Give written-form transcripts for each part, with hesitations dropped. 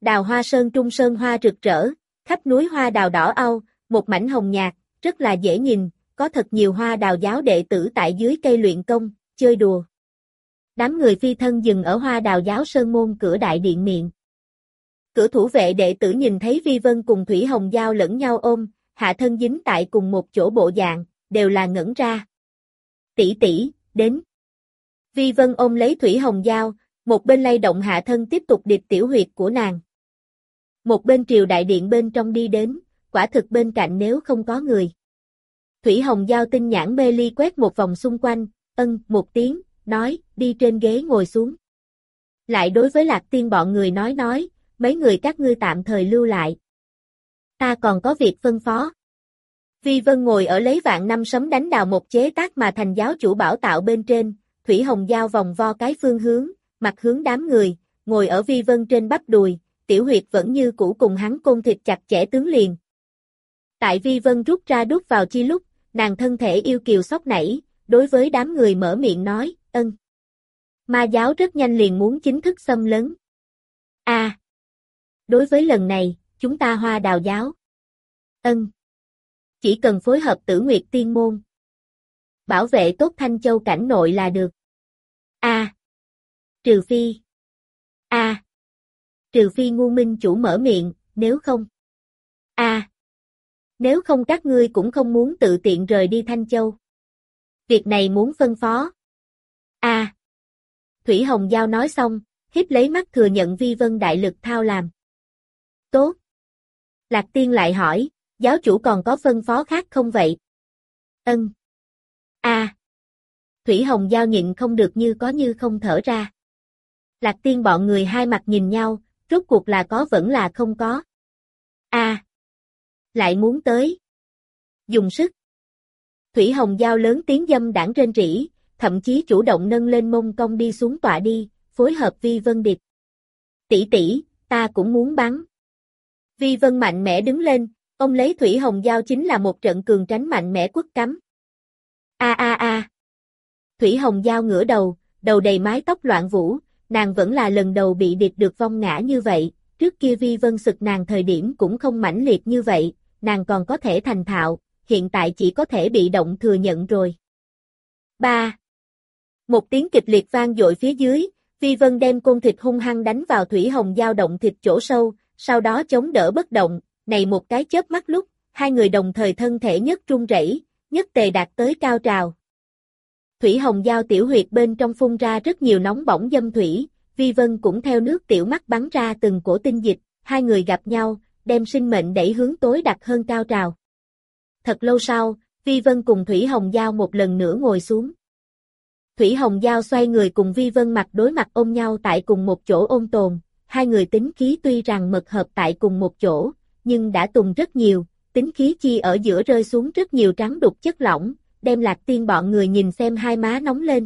Đào hoa sơn trung sơn hoa rực rỡ, khắp núi hoa đào đỏ au, một mảnh hồng nhạt, rất là dễ nhìn, có thật nhiều hoa đào giáo đệ tử tại dưới cây luyện công, chơi đùa. Đám người phi thân dừng ở hoa đào giáo sơn môn cửa đại điện miệng. Cửa thủ vệ đệ tử nhìn thấy Vi Vân cùng Thủy Hồng Giao lẫn nhau ôm, hạ thân dính tại cùng một chỗ bộ dạng, đều là ngẩn ra. Tỷ tỷ, đến. Vi Vân ôm lấy Thủy Hồng Giao, một bên lay động hạ thân tiếp tục điệp tiểu huyệt của nàng. Một bên triều đại điện bên trong đi đến, quả thực bên cạnh nếu không có người. Thủy Hồng Giao tinh nhãn mê ly quét một vòng xung quanh, một tiếng, nói, đi trên ghế ngồi xuống. Lại đối với Lạc Tiên bọn người nói, mấy người các ngươi tạm thời lưu lại. Ta còn có việc phân phó. Vi Vân ngồi ở lấy vạn năm sấm đánh đào một chế tác mà thành giáo chủ bảo tạo bên trên, Thủy Hồng Giao vòng vo cái phương hướng, mặt hướng đám người, ngồi ở Vi Vân trên bắp đùi, tiểu huyệt vẫn như cũ cùng hắn côn thịt chặt chẽ tướng liền. Tại Vi Vân rút ra đút vào chi lúc, nàng thân thể yêu kiều sóc nảy, đối với đám người mở miệng nói, Ma giáo rất nhanh liền muốn chính thức xâm lấn. Đối với lần này, chúng ta Hoa Đào giáo. Chỉ cần phối hợp Tử Nguyệt Tiên môn. Bảo vệ tốt Thanh Châu cảnh nội là được. Trừ phi Ngu Minh chủ mở miệng, nếu không. Nếu không các ngươi cũng không muốn tự tiện rời đi Thanh Châu. Việc này muốn phân phó. Thủy Hồng Giao nói xong, hiếp lấy mắt thừa nhận Vi Vân đại lực thao làm. Tốt. Lạc Tiên lại hỏi, giáo chủ còn có phân phó khác không vậy? Thủy Hồng Giao nhịn không được như có như không thở ra. Lạc Tiên bọn người hai mặt nhìn nhau, rốt cuộc là có vẫn là không có. Lại muốn tới. Dùng sức. Thủy Hồng Giao lớn tiếng dâm đảng rên rỉ, thậm chí chủ động nâng lên mông cong đi xuống tọa đi, phối hợp Vi Vân điệp. Tỷ tỷ, ta cũng muốn bắn. Vi Vân mạnh mẽ đứng lên, ông lấy Thủy Hồng Giao chính là một trận cường tránh mạnh mẽ quất cắm. Thủy Hồng Giao ngửa đầu, đầu đầy mái tóc loạn vũ, nàng vẫn là lần đầu bị điệp được vong ngã như vậy, trước kia Vi Vân sực nàng thời điểm cũng không mãnh liệt như vậy, nàng còn có thể thành thạo, hiện tại chỉ có thể bị động thừa nhận rồi. Một tiếng kịch liệt vang dội phía dưới, Vi Vân đem côn thịt hung hăng đánh vào Thủy Hồng Giao động thịt chỗ sâu, sau đó chống đỡ bất động, này một cái chớp mắt lúc, hai người đồng thời thân thể nhất run rẩy, nhất tề đạt tới cao trào. Thủy Hồng Giao tiểu huyệt bên trong phun ra rất nhiều nóng bỏng dâm thủy, Vi Vân cũng theo nước tiểu mắt bắn ra từng cổ tinh dịch, hai người gặp nhau, đem sinh mệnh đẩy hướng tối đặc hơn cao trào. Thật lâu sau, Vi Vân cùng Thủy Hồng Giao một lần nữa ngồi xuống. Thủy Hồng Giao xoay người cùng Vi Vân mặt đối mặt ôm nhau tại cùng một chỗ ôn tồn, hai người tính khí tuy rằng mật hợp tại cùng một chỗ, nhưng đã tùng rất nhiều, tính khí chi ở giữa rơi xuống rất nhiều trắng đục chất lỏng, đem Lạc Tiên bọn người nhìn xem hai má nóng lên.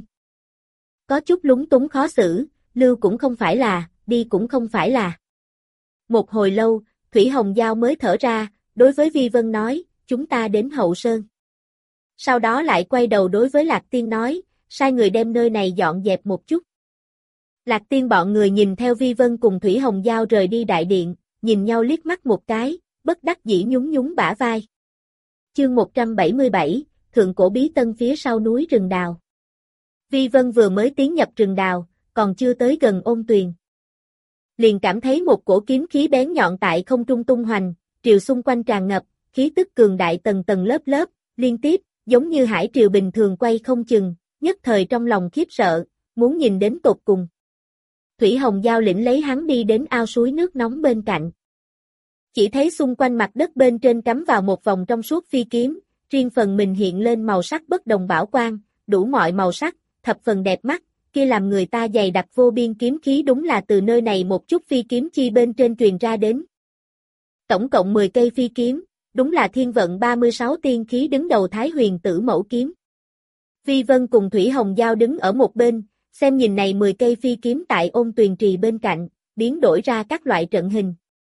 Có chút lúng túng khó xử, lưu cũng không phải là, đi cũng không phải là. Một hồi lâu, Thủy Hồng Giao mới thở ra, đối với Vi Vân nói, chúng ta đến Hậu Sơn. Sau đó lại quay đầu đối với Lạc Tiên nói, sai người đem nơi này dọn dẹp một chút. Lạc Tiên bọn người nhìn theo Vi Vân cùng Thủy Hồng Giao rời đi đại điện, nhìn nhau liếc mắt một cái, bất đắc dĩ nhún nhún bả vai. Chương 177, Thượng Cổ Bí Tân phía sau núi rừng đào. Vi Vân vừa mới tiến nhập rừng đào, còn chưa tới gần ôn tuyền. Liền cảm thấy một cổ kiếm khí bén nhọn tại không trung tung hoành, triều xung quanh tràn ngập, khí tức cường đại tầng tầng lớp lớp, liên tiếp, giống như hải triều bình thường quay không chừng, nhất thời trong lòng khiếp sợ, muốn nhìn đến tột cùng. Thủy Hồng Giao lĩnh lấy hắn đi đến ao suối nước nóng bên cạnh. Chỉ thấy xung quanh mặt đất bên trên cắm vào một vòng trong suốt phi kiếm, riêng phần mình hiện lên màu sắc bất đồng bảo quang, đủ mọi màu sắc, thập phần đẹp mắt, kia làm người ta dày đặc vô biên kiếm khí đúng là từ nơi này một chút phi kiếm chi bên trên truyền ra đến. Tổng cộng 10 cây phi kiếm, đúng là thiên vận 36 tiên khí đứng đầu Thái Huyền Tử Mẫu kiếm. Vi Vân cùng Thủy Hồng Giao đứng ở một bên, xem nhìn này 10 cây phi kiếm tại ôn tuyền trì bên cạnh, biến đổi ra các loại trận hình.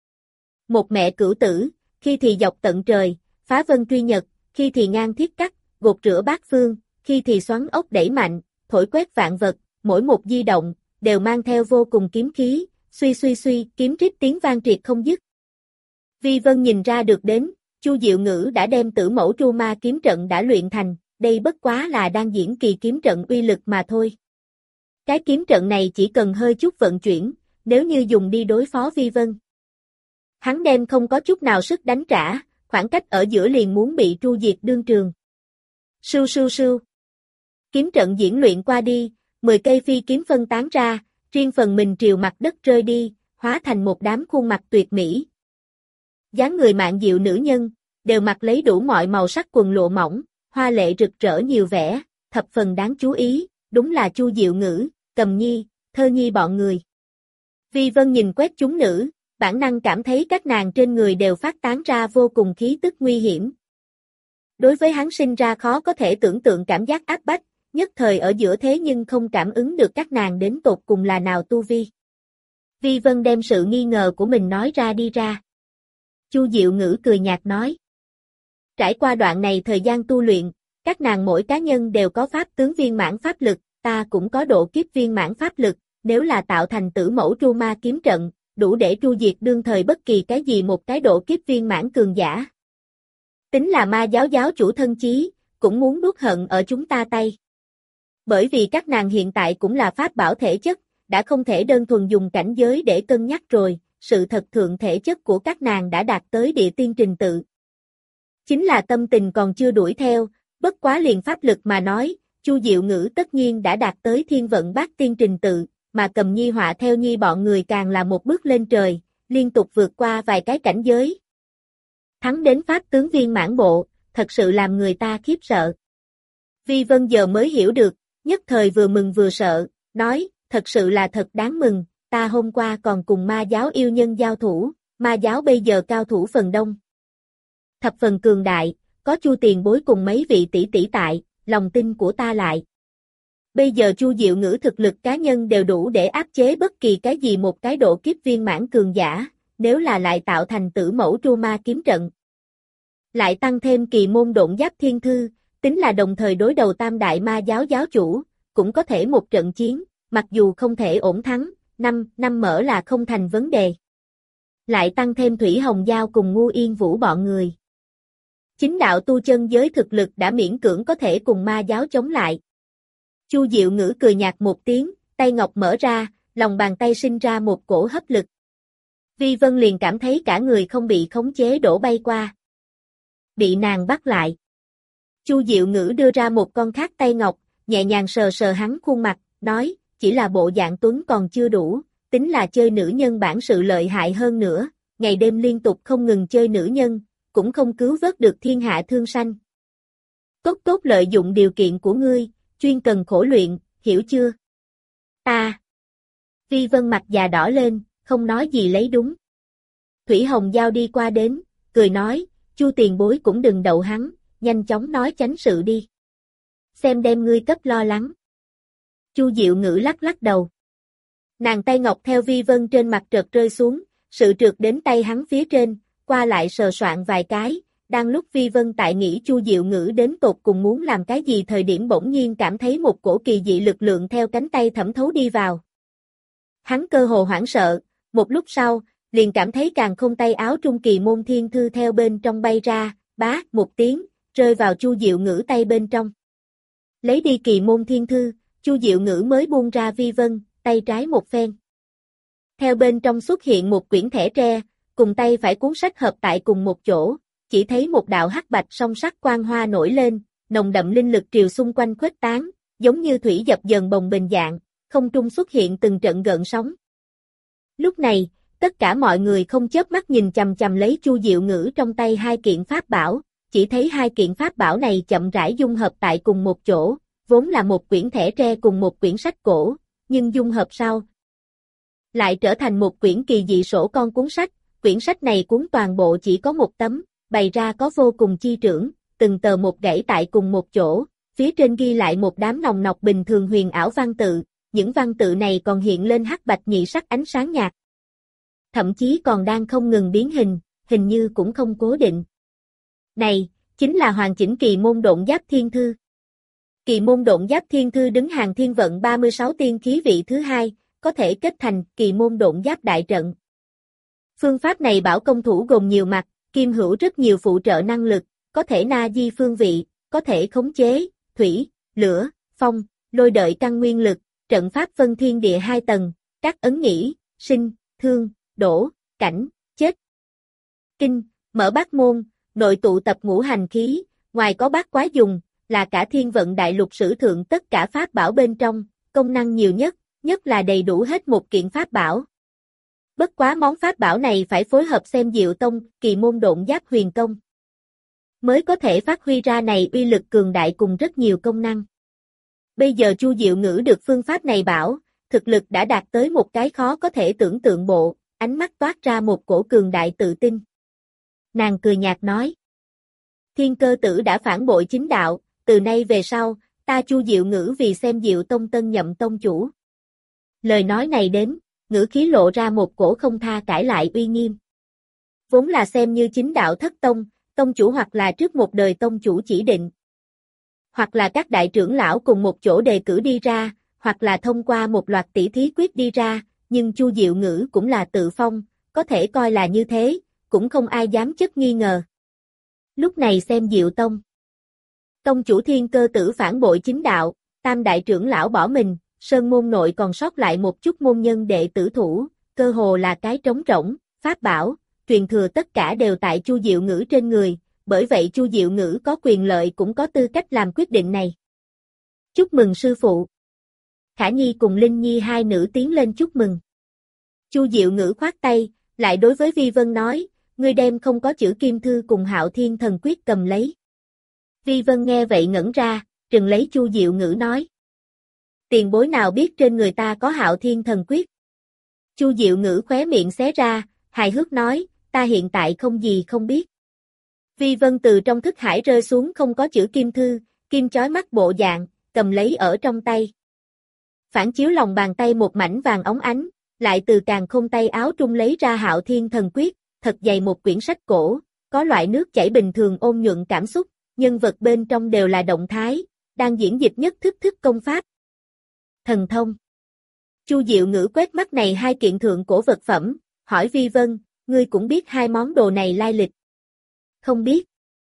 Một mẹ cửu tử, khi thì dọc tận trời, phá vân truy nhật, khi thì ngang thiết cắt, gột rửa bát phương, khi thì xoắn ốc đẩy mạnh, thổi quét vạn vật, mỗi một di động, đều mang theo vô cùng kiếm khí, Suy suy suy, kiếm rít tiếng vang triệt không dứt. Vi Vân nhìn ra được đến, Chu Diệu Ngữ đã đem Tử Mẫu Tru Ma kiếm trận đã luyện thành, đây bất quá là đang diễn kỳ kiếm trận uy lực mà thôi. Cái kiếm trận này chỉ cần hơi chút vận chuyển, nếu như dùng đi đối phó Vi Vân, hắn đem không có chút nào sức đánh trả, khoảng cách ở giữa liền muốn bị tru diệt đương trường. Sưu sưu sưu. Kiếm trận diễn luyện qua đi, 10 cây phi kiếm phân tán ra, riêng phần mình triều mặt đất rơi đi, hóa thành một đám khuôn mặt tuyệt mỹ. Dáng người mạn diệu nữ nhân, đều mặc lấy đủ mọi màu sắc quần lụa mỏng, hoa lệ rực rỡ nhiều vẻ, thập phần đáng chú ý, đúng là Chu Diệu Ngữ, Cầm Nhi, Thơ Nhi bọn người. Vi Vân nhìn quét chúng nữ, bản năng cảm thấy các nàng trên người đều phát tán ra vô cùng khí tức nguy hiểm. Đối với hắn sinh ra khó có thể tưởng tượng cảm giác áp bách, nhất thời ở giữa thế nhưng không cảm ứng được các nàng đến tột cùng là nào tu vi. Vi Vân đem sự nghi ngờ của mình nói ra đi ra. Chu Diệu Ngữ cười nhạt nói. Trải qua đoạn này thời gian tu luyện, các nàng mỗi cá nhân đều có pháp tướng viên mãn pháp lực, ta cũng có độ kiếp viên mãn pháp lực, nếu là tạo thành Tử Mẫu Tru Ma kiếm trận, đủ để tru diệt đương thời bất kỳ cái gì một cái độ kiếp viên mãn cường giả. Tính là Ma giáo giáo chủ thân chí, cũng muốn nuốt hận ở chúng ta tay. Bởi vì các nàng hiện tại cũng là pháp bảo thể chất, đã không thể đơn thuần dùng cảnh giới để cân nhắc rồi, sự thật thượng thể chất của các nàng đã đạt tới địa tiên trình tự. Chính là tâm tình còn chưa đuổi theo, bất quá liền pháp lực mà nói, Chu Diệu Ngữ tất nhiên đã đạt tới thiên vận bát tiên trình tự, mà Cầm Nhi Họa theo Nhi bọn người càng là một bước lên trời, liên tục vượt qua vài cái cảnh giới. Thắng đến pháp tướng viên mãn bộ, thật sự làm người ta khiếp sợ. Vi Vân giờ mới hiểu được, nhất thời vừa mừng vừa sợ, nói, thật sự là thật đáng mừng, ta hôm qua còn cùng Ma giáo yêu nhân giao thủ, Ma giáo bây giờ cao thủ phần đông. Thập phần cường đại, có Chu tiền bối cùng mấy vị tỷ tỷ tại, lòng tin của ta lại. Bây giờ Chu Diệu Ngữ thực lực cá nhân đều đủ để áp chế bất kỳ cái gì một cái độ kiếp viên mãn cường giả, nếu là lại tạo thành Tử Mẫu Tru Ma kiếm trận. Lại tăng thêm Kỳ Môn Độn Giáp Thiên Thư, tính là đồng thời đối đầu tam đại Ma giáo giáo chủ, cũng có thể một trận chiến, mặc dù không thể ổn thắng, năm mở là không thành vấn đề. Lại tăng thêm Thủy Hồng Giao cùng Ngu Yên Vũ bọn người. Chính đạo tu chân giới thực lực đã miễn cưỡng có thể cùng Ma giáo chống lại. Chu Diệu Ngữ cười nhạt một tiếng, tay ngọc mở ra, lòng bàn tay sinh ra một cổ hấp lực. Vi Vân liền cảm thấy cả người không bị khống chế đổ bay qua. Bị nàng bắt lại. Chu Diệu Ngữ đưa ra một con khác tay ngọc, nhẹ nhàng sờ sờ hắn khuôn mặt, nói, chỉ là bộ dạng tuấn còn chưa đủ, tính là chơi nữ nhân bản sự lợi hại hơn nữa, ngày đêm liên tục không ngừng chơi nữ nhân, cũng không cứu vớt được thiên hạ thương sanh. Tốt lợi dụng điều kiện của ngươi, chuyên cần khổ luyện, hiểu chưa? Ta. Vi Vân mặt già đỏ lên, không nói gì lấy đúng. Thủy Hồng Giao đi qua đến, cười nói, Chu tiền bối cũng đừng đậu hắn, nhanh chóng nói tránh sự đi. Xem đem ngươi cấp lo lắng. Chu Diệu Ngữ lắc lắc đầu. Nàng tay ngọc theo Vi Vân trên mặt trượt rơi xuống, sự trượt đến tay hắn phía trên, qua lại sờ soạn vài cái, đang lúc Vi Vân tại nghĩ Chu Diệu Ngữ đến tột cùng muốn làm cái gì thời điểm bỗng nhiên cảm thấy một cổ kỳ dị lực lượng theo cánh tay thẩm thấu đi vào. Hắn cơ hồ hoảng sợ, một lúc sau, liền cảm thấy càn khôn tay áo trung Kỳ Môn Thiên Thư theo bên trong bay ra, bá một tiếng, rơi vào Chu Diệu Ngữ tay bên trong. Lấy đi Kỳ Môn Thiên Thư, Chu Diệu Ngữ mới buông ra Vi Vân, tay trái một phen. Theo bên trong xuất hiện một quyển thẻ tre, cùng tay phải cuốn sách hợp tại cùng một chỗ, chỉ thấy một đạo hắc bạch song sắc quang hoa nổi lên, nồng đậm linh lực triều xung quanh khuếch tán, giống như thủy dập dờn bồng bềnh dạng, không trung xuất hiện từng trận gợn sóng. Lúc này, tất cả mọi người không chớp mắt nhìn chằm chằm lấy Chu Diệu Ngữ trong tay hai kiện pháp bảo, chỉ thấy hai kiện pháp bảo này chậm rãi dung hợp tại cùng một chỗ, vốn là một quyển thẻ tre cùng một quyển sách cổ, nhưng dung hợp sau lại trở thành một quyển kỳ dị sổ con cuốn sách, quyển sách này cuốn toàn bộ chỉ có một tấm, bày ra có vô cùng chi trưởng, từng tờ một gãy tại cùng một chỗ, phía trên ghi lại một đám nòng nọc bình thường huyền ảo văn tự, những văn tự này còn hiện lên hắc bạch nhị sắc ánh sáng nhạt. Thậm chí còn đang không ngừng biến hình, hình như cũng không cố định. Này, chính là hoàn chỉnh Kỳ Môn Độn Giáp Thiên Thư. Kỳ Môn Độn Giáp Thiên Thư đứng hàng thiên vận 36 tiên khí vị thứ hai, có thể kết thành kỳ môn độn giáp đại trận. Phương pháp này bảo công thủ gồm nhiều mặt, kim hữu rất nhiều phụ trợ năng lực, có thể na di phương vị, có thể khống chế, thủy, lửa, phong, lôi đợi căn nguyên lực, trận pháp phân thiên địa 2 tầng, các ấn nghĩ, sinh, thương, đổ, cảnh, chết. Kinh, mở bát môn, nội tụ tập ngũ hành khí, ngoài có bát quái dùng, là cả thiên vận đại lục sử thượng tất cả pháp bảo bên trong, công năng nhiều nhất, nhất là đầy đủ hết một kiện pháp bảo. Bất quá món pháp bảo này phải phối hợp xem Diệu Tông, kỳ môn độn giáp huyền công, mới có thể phát huy ra này uy lực cường đại cùng rất nhiều công năng. Bây giờ Chu Diệu Ngữ được phương pháp này bảo, thực lực đã đạt tới một cái khó có thể tưởng tượng bộ, ánh mắt toát ra một cổ cường đại tự tin. Nàng cười nhạt nói: Thiên Cơ Tử đã phản bội chính đạo, từ nay về sau, ta Chu Diệu Ngữ vì xem Diệu Tông tân nhậm tông chủ. Lời nói này đến, ngữ khí lộ ra một cổ không tha cãi lại uy nghiêm. Vốn là xem như chính đạo thất tông, tông chủ hoặc là trước một đời tông chủ chỉ định, hoặc là các đại trưởng lão cùng một chỗ đề cử đi ra, hoặc là thông qua một loạt tỷ thí quyết đi ra, nhưng Chu Diệu Ngữ cũng là tự phong, có thể coi là như thế, cũng không ai dám chất nghi ngờ. Lúc này xem Diệu Tông, tông chủ Thiên Cơ Tử phản bội chính đạo, tam đại trưởng lão bỏ mình, sơn môn nội còn sót lại một chút môn nhân đệ tử thủ, cơ hồ là cái trống rỗng, pháp bảo, truyền thừa tất cả đều tại Chu Diệu Ngữ trên người, bởi vậy Chu Diệu Ngữ có quyền lợi cũng có tư cách làm quyết định này. Chúc mừng sư phụ. Khả Nhi cùng Linh Nhi hai nữ tiến lên chúc mừng. Chu Diệu Ngữ khoát tay, lại đối với Vi Vân nói, ngươi đem không có chữ kim thư cùng Hạo Thiên Thần Quyết cầm lấy. Vi Vân nghe vậy ngẩn ra, trừng lấy Chu Diệu Ngữ nói: Tiền bối nào biết trên người ta có Hạo Thiên Thần Quyết? Chu Diệu Ngữ khóe miệng xé ra, hài hước nói, ta hiện tại không gì không biết. Vi Vân từ trong thức hải rơi xuống không có chữ kim thư, kim chói mắt bộ dạng, cầm lấy ở trong tay. Phản chiếu lòng bàn tay một mảnh vàng óng ánh, lại từ càn khôn tay áo trung lấy ra Hạo Thiên Thần Quyết, thật dày một quyển sách cổ, có loại nước chảy bình thường ôn nhuận cảm xúc, nhân vật bên trong đều là động thái, đang diễn dịch nhất thức công pháp. Thần thông. Chu Diệu Ngữ quét mắt này hai kiện thượng cổ vật phẩm, hỏi Vi Vân, ngươi cũng biết hai món đồ này lai lịch? Không biết.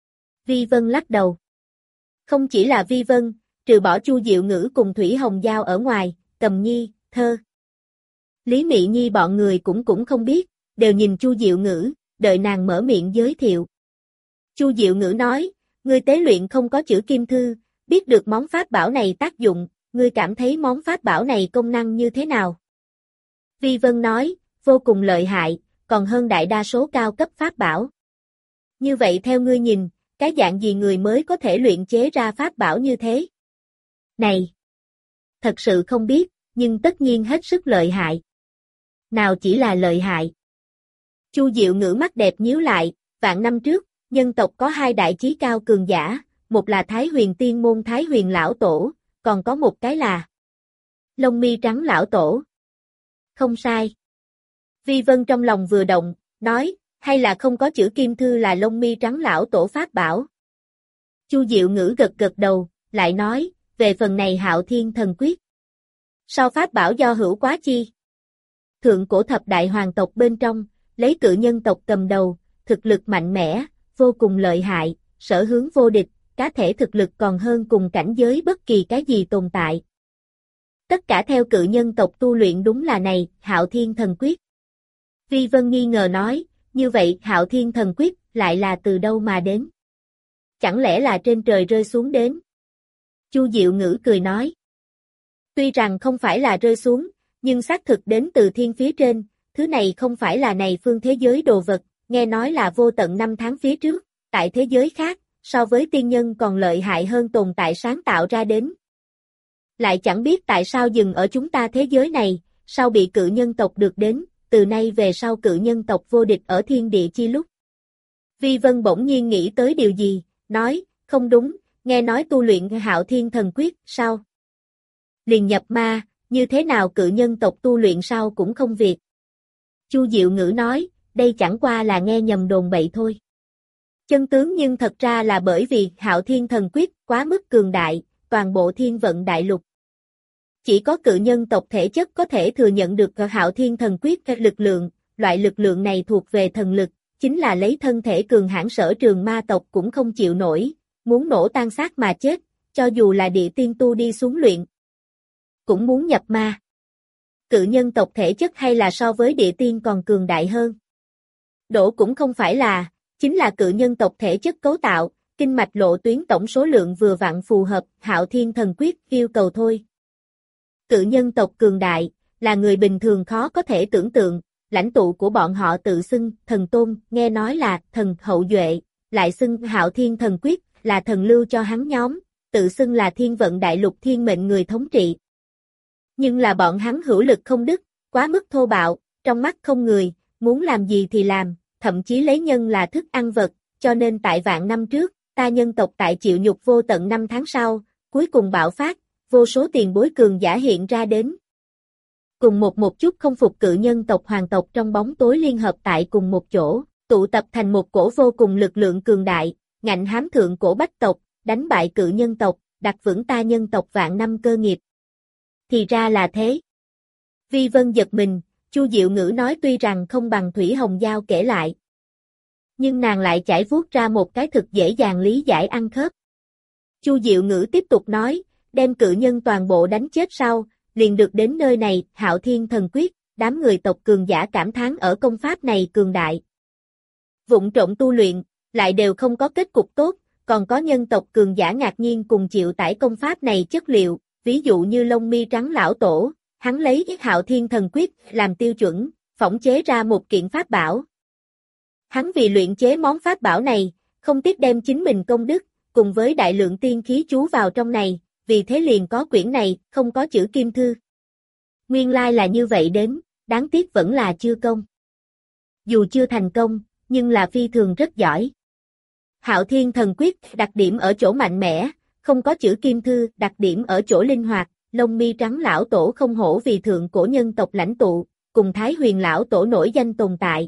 Vi Vân lắc đầu. Không chỉ là Vi Vân, trừ bỏ Chu Diệu Ngữ cùng Thủy Hồng Giao ở ngoài, Cầm Nhi, Thơ, Lý Mị Nhi bọn người cũng không biết, đều nhìn Chu Diệu Ngữ, đợi nàng mở miệng giới thiệu. Chu Diệu Ngữ nói, ngươi tế luyện không có chữ kim thư, biết được món pháp bảo này tác dụng, ngươi cảm thấy món pháp bảo này công năng như thế nào? Vi Vân nói, vô cùng lợi hại, còn hơn đại đa số cao cấp pháp bảo. Như vậy theo ngươi nhìn, cái dạng gì người mới có thể luyện chế ra pháp bảo như thế? Này! Thật sự không biết, nhưng tất nhiên hết sức lợi hại. Nào chỉ là lợi hại. Chu Diệu Ngữ mắt đẹp nhíu lại, vạn năm trước, nhân tộc có hai đại chí cao cường giả, một là Thái Huyền Tiên Môn Thái Huyền Lão Tổ, còn có một cái là Lông Mi Trắng Lão Tổ. Không sai. Vi Vân trong lòng vừa động, nói, hay là không có chữ kim thư là Lông Mi Trắng Lão Tổ pháp bảo. Chu Diệu Ngữ gật đầu, lại nói, về phần này Hạo Thiên Thần Quyết. Sau pháp bảo do hữu quá chi. Thượng cổ thập đại hoàng tộc bên trong, lấy cự nhân tộc cầm đầu, thực lực mạnh mẽ, vô cùng lợi hại, sở hướng vô địch, cá thể thực lực còn hơn cùng cảnh giới bất kỳ cái gì tồn tại. Tất cả theo cự nhân tộc tu luyện đúng là này, Hạo Thiên Thần Quyết. Vi Vân nghi ngờ nói, như vậy Hạo Thiên Thần Quyết lại là từ đâu mà đến? Chẳng lẽ là trên trời rơi xuống đến? Chu Diệu Ngữ cười nói. Tuy rằng không phải là rơi xuống, nhưng xác thực đến từ thiên phía trên, thứ này không phải là này phương thế giới đồ vật, nghe nói là vô tận năm tháng phía trước, tại thế giới khác, so với tiên nhân còn lợi hại hơn tồn tại sáng tạo ra đến. Lại chẳng biết tại sao dừng ở chúng ta thế giới này, sau bị cự nhân tộc được đến, từ nay về sau cự nhân tộc vô địch ở thiên địa chi lúc. Vi Vân bỗng nhiên nghĩ tới điều gì, nói, không đúng, nghe nói tu luyện Hạo Thiên Thần Quyết, sao? Liền nhập ma, như thế nào cự nhân tộc tu luyện sao cũng không việc. Chu Diệu Ngữ nói, đây chẳng qua là nghe nhầm đồn bậy thôi. Chân tướng nhưng thật ra là bởi vì Hạo Thiên Thần Quyết quá mức cường đại, toàn bộ thiên vận đại lục. Chỉ có cự nhân tộc thể chất có thể thừa nhận được Hạo Thiên Thần Quyết lực lượng, loại lực lượng này thuộc về thần lực, chính là lấy thân thể cường hãn Sở Trường ma tộc cũng không chịu nổi, muốn nổ tan xác mà chết, cho dù là địa tiên tu đi xuống luyện, cũng muốn nhập ma. Cự nhân tộc thể chất hay là so với địa tiên còn cường đại hơn. Đổ cũng không phải là, chính là cự nhân tộc thể chất cấu tạo, kinh mạch lộ tuyến tổng số lượng vừa vặn phù hợp Hạo Thiên Thần Quyết yêu cầu thôi. Cự nhân tộc cường đại, là người bình thường khó có thể tưởng tượng, lãnh tụ của bọn họ tự xưng thần tôn, nghe nói là thần hậu duệ, lại xưng Hạo Thiên Thần Quyết là thần lưu cho hắn nhóm, tự xưng là thiên vận đại lục thiên mệnh người thống trị. Nhưng là bọn hắn hữu lực không đứt, quá mức thô bạo, trong mắt không người, muốn làm gì thì làm, thậm chí lấy nhân là thức ăn vật, cho nên tại vạn năm trước, ta nhân tộc tại chịu nhục vô tận 5 tháng sau, cuối cùng bạo phát, vô số tiền bối cường giả hiện ra đến. Cùng một chút không phục cự nhân tộc hoàng tộc trong bóng tối liên hợp tại cùng một chỗ, tụ tập thành một cổ vô cùng lực lượng cường đại, ngạnh hám thượng cổ bách tộc, đánh bại cự nhân tộc, đặt vững ta nhân tộc vạn năm cơ nghiệp. Thì ra là thế. Vi Vân giật mình, Chu Diệu Ngữ nói tuy rằng không bằng Thủy Hồng Giao kể lại, nhưng nàng lại chải vuốt ra một cái thực dễ dàng lý giải ăn khớp. Chu Diệu Ngữ tiếp tục nói, đem cự nhân toàn bộ đánh chết sau, liền được đến nơi này, Hạo Thiên Thần Quyết, đám người tộc cường giả cảm thán ở công pháp này cường đại. Vụng trộm tu luyện, lại đều không có kết cục tốt, còn có nhân tộc cường giả ngạc nhiên cùng chịu tải công pháp này chất liệu, ví dụ như Lông Mi Trắng lão tổ, hắn lấy Hạo Thiên Thần Quyết làm tiêu chuẩn, phỏng chế ra một kiện pháp bảo. Hắn vì luyện chế món pháp bảo này, không tiếc đem chính mình công đức, cùng với đại lượng tiên khí chú vào trong này, vì thế liền có quyển này, không có chữ kim thư. Nguyên lai là như vậy đến, đáng tiếc vẫn là chưa công. Dù chưa thành công, nhưng là phi thường rất giỏi. Hạo Thiên Thần Quyết đặc điểm ở chỗ mạnh mẽ, không có chữ kim thư, đặc điểm ở chỗ linh hoạt, Lông Mi Trắng lão tổ không hổ vì thượng cổ nhân tộc lãnh tụ, cùng Thái Huyền lão tổ nổi danh tồn tại.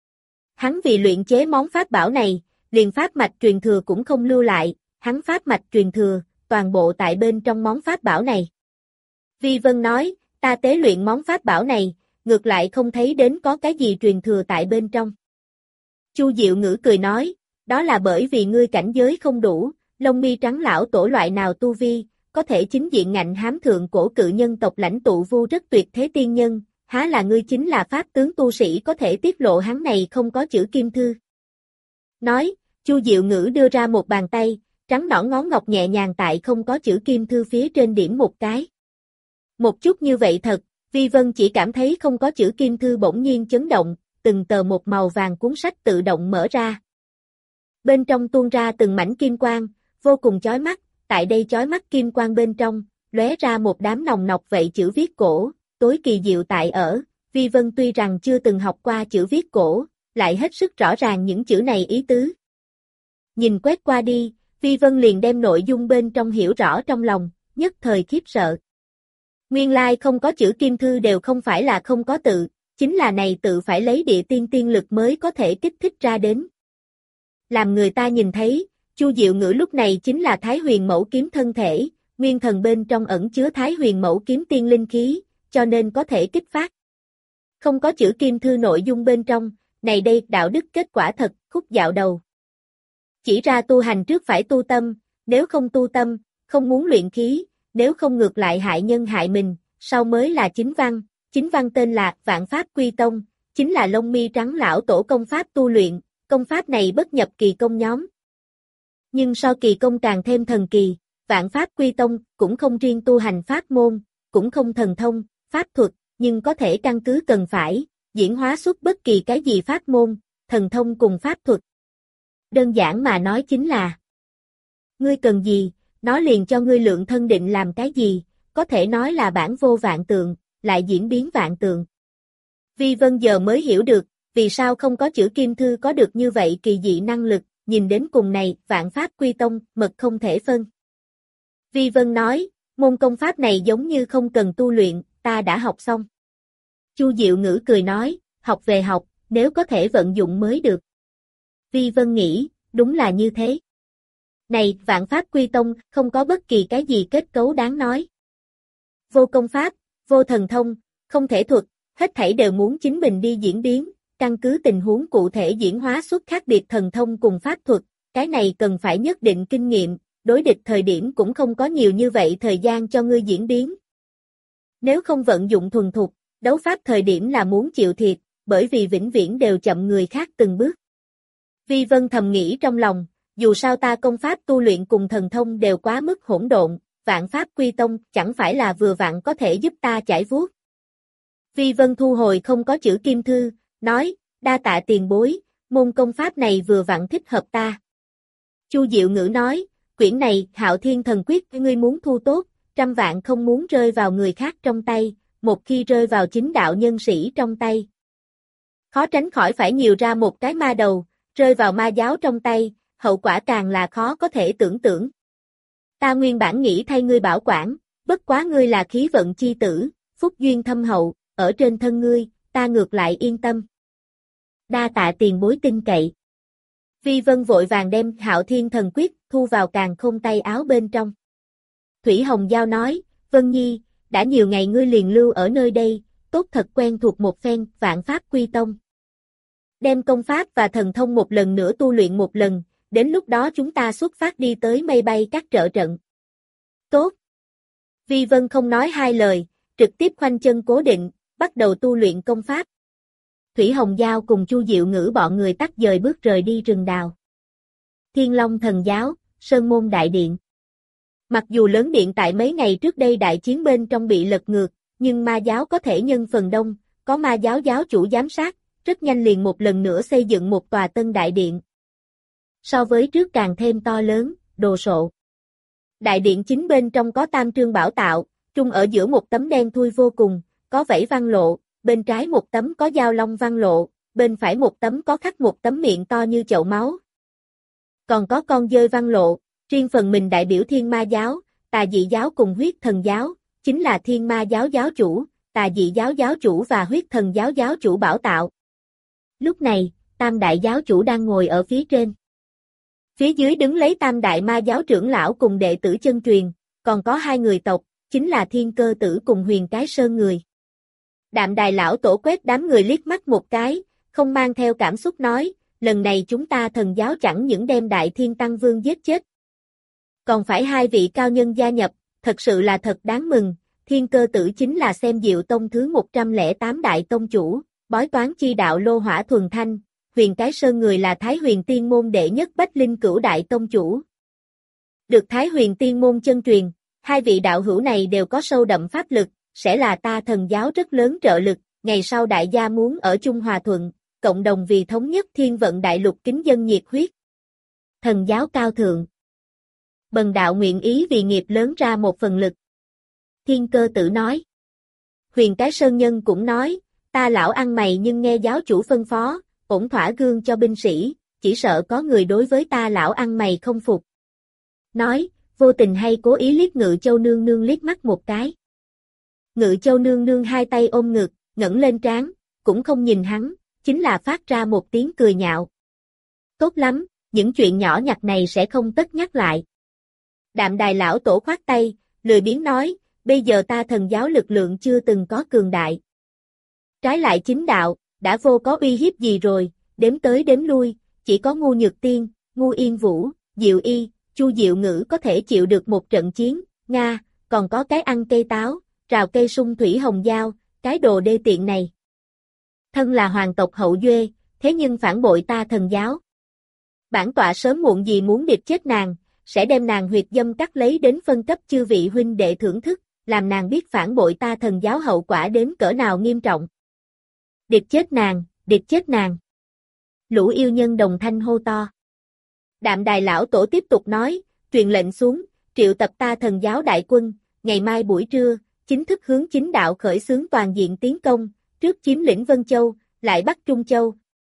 Hắn vì luyện chế món pháp bảo này, liền pháp mạch truyền thừa cũng không lưu lại, hắn pháp mạch truyền thừa, toàn bộ tại bên trong món pháp bảo này. Vi Vân nói, ta tế luyện món pháp bảo này, ngược lại không thấy đến có cái gì truyền thừa tại bên trong. Chu Diệu Ngữ cười nói, đó là bởi vì ngươi cảnh giới không đủ, Lông Mi Trắng lão tổ loại nào tu vi, có thể chính diện ngạnh hám thượng cổ cự nhân tộc lãnh tụ vu rất tuyệt thế tiên nhân, há là ngươi chính là pháp tướng tu sĩ có thể tiết lộ hắn này không có chữ kim thư. Nói, Chu Diệu Ngữ đưa ra một bàn tay, trắng nõn ngón ngọc nhẹ nhàng tại không có chữ kim thư phía trên điểm một cái. Một chút như vậy thật, Vi Vân chỉ cảm thấy không có chữ kim thư bỗng nhiên chấn động, từng tờ một màu vàng cuốn sách tự động mở ra. Bên trong tuôn ra từng mảnh kim quang, vô cùng chói mắt, tại đây chói mắt kim quang bên trong, lóe ra một đám nòng nọc vậy chữ viết cổ, tối kỳ diệu tại ở, Vi Vân tuy rằng chưa từng học qua chữ viết cổ, lại hết sức rõ ràng những chữ này ý tứ. Nhìn quét qua đi, Vi Vân liền đem nội dung bên trong hiểu rõ trong lòng, nhất thời khiếp sợ. Nguyên lai không có chữ kim thư đều không phải là không có tự, chính là này tự phải lấy địa tiên tiên lực mới có thể kích thích ra đến. Làm người ta nhìn thấy, Chu Diệu Ngữ lúc này chính là Thái Huyền Mẫu kiếm thân thể, nguyên thần bên trong ẩn chứa Thái Huyền Mẫu kiếm tiên linh khí, cho nên có thể kích phát. Không có chữ kim thư nội dung bên trong, này đây đạo đức kết quả thật, khúc dạo đầu. Chỉ ra tu hành trước phải tu tâm, nếu không tu tâm, không muốn luyện khí, nếu không ngược lại hại nhân hại mình, sau mới là chính văn tên là Vạn Pháp Quy Tông, chính là Lông Mi Trắng lão tổ công pháp tu luyện, công pháp này bất nhập kỳ công nhóm. Nhưng so kỳ công càng thêm thần kỳ, Vạn Pháp Quy Tông cũng không riêng tu hành pháp môn, cũng không thần thông, pháp thuật, nhưng có thể căn cứ cần phải, diễn hóa xuất bất kỳ cái gì pháp môn, thần thông cùng pháp thuật. Đơn giản mà nói chính là, ngươi cần gì, nó liền cho ngươi lượng thân định làm cái gì, có thể nói là bản vô vạn tượng, lại diễn biến vạn tượng. Vi Vân giờ mới hiểu được, vì sao không có chữ kim thư có được như vậy kỳ dị năng lực, nhìn đến cùng này, Vạn Pháp Quy Tông, mật không thể phân. Vi Vân nói, môn công pháp này giống như không cần tu luyện, ta đã học xong. Chu Diệu Ngữ cười nói, học về học, nếu có thể vận dụng mới được. Vi Vân nghĩ, đúng là như thế. Này, Vạn Pháp Quy Tông, không có bất kỳ cái gì kết cấu đáng nói. vô công pháp, vô thần thông, không thể thuật, hết thảy đều muốn chính mình đi diễn biến, căn cứ tình huống cụ thể diễn hóa xuất khác biệt thần thông cùng pháp thuật, cái này cần phải nhất định kinh nghiệm, đối địch thời điểm cũng không có nhiều như vậy thời gian cho ngươi diễn biến. Nếu không vận dụng thuần thục, đấu pháp thời điểm là muốn chịu thiệt, bởi vì vĩnh viễn đều chậm người khác từng bước. Vi Vân thầm nghĩ trong lòng, dù sao ta công pháp tu luyện cùng thần thông đều quá mức hỗn độn, vạn pháp quy tông chẳng phải là vừa vặn có thể giúp ta chải vuốt. Vi Vân thu hồi không có chữ kim thư, nói, đa tạ tiền bối, môn công pháp này vừa vặn thích hợp ta. Chu Diệu Ngữ nói, quyển này, Hạo Thiên Thần Quyết, ngươi muốn thu tốt, trăm vạn không muốn rơi vào người khác trong tay, một khi rơi vào chính đạo nhân sĩ trong tay. Khó tránh khỏi phải nhiều ra một cái ma đầu, rơi vào ma giáo trong tay, hậu quả càng là khó có thể tưởng tượng. Ta nguyên bản nghĩ thay ngươi bảo quản, bất quá ngươi là khí vận chi tử, phúc duyên thâm hậu, ở trên thân ngươi, ta ngược lại yên tâm. Đa tạ tiền bối tin cậy. Vi Vân vội vàng đem Hạo Thiên Thần Quyết thu vào càn khôn tay áo bên trong. Thủy Hồng Giao nói, Vân Nhi, đã nhiều ngày ngươi liền lưu ở nơi đây, tốt thật quen thuộc một phen vạn pháp quy tông. Đem công pháp và thần thông một lần nữa tu luyện một lần, đến lúc đó chúng ta xuất phát đi tới mây bay các trợ trận. Tốt. Vi Vân không nói hai lời, trực tiếp khoanh chân cố định, bắt đầu tu luyện công pháp. Thủy Hồng Giao cùng Chu Diệu Ngữ bọn người tách dời bước rời đi rừng đào. Thiên Long Thần Giáo, Sơn Môn Đại Điện. Mặc dù lớn điện tại mấy ngày trước đây đại chiến bên trong bị lật ngược, nhưng ma giáo có thể nhân phần đông, có ma giáo giáo chủ giám sát, rất nhanh liền một lần nữa xây dựng một tòa tân đại điện. So với trước càng thêm to lớn, đồ sộ. Đại điện chính bên trong có tam trương bảo tạo, trung ở giữa một tấm đen thui vô cùng, có vảy văn lộ, bên trái một tấm có dao long văn lộ, bên phải một tấm có khắc một tấm miệng to như chậu máu. Còn có con dơi văn lộ, riêng phần mình đại biểu Thiên Ma giáo, Tà Dị giáo cùng Huyết Thần giáo, chính là Thiên Ma giáo giáo chủ, Tà Dị giáo giáo chủ và Huyết Thần giáo giáo chủ bảo tạo. Lúc này, Tam đại giáo chủ đang ngồi ở phía trên. Phía dưới đứng lấy Tam đại ma giáo trưởng lão cùng đệ tử chân truyền, còn có hai người tộc, chính là Thiên Cơ Tử cùng Huyền Cái Sơn người. Đạm Đài lão tổ quét đám người liếc mắt một cái, không mang theo cảm xúc nói, lần này chúng ta thần giáo chẳng những đem Đại Thiên Tăng Vương giết chết. Còn phải hai vị cao nhân gia nhập, thật sự là thật đáng mừng, Thiên Cơ Tử chính là xem Diệu Tông thứ 108 đại tông chủ, bói toán chi đạo lô hỏa thuần thanh, Huyền Cái Sơn người là Thái Huyền Tiên môn đệ nhất Bách Linh Cửu đại tông chủ. Được Thái Huyền Tiên môn chân truyền, hai vị đạo hữu này đều có sâu đậm pháp lực, sẽ là ta thần giáo rất lớn trợ lực, ngày sau đại gia muốn ở chung hòa thuận, cộng đồng vì thống nhất thiên vận đại lục kính dân nhiệt huyết. Thần giáo cao thượng. Bần đạo nguyện ý vì nghiệp lớn ra một phần lực. Thiên Cơ Tử nói. Huyền Cái Sơn nhân cũng nói, ta lão ăn mày nhưng nghe giáo chủ phân phó, ổn thỏa gương cho binh sĩ, chỉ sợ có người đối với ta lão ăn mày không phục. Nói, vô tình hay cố ý liếc Ngự Châu nương nương liếc mắt một cái. Ngự Châu nương nương hai tay ôm ngực, ngẩng lên trán, cũng không nhìn hắn, chính là phát ra một tiếng cười nhạo. Tốt lắm, những chuyện nhỏ nhặt này sẽ không tất nhắc lại. Đạm Đài lão tổ khoát tay, lười biếng nói, bây giờ ta thần giáo lực lượng chưa từng có cường đại. Trái lại chính đạo, đã vô có uy hiếp gì rồi, đếm tới đếm lui, chỉ có Ngu Nhược Tiên, Ngu Yên Vũ, Diệu Y, Chu Diệu Ngữ có thể chịu được một trận chiến, Nga, còn có cái ăn cây táo, rào cây sung Thủy Hồng Giao, cái đồ đê tiện này. Thân là hoàng tộc hậu duệ, thế nhưng phản bội ta thần giáo. Bản tọa sớm muộn gì muốn điệp chết nàng, sẽ đem nàng huyệt dâm cắt lấy đến phân cấp chư vị huynh đệ thưởng thức, làm nàng biết phản bội ta thần giáo hậu quả đến cỡ nào nghiêm trọng. Điệp chết nàng, điệp chết nàng. Lũ yêu nhân đồng thanh hô to. Đạm Đài lão tổ tiếp tục nói, truyền lệnh xuống, triệu tập ta thần giáo đại quân, ngày mai buổi trưa, chính thức hướng chính đạo khởi xướng toàn diện tiến công, trước chiếm lĩnh Vân Châu, lại bắt Trung Châu.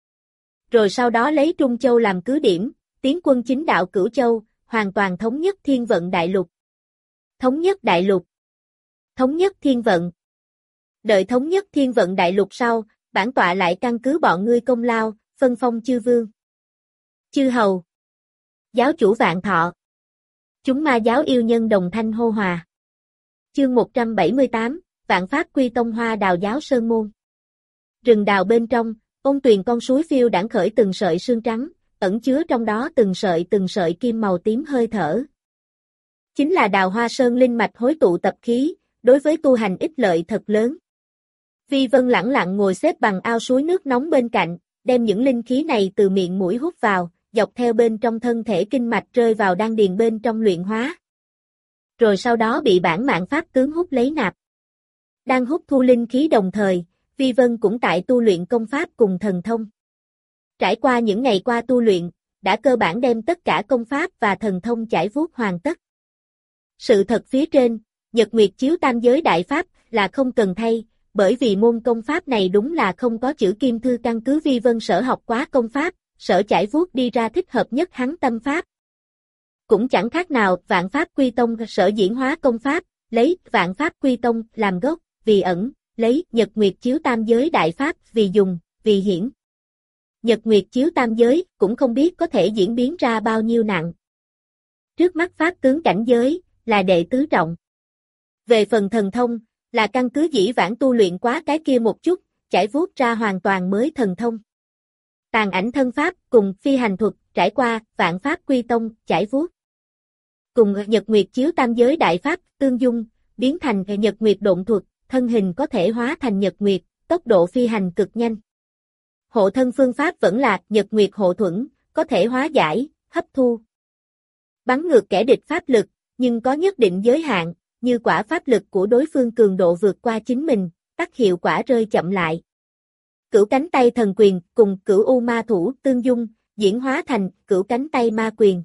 Rồi sau đó lấy Trung Châu làm cứ điểm, tiến quân chính đạo Cửu Châu, hoàn toàn thống nhất thiên vận đại lục. Thống nhất đại lục. Thống nhất thiên vận. Đợi thống nhất thiên vận đại lục sau, bản tọa lại căn cứ bọn ngươi công lao, phân phong chư vương. Chư hầu. Giáo chủ vạn thọ. Chúng ma giáo yêu nhân đồng thanh hô hòa. Chương 178, Vạn Pháp Quy Tông Hoa Đào Giáo Sơn Môn. Rừng đào bên trong, ôn tuyền con suối phiêu đãng khởi từng sợi sương trắng, ẩn chứa trong đó từng sợi kim màu tím hơi thở. Chính là Đào Hoa Sơn linh mạch hối tụ tập khí, đối với tu hành ích lợi thật lớn. Vi Vân lẳng lặng ngồi xếp bằng ao suối nước nóng bên cạnh, đem những linh khí này từ miệng mũi hút vào, dọc theo bên trong thân thể kinh mạch rơi vào đan điền bên trong luyện hóa. Rồi sau đó bị bản mạng pháp tướng hút lấy nạp. Đang hút thu linh khí đồng thời, Vi Vân cũng tại tu luyện công pháp cùng thần thông. Trải qua những ngày qua tu luyện, đã cơ bản đem tất cả công pháp và thần thông chải vuốt hoàn tất. Sự thật phía trên, Nhật Nguyệt Chiếu Tam Giới Đại Pháp là không cần thay, bởi vì môn công pháp này đúng là không có chữ kim thư căn cứ Vi Vân sở học quá công pháp, sở chải vuốt đi ra thích hợp nhất hắn tâm pháp. Cũng chẳng khác nào Vạn Pháp Quy Tông sở diễn hóa công pháp, lấy Vạn Pháp Quy Tông làm gốc, vì ẩn, lấy Nhật Nguyệt Chiếu Tam Giới Đại Pháp vì dùng, vì hiển. Nhật Nguyệt Chiếu Tam Giới cũng không biết có thể diễn biến ra bao nhiêu nặng. Trước mắt pháp tướng cảnh giới là đệ tứ trọng. Về phần thần thông, là căn cứ dĩ vãng tu luyện quá cái kia một chút, chải vuốt ra hoàn toàn mới thần thông. Tàn ảnh thân pháp cùng phi hành thuật trải qua Vạn Pháp Quy Tông chải vuốt. Cùng Nhật Nguyệt Chiếu Tam Giới Đại Pháp tương dung, biến thành Nhật Nguyệt Độn Thuật, thân hình có thể hóa thành Nhật Nguyệt, tốc độ phi hành cực nhanh. Hộ thân phương pháp vẫn là Nhật Nguyệt Hộ Thuẫn, có thể hóa giải, hấp thu. Bắn ngược kẻ địch pháp lực, nhưng có nhất định giới hạn, như quả pháp lực của đối phương cường độ vượt qua chính mình, tắc hiệu quả rơi chậm lại. Cửu cánh tay thần quyền cùng cửu u ma thủ tương dung, diễn hóa thành cửu cánh tay ma quyền.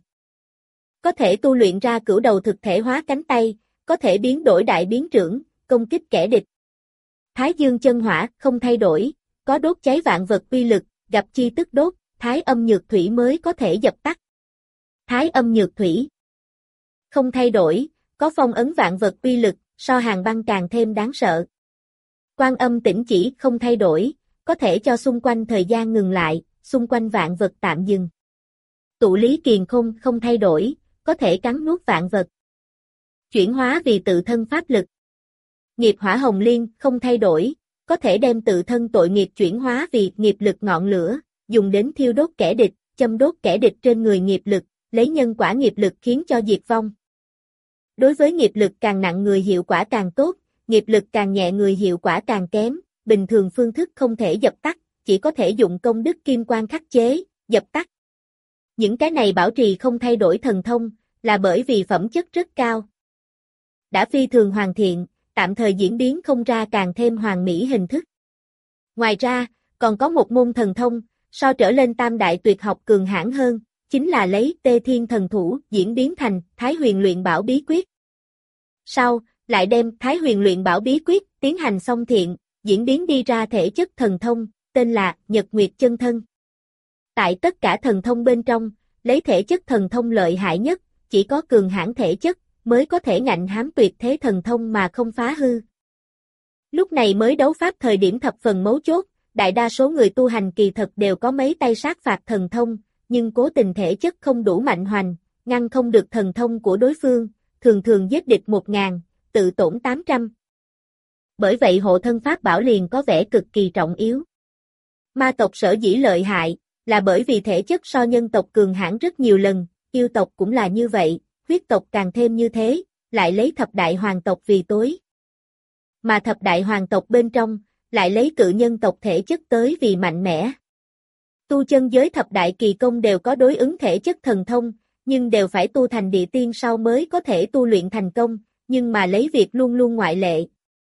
Có thể tu luyện ra cửu đầu thực thể hóa cánh tay, có thể biến đổi đại biến trưởng, công kích kẻ địch. Thái dương chân hỏa không thay đổi, có đốt cháy vạn vật uy lực, gặp chi tức đốt, thái âm nhược thủy mới có thể dập tắt. Thái âm nhược thủy không thay đổi, có phong ấn vạn vật uy lực, so hàng băng càng thêm đáng sợ. Quan âm tĩnh chỉ không thay đổi, có thể cho xung quanh thời gian ngừng lại, xung quanh vạn vật tạm dừng. Tụ lý kiền khôn không thay đổi, có thể cắn nuốt vạn vật. Chuyển hóa vì tự thân pháp lực. Nghiệp hỏa hồng liên không thay đổi, có thể đem tự thân tội nghiệp chuyển hóa vì nghiệp lực ngọn lửa, dùng đến thiêu đốt kẻ địch, châm đốt kẻ địch trên người nghiệp lực, lấy nhân quả nghiệp lực khiến cho diệt vong. Đối với nghiệp lực càng nặng người hiệu quả càng tốt, nghiệp lực càng nhẹ người hiệu quả càng kém, bình thường phương thức không thể dập tắt, chỉ có thể dụng công đức kim quang khắc chế, dập tắt. Những cái này bảo trì không thay đổi thần thông, là bởi vì phẩm chất rất cao. Đã phi thường hoàn thiện, tạm thời diễn biến không ra càng thêm hoàn mỹ hình thức. Ngoài ra, còn có một môn thần thông, so trở lên tam đại tuyệt học cường hãn hơn, chính là lấy Tê Thiên Thần Thủ diễn biến thành Thái Huyền Luyện Bảo Bí Quyết. Sau, lại đem Thái Huyền Luyện Bảo Bí Quyết tiến hành song thiện, diễn biến đi ra thể chất thần thông, tên là Nhật Nguyệt Chân Thân. Tại tất cả thần thông bên trong, lấy thể chất thần thông lợi hại nhất, chỉ có cường hãn thể chất, mới có thể ngạnh hám tuyệt thế thần thông mà không phá hư. Lúc này mới đấu pháp thời điểm thập phần mấu chốt, đại đa số người tu hành kỳ thật đều có mấy tay sát phạt thần thông, nhưng cố tình thể chất không đủ mạnh hoành, ngăn không được thần thông của đối phương, thường thường giết địch 1000, tự tổn 800. Bởi vậy hộ thân pháp bảo liền có vẻ cực kỳ trọng yếu. Ma tộc sở dĩ lợi hại, là bởi vì thể chất so nhân tộc cường hãn rất nhiều lần, yêu tộc cũng là như vậy, huyết tộc càng thêm như thế, lại lấy thập đại hoàng tộc vì tối. Mà thập đại hoàng tộc bên trong, lại lấy cự nhân tộc thể chất tới vì mạnh mẽ. Tu chân giới thập đại kỳ công đều có đối ứng thể chất thần thông, nhưng đều phải tu thành địa tiên sau mới có thể tu luyện thành công, nhưng mà lấy việc luôn luôn ngoại lệ.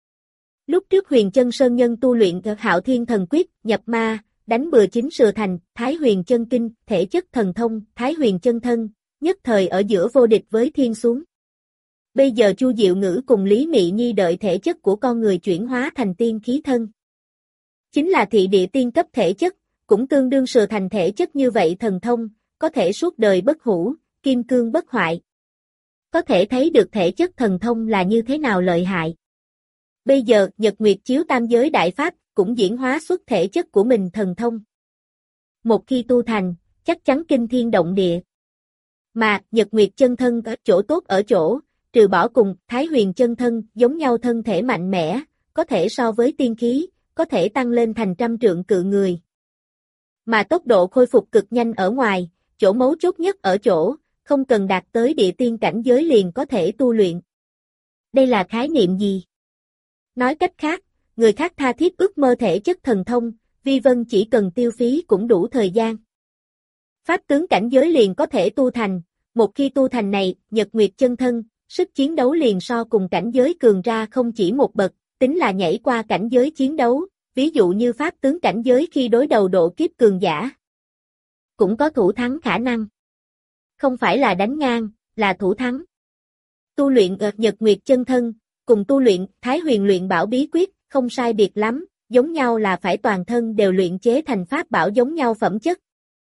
Lúc trước Huyền Chân Sơn Nhân tu luyện Hạo Thiên Thần Quyết, nhập ma, đánh bừa chính sửa thành Thái Huyền Chân Kinh, thể chất thần thông, Thái Huyền Chân Thân, nhất thời ở giữa vô địch với thiên xuống. Bây giờ Chu Diệu Ngữ cùng Lý Mị Nhi đợi thể chất của con người chuyển hóa thành tiên khí thân. Chính là thị địa tiên cấp thể chất, cũng tương đương sửa thành thể chất như vậy thần thông, có thể suốt đời bất hủ, kim cương bất hoại. Có thể thấy được thể chất thần thông là như thế nào lợi hại. Bây giờ Nhật Nguyệt Chiếu Tam Giới Đại Pháp cũng diễn hóa xuất thể chất của mình thần thông. Một khi tu thành, chắc chắn kinh thiên động địa. Mà Nhật Nguyệt Chân Thân ở chỗ tốt ở chỗ, trừ bỏ cùng Thái Huyền chân thân giống nhau thân thể mạnh mẽ, có thể so với tiên khí, có thể tăng lên thành trăm trượng cự người. Mà tốc độ khôi phục cực nhanh ở ngoài, chỗ mấu chốt nhất ở chỗ, không cần đạt tới địa tiên cảnh giới liền có thể tu luyện. Đây là khái niệm gì? Nói cách khác, người khác tha thiết ước mơ thể chất thần thông, Vi Vân chỉ cần tiêu phí cũng đủ thời gian. Pháp tướng cảnh giới liền có thể tu thành, một khi tu thành này, Nhật Nguyệt chân thân, sức chiến đấu liền so cùng cảnh giới cường ra không chỉ một bậc, tính là nhảy qua cảnh giới chiến đấu, ví dụ như pháp tướng cảnh giới khi đối đầu độ kiếp cường giả. Cũng có thủ thắng khả năng. Không phải là đánh ngang, là thủ thắng. Tu luyện Nhật Nguyệt chân thân, cùng tu luyện Thái Huyền luyện bảo bí quyết, không sai biệt lắm, giống nhau là phải toàn thân đều luyện chế thành pháp bảo giống nhau phẩm chất.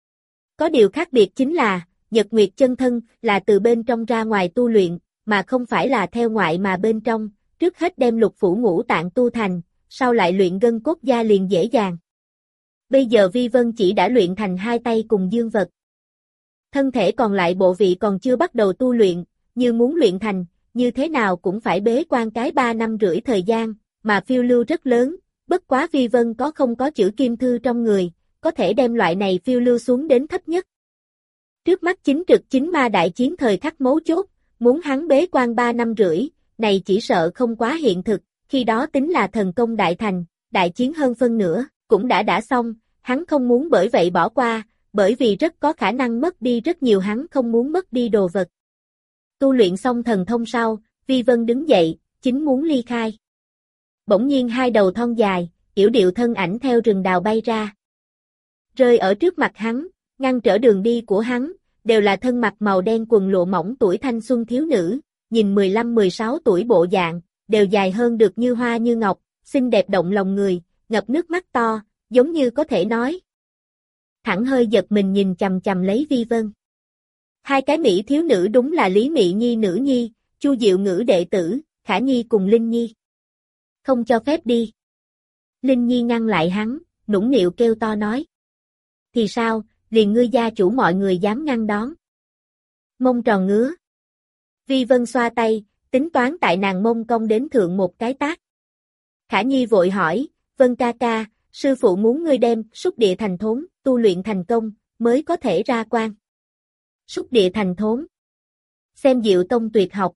Có điều khác biệt chính là, Nhật Nguyệt chân thân là từ bên trong ra ngoài tu luyện, mà không phải là theo ngoại mà bên trong, trước hết đem lục phủ ngũ tạng tu thành, sau lại luyện gân cốt da liền dễ dàng. Bây giờ Vi Vân chỉ đã luyện thành hai tay cùng dương vật. Thân thể còn lại bộ vị còn chưa bắt đầu tu luyện, như muốn luyện thành, như thế nào cũng phải bế quan cái 3 năm rưỡi thời gian, mà phiêu lưu rất lớn, bất quá Vi Vân không có chữ kim thư trong người, có thể đem loại này phiêu lưu xuống đến thấp nhất. Trước mắt chính trực chính ma đại chiến thời khắc mấu chốt, muốn hắn bế quan 3 năm rưỡi, này chỉ sợ không quá hiện thực, khi đó tính là thần công đại thành, đại chiến hơn phân nửa, cũng đã xong, hắn không muốn bởi vậy bỏ qua, bởi vì rất có khả năng mất đi rất nhiều hắn không muốn mất đi đồ vật. Tu luyện xong thần thông sau, Vi Vân đứng dậy, chính muốn ly khai. Bỗng nhiên hai đầu thon dài, yểu điệu thân ảnh theo rừng đào bay ra. Rơi ở trước mặt hắn, ngăn trở đường đi của hắn, đều là thân mặc màu đen quần lụa mỏng tuổi thanh xuân thiếu nữ, nhìn 15-16 tuổi bộ dạng, đều dài hơn được như hoa như ngọc, xinh đẹp động lòng người, ngập nước mắt to, giống như có thể nói. Thẳng hơi giật mình nhìn chằm chằm lấy Vi Vân. Hai cái mỹ thiếu nữ đúng là Lý Mị Nhi nữ nhi, Chu Diệu Ngữ đệ tử, Khả Nhi cùng Linh Nhi. Không cho phép đi. Linh Nhi ngăn lại hắn, nũng nịu kêu to nói. Thì sao, liền ngươi gia chủ mọi người dám ngăn đón. Mông tròn ngứa. Vi Vân xoa tay, tính toán tại nàng mông cong đến thượng một cái tát. Khả Nhi vội hỏi, Vân ca ca, sư phụ muốn ngươi đem Xúc Địa Thành Thốn, tu luyện thành công, mới có thể ra quan. Xúc Địa Thành Thốn. Xem Diệu Tông tuyệt học.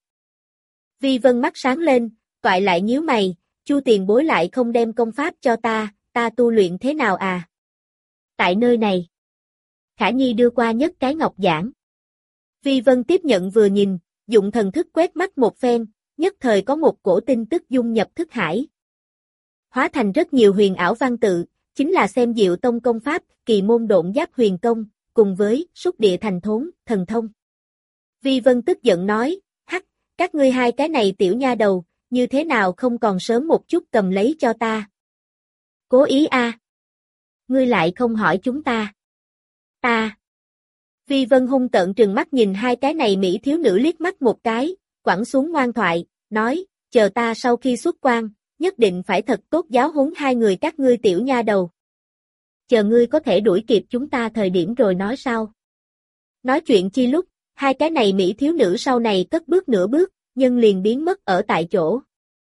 Vi Vân mắt sáng lên, toại lại nhíu mày, Chu tiền bối lại không đem công pháp cho ta tu luyện thế nào à? Tại nơi này. Khả Nhi đưa qua nhất cái ngọc giản. Vi Vân tiếp nhận vừa nhìn, dụng thần thức quét mắt một phen, nhất thời có một cổ tin tức dung nhập thức hải. Hóa thành rất nhiều huyền ảo văn tự, chính là xem Diệu Tông công pháp, Kỳ Môn Độn Giáp Huyền Công, cùng với Xúc Địa Thành Thốn, thần thông. Vi Vân tức giận nói, hắc, các ngươi hai cái này tiểu nha đầu, như thế nào không còn sớm một chút cầm lấy cho ta. Cố ý a. Ngươi lại không hỏi chúng ta. Ta. Vi Vân hung tợn trừng mắt nhìn hai cái này mỹ thiếu nữ liếc mắt một cái, quẳng xuống ngoan thoại, nói, chờ ta sau khi xuất quan, nhất định phải thật tốt giáo huấn hai người các ngươi tiểu nha đầu. Chờ ngươi có thể đuổi kịp chúng ta thời điểm rồi nói sau. Nói chuyện chi lúc, hai cái này mỹ thiếu nữ sau này cất bước nửa bước, nhưng liền biến mất ở tại chỗ.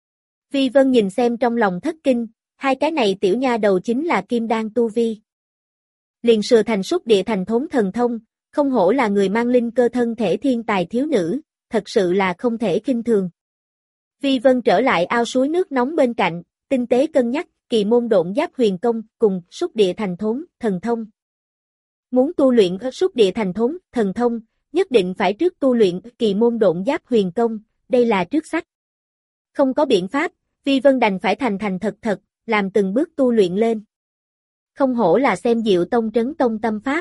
Vi Vân nhìn xem trong lòng thất kinh, hai cái này tiểu nha đầu chính là kim đan tu vi. Liền sừa thành Xúc Địa Thành Thốn thần thông, không hổ là người mang linh cơ thân thể thiên tài thiếu nữ, thật sự là không thể khinh thường. Vi Vân trở lại ao suối nước nóng bên cạnh, tinh tế cân nhắc, Kỳ Môn Độn Giáp Huyền Công cùng Xúc Địa Thành Thốn thần thông. Muốn tu luyện Xúc Địa Thành Thốn thần thông, nhất định phải trước tu luyện Kỳ Môn Độn Giáp Huyền Công, đây là trước sách. Không có biện pháp, Vi Vân đành phải thành thật, làm từng bước tu luyện lên. Không hổ là xem Diệu Tông trấn tông tâm pháp.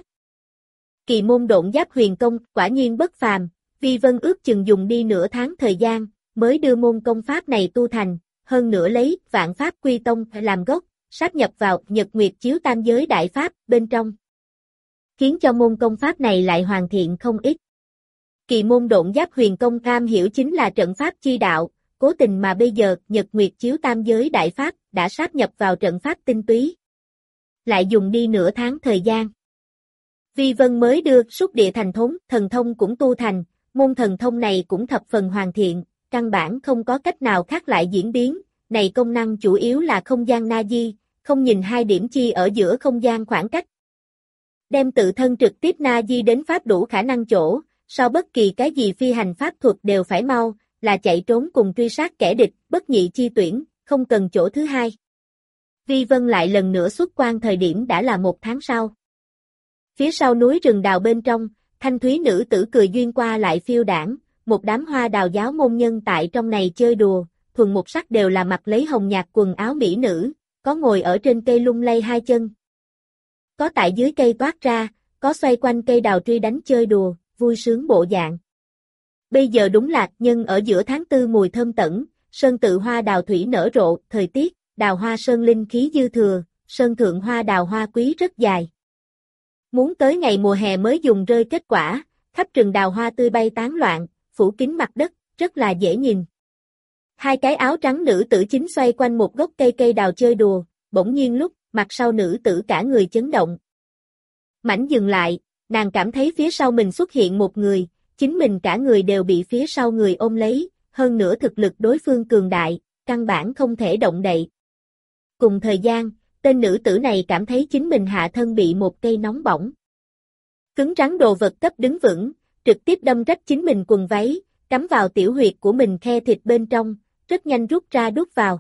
Kỳ Môn Độn Giáp Huyền Công quả nhiên bất phàm, Vi Vân ước chừng dùng đi nửa tháng thời gian, mới đưa môn công pháp này tu thành, hơn nữa lấy Vạn Pháp Quy Tông làm gốc, sáp nhập vào Nhật Nguyệt Chiếu Tam Giới Đại Pháp bên trong. Khiến cho môn công pháp này lại hoàn thiện không ít. Kỳ Môn Độn Giáp Huyền Công am hiểu chính là trận pháp chi đạo, cố tình mà bây giờ Nhật Nguyệt Chiếu Tam Giới Đại Pháp đã sáp nhập vào trận pháp tinh túy. Lại dùng đi nửa tháng thời gian. Vi Vân mới đưa Xúc Địa Thành Thốn thần thông cũng tu thành, môn thần thông này cũng thập phần hoàn thiện, căn bản không có cách nào khác lại diễn biến, này công năng chủ yếu là không gian Nazi, không nhìn hai điểm chi ở giữa không gian khoảng cách. Đem tự thân trực tiếp Nazi đến pháp đủ khả năng chỗ, sau bất kỳ cái gì phi hành pháp thuật đều phải mau, là chạy trốn cùng truy sát kẻ địch, bất nhị chi tuyển, không cần chỗ thứ hai. Vi Vân lại lần nữa xuất quan thời điểm đã là 1 tháng sau. Phía sau núi rừng đào bên trong, thanh thúy nữ tử cười duyên qua lại phiêu đảng, một đám hoa đào giáo môn nhân tại trong này chơi đùa, thuần một sắc đều là mặc lấy hồng nhạt quần áo mỹ nữ, có ngồi ở trên cây lung lay hai chân. Có tại dưới cây toát ra, có xoay quanh cây đào truy đánh chơi đùa, vui sướng bộ dạng. Bây giờ đúng là nhân ở giữa tháng 4 mùi thơm tẩn, sơn tự hoa đào thủy nở rộ, thời tiết, đào hoa sơn linh khí dư thừa, sơn thượng hoa đào hoa quý rất dài. Muốn tới ngày mùa hè mới dùng rơi kết quả, khắp rừng đào hoa tươi bay tán loạn, phủ kín mặt đất, rất là dễ nhìn. Hai cái áo trắng nữ tử chính xoay quanh một gốc cây đào chơi đùa, bỗng nhiên lúc, mặt sau nữ tử cả người chấn động. Mảnh dừng lại, nàng cảm thấy phía sau mình xuất hiện một người, chính mình cả người đều bị phía sau người ôm lấy, hơn nữa thực lực đối phương cường đại, căn bản không thể động đậy. Cùng thời gian, tên nữ tử này cảm thấy chính mình hạ thân bị một cây nóng bỏng. Cứng rắn đồ vật cấp đứng vững, trực tiếp đâm rách chính mình quần váy, cắm vào tiểu huyệt của mình khe thịt bên trong, rất nhanh rút ra đút vào.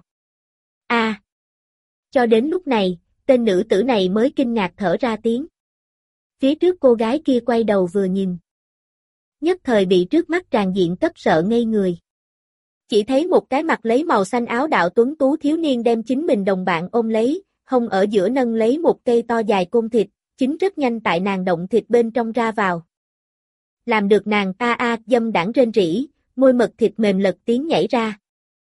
A! Cho đến lúc này, tên nữ tử này mới kinh ngạc thở ra tiếng. Phía trước cô gái kia quay đầu vừa nhìn. Nhất thời bị trước mắt tràn diện cấp sợ ngây người. Chỉ thấy một cái mặc lấy màu xanh áo đạo tuấn tú thiếu niên đem chính mình đồng bạn ôm lấy, hông ở giữa nâng lấy một cây to dài côn thịt, chính rất nhanh tại nàng động thịt bên trong ra vào. Làm được nàng dâm đãng rên rỉ, môi mật thịt mềm lật tiếng nhảy ra.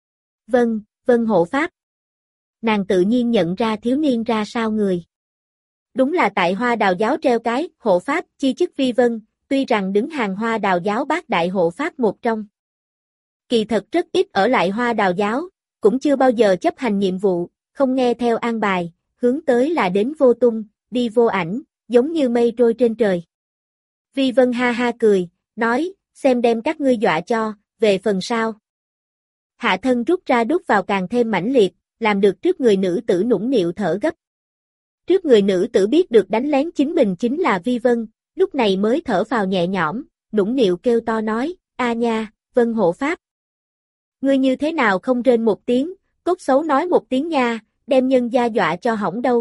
Vân hộ pháp. Nàng tự nhiên nhận ra thiếu niên ra sao người. Đúng là tại Hoa Đào giáo treo cái hộ pháp chi chức Vi Vân, tuy rằng đứng hàng Hoa Đào giáo bát đại hộ pháp một trong. Kỳ thật rất ít ở lại Hoa Đào giáo, cũng chưa bao giờ chấp hành nhiệm vụ, không nghe theo an bài, hướng tới là đến vô tung, đi vô ảnh, giống như mây trôi trên trời. Vi Vân ha ha cười, nói, xem đem các ngươi dọa cho, về phần sau. Hạ thân rút ra đút vào càng thêm mãnh liệt, làm được trước người nữ tử nũng nịu thở gấp. Trước người nữ tử biết được đánh lén chính mình chính là Vi Vân, lúc này mới thở vào nhẹ nhõm, nũng nịu kêu to nói, a nha, Vân hộ pháp. Ngươi như thế nào không rên một tiếng, cốt xấu nói một tiếng nha, đem nhân gia dọa cho hỏng đâu.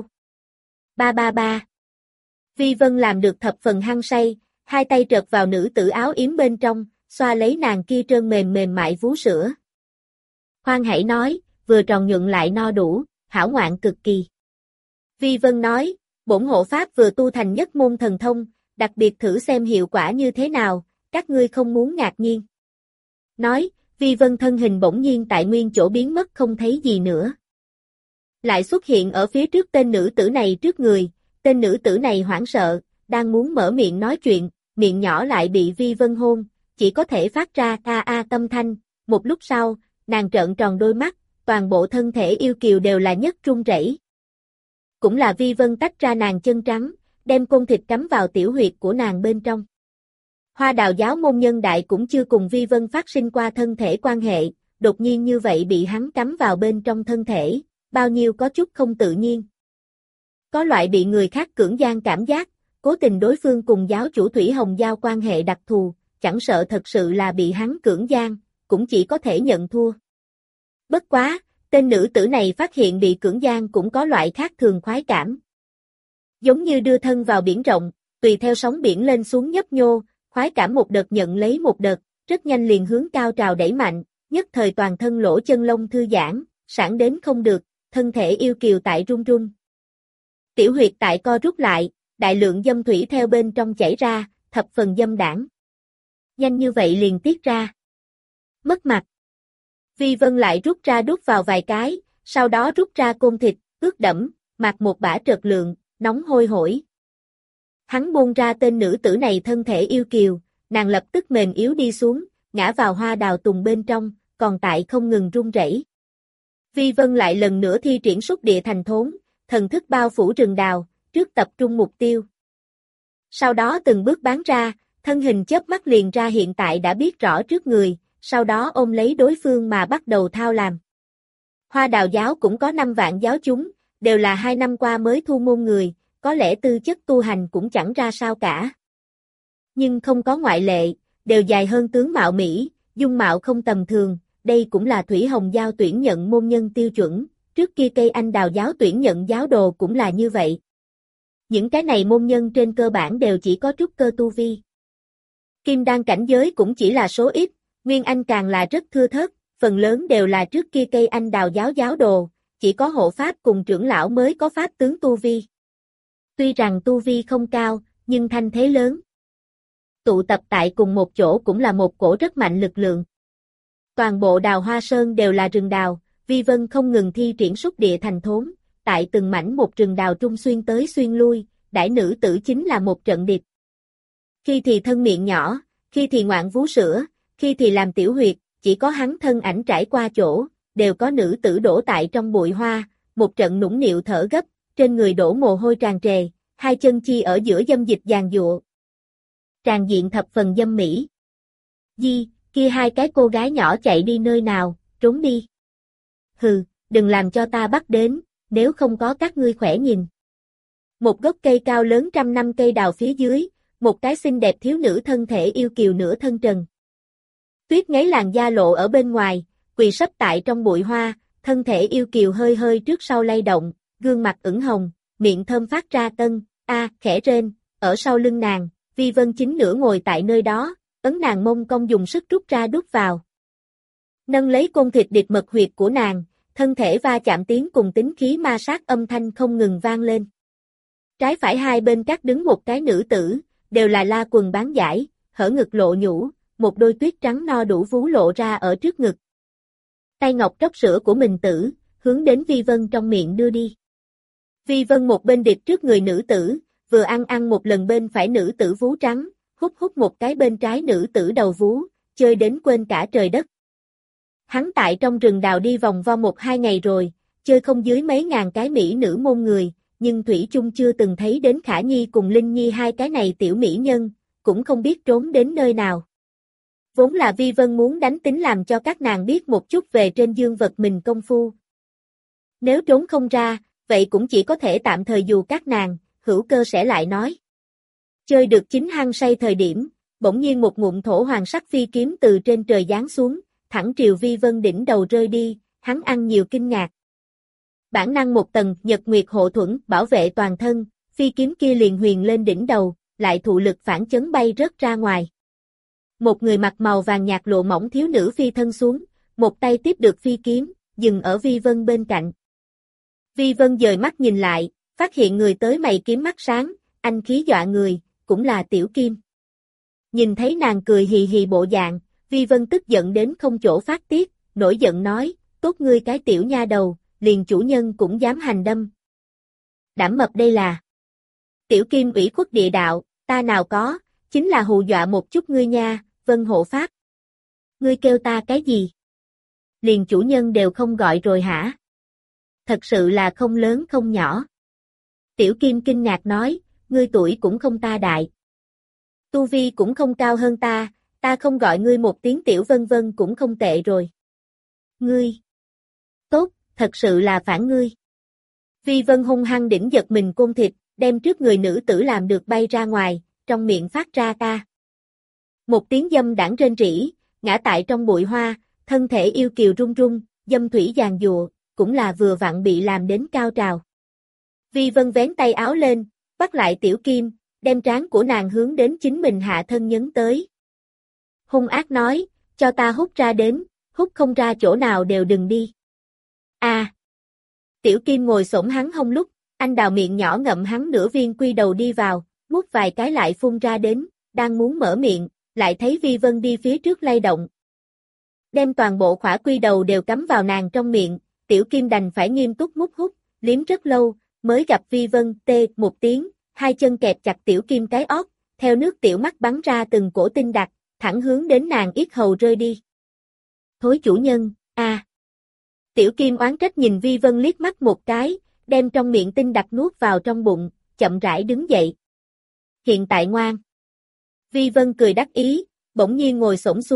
Ba. Vi Vân làm được thập phần hăng say, hai tay trợt vào nữ tử áo yếm bên trong, xoa lấy nàng kia trơn mềm mềm mại vú sữa. Hoan hãy nói, vừa tròn nhuận lại no đủ, hảo ngoạn cực kỳ. Vi Vân nói, bổn hộ pháp vừa tu thành nhất môn thần thông, đặc biệt thử xem hiệu quả như thế nào, các ngươi không muốn ngạc nhiên. Nói, Vi Vân thân hình bỗng nhiên tại nguyên chỗ biến mất không thấy gì nữa. Lại xuất hiện ở phía trước tên nữ tử này trước người, tên nữ tử này hoảng sợ, đang muốn mở miệng nói chuyện, miệng nhỏ lại bị Vi Vân hôn, chỉ có thể phát ra tâm thanh, một lúc sau, nàng trợn tròn đôi mắt, toàn bộ thân thể yêu kiều đều là nhất run rẩy. Cũng là Vi Vân tách ra nàng chân trắng, đem côn thịt cắm vào tiểu huyệt của nàng bên trong. Hoa Đào giáo môn nhân đại cũng chưa cùng Vi Vân phát sinh qua thân thể quan hệ, đột nhiên như vậy bị hắn cắm vào bên trong thân thể, bao nhiêu có chút không tự nhiên. Có loại bị người khác cưỡng gian cảm giác, cố tình đối phương cùng giáo chủ Thủy Hồng giao quan hệ đặc thù, chẳng sợ thật sự là bị hắn cưỡng gian, cũng chỉ có thể nhận thua. Bất quá, tên nữ tử này phát hiện bị cưỡng gian cũng có loại khác thường khoái cảm. Giống như đưa thân vào biển rộng, tùy theo sóng biển lên xuống nhấp nhô, khoái cảm một đợt nhận lấy một đợt, rất nhanh liền hướng cao trào đẩy mạnh, nhất thời toàn thân lỗ chân lông thư giãn, sảng đến không được, thân thể yêu kiều tại run run. Tiểu huyệt tại co rút lại, đại lượng dâm thủy theo bên trong chảy ra, thập phần dâm đảng. Nhanh như vậy liền tiết ra. Mất mặt. Vi Vân lại rút ra đút vào vài cái, sau đó rút ra côn thịt, ướt đẫm, mặc một bả trợt lượng, nóng hôi hổi. Hắn buông ra tên nữ tử này thân thể yêu kiều, nàng lập tức mềm yếu đi xuống, ngã vào hoa đào tùng bên trong, còn tại không ngừng run rẩy. Vi Vân lại lần nữa thi triển xúc địa thành thốn, thần thức bao phủ rừng đào, trước tập trung mục tiêu. Sau đó từng bước bắn ra, thân hình chớp mắt liền ra hiện tại đã biết rõ trước người, sau đó ôm lấy đối phương mà bắt đầu thao làm. Hoa Đào giáo cũng có 5 vạn giáo chúng, đều là 2 năm qua mới thu môn người, có lẽ tư chất tu hành cũng chẳng ra sao cả. Nhưng không có ngoại lệ, đều dài hơn tướng mạo Mỹ, dung mạo không tầm thường, đây cũng là Thủy Hồng Giao tuyển nhận môn nhân tiêu chuẩn, trước kia Cây Anh Đào giáo tuyển nhận giáo đồ cũng là như vậy. Những cái này môn nhân trên cơ bản đều chỉ có trúc cơ tu vi. Kim đan cảnh giới cũng chỉ là số ít, Nguyên Anh càng là rất thưa thớt, phần lớn đều là trước kia Cây Anh Đào giáo giáo đồ, chỉ có hộ pháp cùng trưởng lão mới có pháp tướng tu vi. Tuy rằng tu vi không cao, nhưng thanh thế lớn. Tụ tập tại cùng một chỗ cũng là một cổ rất mạnh lực lượng. Toàn bộ Đào Hoa Sơn đều là rừng đào, Vi Vân không ngừng thi triển xúc địa thành thốn, tại từng mảnh một rừng đào trung xuyên tới xuyên lui, đãi nữ tử chính là một trận địch. Khi thì thân miệng nhỏ, khi thì ngoạn vú sữa, khi thì làm tiểu huyệt, chỉ có hắn thân ảnh trải qua chỗ, đều có nữ tử đổ tại trong bụi hoa, một trận nũng nịu thở gấp, trên người đổ mồ hôi tràn trề, hai chân chi ở giữa dâm dịch giàn giụa. Tràn diện thập phần dâm mỹ. Di, kia hai cái cô gái nhỏ chạy đi nơi nào, trốn đi. Hừ, đừng làm cho ta bắt đến, nếu không có các ngươi khỏe nhìn. Một gốc cây cao lớn 100 năm cây đào phía dưới, một cái xinh đẹp thiếu nữ thân thể yêu kiều nửa thân trần. Tuyết ngấy làn da lộ ở bên ngoài, quỳ sấp tại trong bụi hoa, thân thể yêu kiều hơi hơi trước sau lay động, gương mặt ửng hồng, miệng thơm phát ra tân, khẽ rên, ở sau lưng nàng, Vi Vân chính nửa ngồi tại nơi đó, ấn nàng mông cong dùng sức rút ra đút vào. Nâng lấy côn thịt điệp mật huyệt của nàng, thân thể va chạm tiếng cùng tính khí ma sát âm thanh không ngừng vang lên. Trái phải hai bên cắt đứng một cái nữ tử, đều là la quần bán giải, hở ngực lộ nhũ, một đôi tuyết trắng no đủ vú lộ ra ở trước ngực. Tay ngọc tróc sữa của mình tử, hướng đến Vi Vân trong miệng đưa đi. Vi Vân một bên điệp trước người nữ tử, vừa ăn một lần bên phải nữ tử vú trắng, hút một cái bên trái nữ tử đầu vú, chơi đến quên cả trời đất. Hắn tại trong rừng đào đi vòng vo 1-2 ngày rồi, chơi không dưới mấy ngàn cái mỹ nữ môn người, nhưng Thủy chung chưa từng thấy đến Khả Nhi cùng Linh Nhi hai cái này tiểu mỹ nhân, cũng không biết trốn đến nơi nào. Vốn là Vi Vân muốn đánh tính làm cho các nàng biết một chút về trên dương vật mình công phu. Nếu trốn không ra, vậy cũng chỉ có thể tạm thời dù các nàng, hữu cơ sẽ lại nói. Chơi được chính hăng say thời điểm, bỗng nhiên một ngụm thổ hoàng sắc phi kiếm từ trên trời giáng xuống, thẳng triều Vi Vân đỉnh đầu rơi đi, hắn ăn nhiều kinh ngạc. Bản năng một tầng nhật nguyệt hộ thuẫn bảo vệ toàn thân, phi kiếm kia liền huyền lên đỉnh đầu, lại thụ lực phản chấn bay rớt ra ngoài. Một người mặc màu vàng nhạt lộ mỏng thiếu nữ phi thân xuống, một tay tiếp được phi kiếm, dừng ở Vi Vân bên cạnh. Vi Vân dời mắt nhìn lại, phát hiện người tới mày kiếm mắt sáng, anh khí dọa người, cũng là Tiểu Kim. Nhìn thấy nàng cười hì hì bộ dạng, Vi Vân tức giận đến không chỗ phát tiết, nổi giận nói, tốt ngươi cái tiểu nha đầu, liền chủ nhân cũng dám hành đâm. Đảm mập đây là. Tiểu Kim ủy khuất địa đạo, ta nào có, chính là hù dọa một chút ngươi nha, Vân hộ pháp. Ngươi kêu ta cái gì? Liền chủ nhân đều không gọi rồi hả? Thật sự là không lớn không nhỏ. Tiểu Kim kinh ngạc nói, ngươi tuổi cũng không ta đại. Tu vi cũng không cao hơn ta không gọi ngươi một tiếng tiểu Vân Vân cũng không tệ rồi. Ngươi. Tốt, thật sự là phản ngươi. Vi Vân hung hăng đỉnh giật mình côn thịt, đem trước người nữ tử làm được bay ra ngoài, trong miệng phát ra ta. Một tiếng dâm đãng rên rỉ, ngã tại trong bụi hoa, thân thể yêu kiều run run, dâm thủy giàn giụa, cũng là vừa vặn bị làm đến cao trào. Vi Vân vén tay áo lên, bắt lại Tiểu Kim, đem trán của nàng hướng đến chính mình hạ thân nhấn tới. Hung ác nói, cho ta hút ra đến, hút không ra chỗ nào đều đừng đi. Tiểu Kim ngồi xổm hắn hông lúc, anh đào miệng nhỏ ngậm hắn nửa viên quy đầu đi vào, mút vài cái lại phun ra đến, đang muốn mở miệng, lại thấy Vi Vân đi phía trước lay động. Đem toàn bộ khỏa quy đầu đều cắm vào nàng trong miệng, Tiểu Kim đành phải nghiêm túc mút hút, liếm rất lâu, mới gặp Vi Vân tê một tiếng, hai chân kẹp chặt Tiểu Kim cái ót, theo nước tiểu mắt bắn ra từng cổ tinh đặc, thẳng hướng đến nàng yết hầu rơi đi. Thối chủ nhân, Tiểu Kim oán trách nhìn Vi Vân liếc mắt một cái, đem trong miệng tinh đặc nuốt vào trong bụng, chậm rãi đứng dậy. Hiện tại ngoan. Vi Vân cười đắc ý, bỗng nhiên ngồi xổm xuống,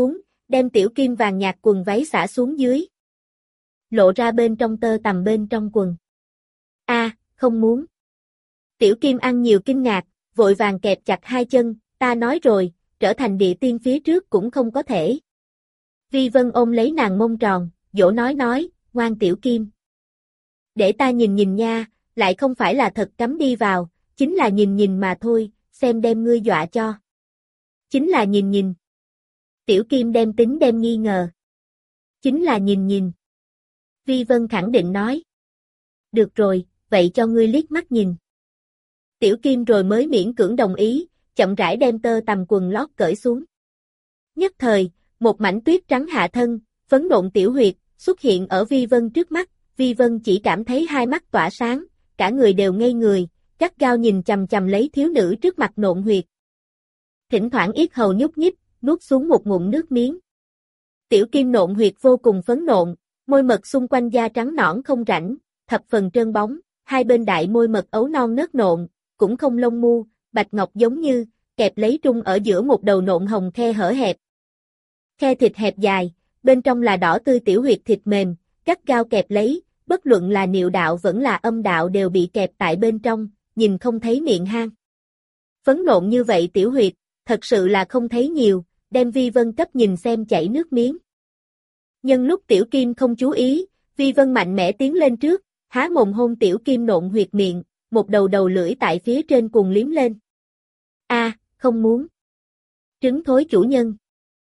đem tiểu kim vàng nhạt quần váy xả xuống dưới. Lộ ra bên trong tơ tằm bên trong quần. Không muốn. Tiểu kim ăn nhiều kinh ngạc, vội vàng kẹp chặt hai chân, ta nói rồi, trở thành địa tiên phía trước cũng không có thể. Vi Vân ôm lấy nàng mông tròn, dỗ nói, ngoan tiểu kim. Để ta nhìn nhìn nha, lại không phải là thật cắm đi vào, chính là nhìn nhìn mà thôi, xem đem ngươi dọa cho. Chính là nhìn nhìn. Tiểu kim đem tính đem nghi ngờ. Chính là nhìn nhìn. Vi Vân khẳng định nói. Được rồi, vậy cho ngươi liếc mắt nhìn. Tiểu kim rồi mới miễn cưỡng đồng ý, chậm rãi đem tơ tằm quần lót cởi xuống. Nhất thời, một mảnh tuyết trắng hạ thân, phấn nộn tiểu huyệt, xuất hiện ở Vi Vân trước mắt, Vi Vân chỉ cảm thấy hai mắt tỏa sáng, cả người đều ngây người, gắt gao nhìn chằm chằm lấy thiếu nữ trước mặt nộn huyệt. Thỉnh thoảng yết hầu nhúc nhích, nuốt xuống một ngụm nước miếng. Tiểu kim nộn huyệt vô cùng phấn nộn, môi mật xung quanh da trắng nõn không rãnh, thập phần trơn bóng, hai bên đại môi mật ấu non nớt nộn, cũng không lông mu, bạch ngọc giống như, kẹp lấy trung ở giữa một đầu nộn hồng khe hở hẹp. Khe thịt hẹp dài, bên trong là đỏ tươi tiểu huyệt thịt mềm, gắt gao kẹp lấy, bất luận là niệu đạo vẫn là âm đạo đều bị kẹp tại bên trong, nhìn không thấy miệng hang. Phấn nộn như vậy tiểu huyệt, thật sự là không thấy nhiều, đem Vi Vân cấp nhìn xem chảy nước miếng. Nhân lúc tiểu kim không chú ý, Vi Vân mạnh mẽ tiến lên trước, há mồm hôn tiểu kim nộn huyệt miệng, một đầu đầu lưỡi tại phía trên cùng liếm lên. Không muốn. Trứng thối chủ nhân.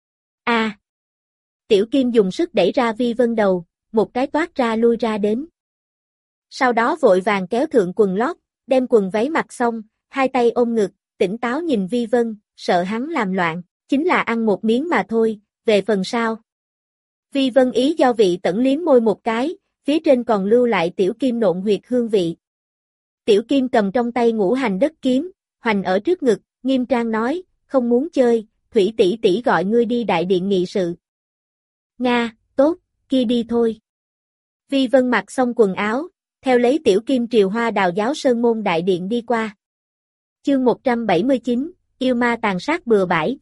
Tiểu kim dùng sức đẩy ra Vi Vân đầu, một cái toát ra lui ra đến. Sau đó vội vàng kéo thượng quần lót, đem quần váy mặc xong, hai tay ôm ngực, tỉnh táo nhìn Vi Vân, sợ hắn làm loạn, chính là ăn một miếng mà thôi, về phần sau. Vi Vân ý do vị tẩn liếm môi một cái, phía trên còn lưu lại tiểu kim nộn huyệt hương vị. Tiểu kim cầm trong tay ngũ hành đất kiếm, hoành ở trước ngực, nghiêm trang nói, không muốn chơi, Thủy tỷ tỷ gọi ngươi đi đại điện nghị sự. Nga, tốt, kia đi thôi. Vi Vân mặc xong quần áo, theo lấy tiểu kim triều hoa đào giáo sơn môn đại điện đi qua. Chương 179, yêu ma tàn sát bừa bãi,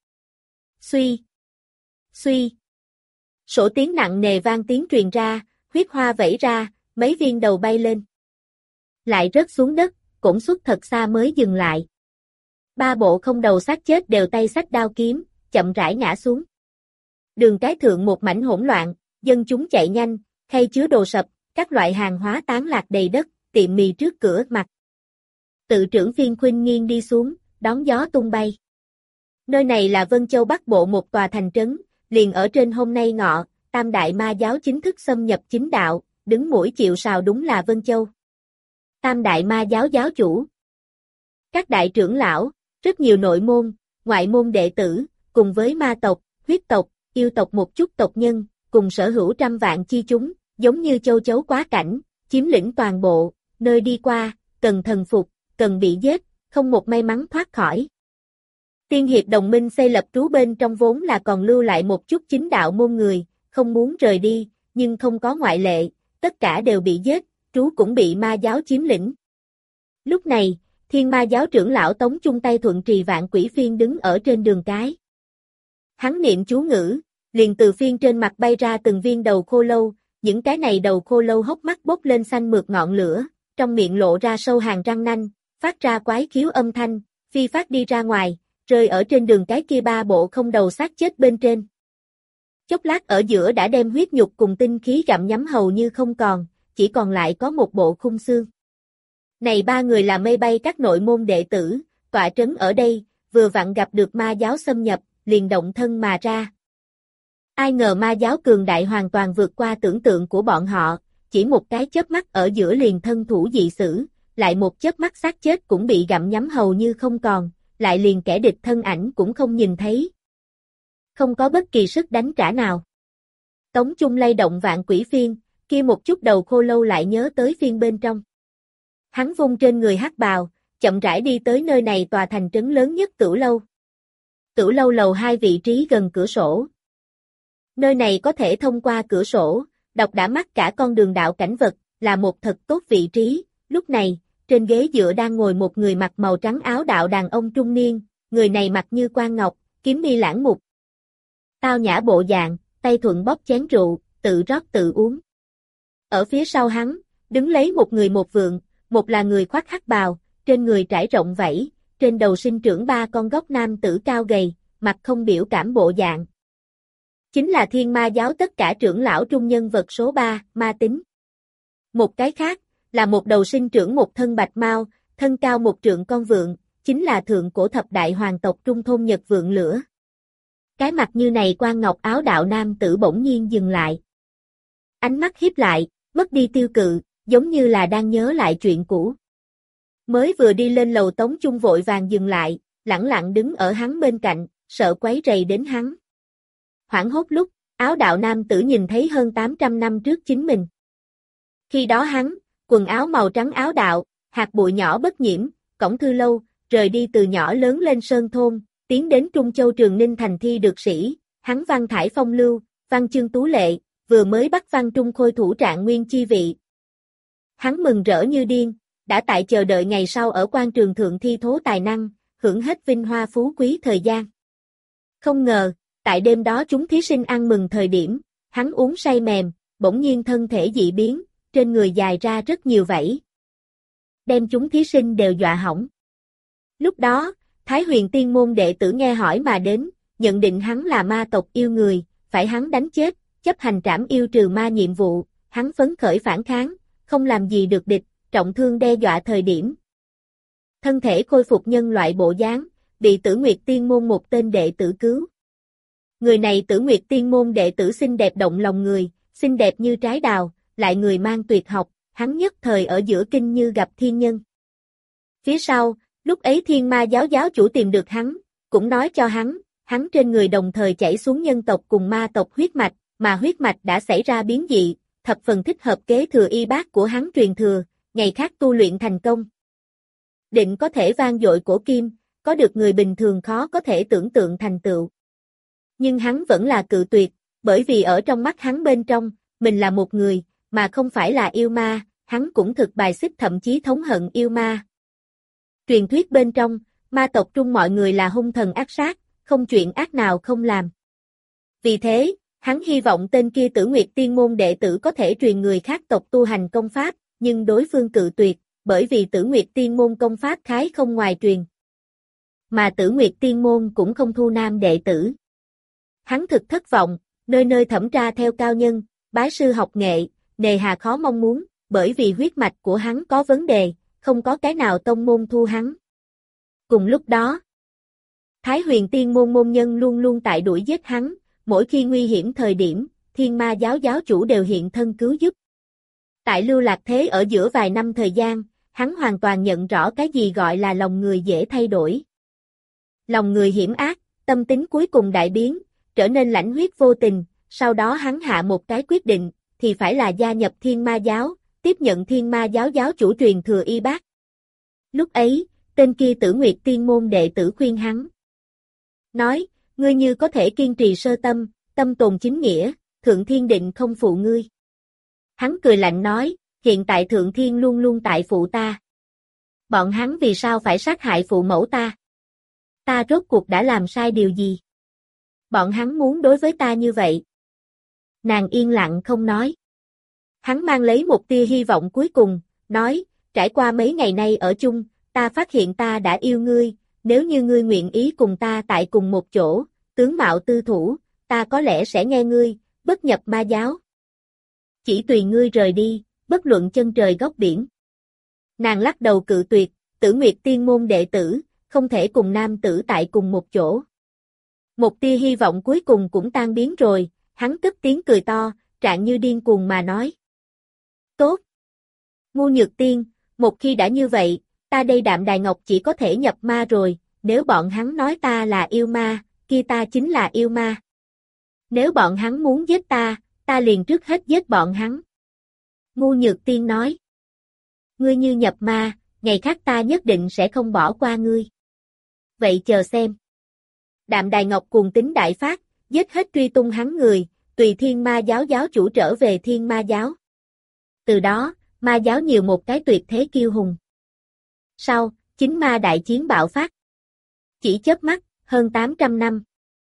suy. Sổ tiếng nặng nề vang tiếng truyền ra, huyết hoa vẩy ra, mấy viên đầu bay lên. Lại rớt xuống đất, cổn xuất thật xa mới dừng lại. Ba bộ không đầu xác chết đều tay xách đao kiếm, chậm rãi ngã xuống. Đường cái thượng một mảnh hỗn loạn, dân chúng chạy nhanh, khay chứa đồ sập, các loại hàng hóa tán lạc đầy đất, tiệm mì trước cửa mặt. Tự trưởng Phiên Khuynh nghiêng đi xuống, đón gió tung bay. Nơi này là Vân Châu Bắc Bộ một tòa thành trấn, liền ở trên hôm nay ngọ, Tam Đại Ma Giáo chính thức xâm nhập chính đạo, đứng mũi chịu sào đúng là Vân Châu. Tam Đại Ma Giáo giáo chủ, các đại trưởng lão, rất nhiều nội môn, ngoại môn đệ tử, cùng với ma tộc, huyết tộc, yêu tộc một chút tộc nhân, cùng sở hữu trăm vạn chi chúng, giống như châu chấu quá cảnh, chiếm lĩnh toàn bộ, nơi đi qua, cần thần phục, cần bị giết, không một may mắn thoát khỏi. Tiên hiệp đồng minh xây lập trú bên trong vốn là còn lưu lại một chút chính đạo môn người, không muốn rời đi, nhưng không có ngoại lệ, tất cả đều bị giết, trú cũng bị ma giáo chiếm lĩnh. Lúc này, Thiên Ma giáo trưởng lão Tống chung tay thuận trì vạn quỷ phiên đứng ở trên đường cái. Hắn niệm chú ngữ, liền từ phiên trên mặt bay ra từng viên đầu khô lâu, những cái này đầu khô lâu hốc mắt bốc lên xanh mượt ngọn lửa, trong miệng lộ ra sâu hàng răng nanh, phát ra quái khiếu âm thanh, phi phát đi ra ngoài, rơi ở trên đường cái kia ba bộ không đầu xác chết bên trên. Chốc lát ở giữa đã đem huyết nhục cùng tinh khí gặm nhấm hầu như không còn, chỉ còn lại có một bộ khung xương. Này ba người là mây bay các nội môn đệ tử, tọa trấn ở đây, vừa vặn gặp được ma giáo xâm nhập, liền động thân mà ra. Ai ngờ ma giáo cường đại hoàn toàn vượt qua tưởng tượng của bọn họ, chỉ một cái chớp mắt ở giữa liền thân thủ dị xử, lại một chớp mắt xác chết cũng bị gặm nhấm hầu như không còn, lại liền kẻ địch thân ảnh cũng không nhìn thấy. Không có bất kỳ sức đánh trả nào. Tống chung lay động vạn quỷ phiên, kia một chút đầu khô lâu lại nhớ tới phiên bên trong. Hắn vung trên người hắc bào, chậm rãi đi tới nơi này tòa thành trấn lớn nhất Tửu Lâu. Tửu Lâu lầu 2 vị trí gần cửa sổ. Nơi này có thể thông qua cửa sổ, đọc đã mắt cả con đường đạo cảnh vật, là một thật tốt vị trí. Lúc này, trên ghế dựa đang ngồi một người mặc màu trắng áo đạo đàn ông trung niên, người này mặt như quan ngọc, kiếm mi lãng mục. tao nhã bộ dạng, tay thuận bóp chén rượu, tự rót tự uống. Ở phía sau hắn, đứng lấy một người một vượng, một là người khoác hắc bào, trên người trải rộng vảy, trên đầu sinh trưởng 3 con góc nam tử cao gầy, mặt không biểu cảm bộ dạng. Chính là Thiên Ma giáo tất cả trưởng lão trung nhân vật số 3, Ma Tính. Một cái khác, là một đầu sinh trưởng một thân bạch mao, thân cao 1 trượng con vượng, chính là thượng cổ thập đại hoàng tộc Trung thôn Nhật Vượng Lửa. Cái mặt như này quan ngọc áo đạo nam tử bỗng nhiên dừng lại. Ánh mắt híp lại, mất đi tiêu cự, giống như là đang nhớ lại chuyện cũ. Mới vừa đi lên lầu Tống Chung vội vàng dừng lại, lẳng lặng đứng ở hắn bên cạnh, sợ quấy rầy đến hắn. Hoảng hốt lúc, áo đạo nam tử nhìn thấy hơn 800 năm trước chính mình. Khi đó hắn, quần áo màu trắng áo đạo, hạt bụi nhỏ bất nhiễm, cổng thư lâu, rời đi từ nhỏ lớn lên sơn thôn, tiến đến Trung Châu Trường Ninh thành thi được sĩ, hắn văn thải phong lưu, văn chương tú lệ, vừa mới bắt văn trung khôi thủ trạng nguyên chi vị. Hắn mừng rỡ như điên, đã tại chờ đợi ngày sau ở quan trường thượng thi thố tài năng, hưởng hết vinh hoa phú quý thời gian. Không ngờ, tại đêm đó chúng thí sinh ăn mừng thời điểm, hắn uống say mềm, bỗng nhiên thân thể dị biến, trên người dài ra rất nhiều vảy. Đem chúng thí sinh đều dọa hỏng. Lúc đó, Thái Huyền Tiên môn đệ tử nghe hỏi mà đến, nhận định hắn là ma tộc yêu người, phải hắn đánh chết, chấp hành trảm yêu trừ ma nhiệm vụ, hắn phấn khởi phản kháng, không làm gì được địch, trọng thương đe dọa thời điểm. Thân thể khôi phục nhân loại bộ dáng, bị Tử Nguyệt Tiên môn một tên đệ tử cứu. Người này Tử Nguyệt Tiên môn đệ tử xinh đẹp động lòng người, xinh đẹp như trái đào, lại người mang tuyệt học, hắn nhất thời ở giữa kinh như gặp thiên nhân. Phía sau, lúc ấy Thiên Ma giáo giáo chủ tìm được hắn, cũng nói cho hắn trên người đồng thời chảy xuống nhân tộc cùng ma tộc huyết mạch, mà huyết mạch đã xảy ra biến dị, thập phần thích hợp kế thừa y bát của hắn truyền thừa, ngày khác tu luyện thành công. Định có thể vang dội cổ kim, có được người bình thường khó có thể tưởng tượng thành tựu. Nhưng hắn vẫn là cự tuyệt, bởi vì ở trong mắt hắn bên trong, mình là một người, mà không phải là yêu ma, hắn cũng thực bài xích thậm chí thống hận yêu ma. Truyền thuyết bên trong, ma tộc trung mọi người là hung thần ác sát, không chuyện ác nào không làm. Vì thế, hắn hy vọng tên kia Tử Nguyệt Tiên môn đệ tử có thể truyền người khác tộc tu hành công pháp, nhưng đối phương cự tuyệt, bởi vì Tử Nguyệt Tiên môn công pháp khái không ngoài truyền. Mà Tử Nguyệt Tiên môn cũng không thu nam đệ tử. Hắn thực thất vọng, nơi nơi thẩm tra theo cao nhân, bái sư học nghệ, nề hà khó mong muốn, bởi vì huyết mạch của hắn có vấn đề, không có cái nào tông môn thu hắn. Cùng lúc đó, Thái Huyền Tiên môn môn nhân luôn luôn tại đuổi giết hắn, mỗi khi nguy hiểm thời điểm, Thiên Ma giáo giáo chủ đều hiện thân cứu giúp. Tại lưu lạc thế ở giữa vài năm thời gian, hắn hoàn toàn nhận rõ cái gì gọi là lòng người dễ thay đổi. Lòng người hiểm ác, tâm tính cuối cùng đại biến, trở nên lãnh huyết vô tình, sau đó hắn hạ một cái quyết định, thì phải là gia nhập Thiên Ma giáo, tiếp nhận Thiên Ma giáo giáo chủ truyền thừa y bát. Lúc ấy, tên kia Tử Nguyệt Tiên môn đệ tử khuyên hắn. Nói, ngươi như có thể kiên trì sơ tâm, tâm tồn chính nghĩa, Thượng Thiên định không phụ ngươi. Hắn cười lạnh nói, hiện tại Thượng Thiên luôn luôn tại phụ ta. Bọn hắn vì sao phải sát hại phụ mẫu ta? Ta rốt cuộc đã làm sai điều gì? Bọn hắn muốn đối với ta như vậy. Nàng yên lặng không nói. Hắn mang lấy một tia hy vọng cuối cùng, nói, trải qua mấy ngày nay ở chung, ta phát hiện ta đã yêu ngươi, nếu như ngươi nguyện ý cùng ta tại cùng một chỗ, tướng mạo tư thủ, ta có lẽ sẽ nghe ngươi, bất nhập ma giáo. Chỉ tùy ngươi rời đi, bất luận chân trời góc biển. Nàng lắc đầu cự tuyệt, Tử Nguyệt Tiên môn đệ tử, không thể cùng nam tử tại cùng một chỗ. Một tia hy vọng cuối cùng cũng tan biến rồi, hắn cất tiếng cười to, trạng như điên cuồng mà nói. Tốt! Ngu Nhược Tiên, một khi đã như vậy, ta đây Đạm Đài Ngọc chỉ có thể nhập ma rồi, nếu bọn hắn nói ta là yêu ma, kia ta chính là yêu ma. Nếu bọn hắn muốn giết ta, ta liền trước hết giết bọn hắn. Ngu Nhược Tiên nói. Ngươi như nhập ma, ngày khác ta nhất định sẽ không bỏ qua ngươi. Vậy chờ xem. Đạm Đài Ngọc cuồng tính đại phát, giết hết truy tung hắn người, tùy Thiên Ma giáo giáo chủ trở về Thiên Ma giáo. Từ đó, ma giáo nhiều một cái tuyệt thế kiêu hùng. Sau, chính ma đại chiến bạo phát. Chỉ chớp mắt, hơn 800 năm.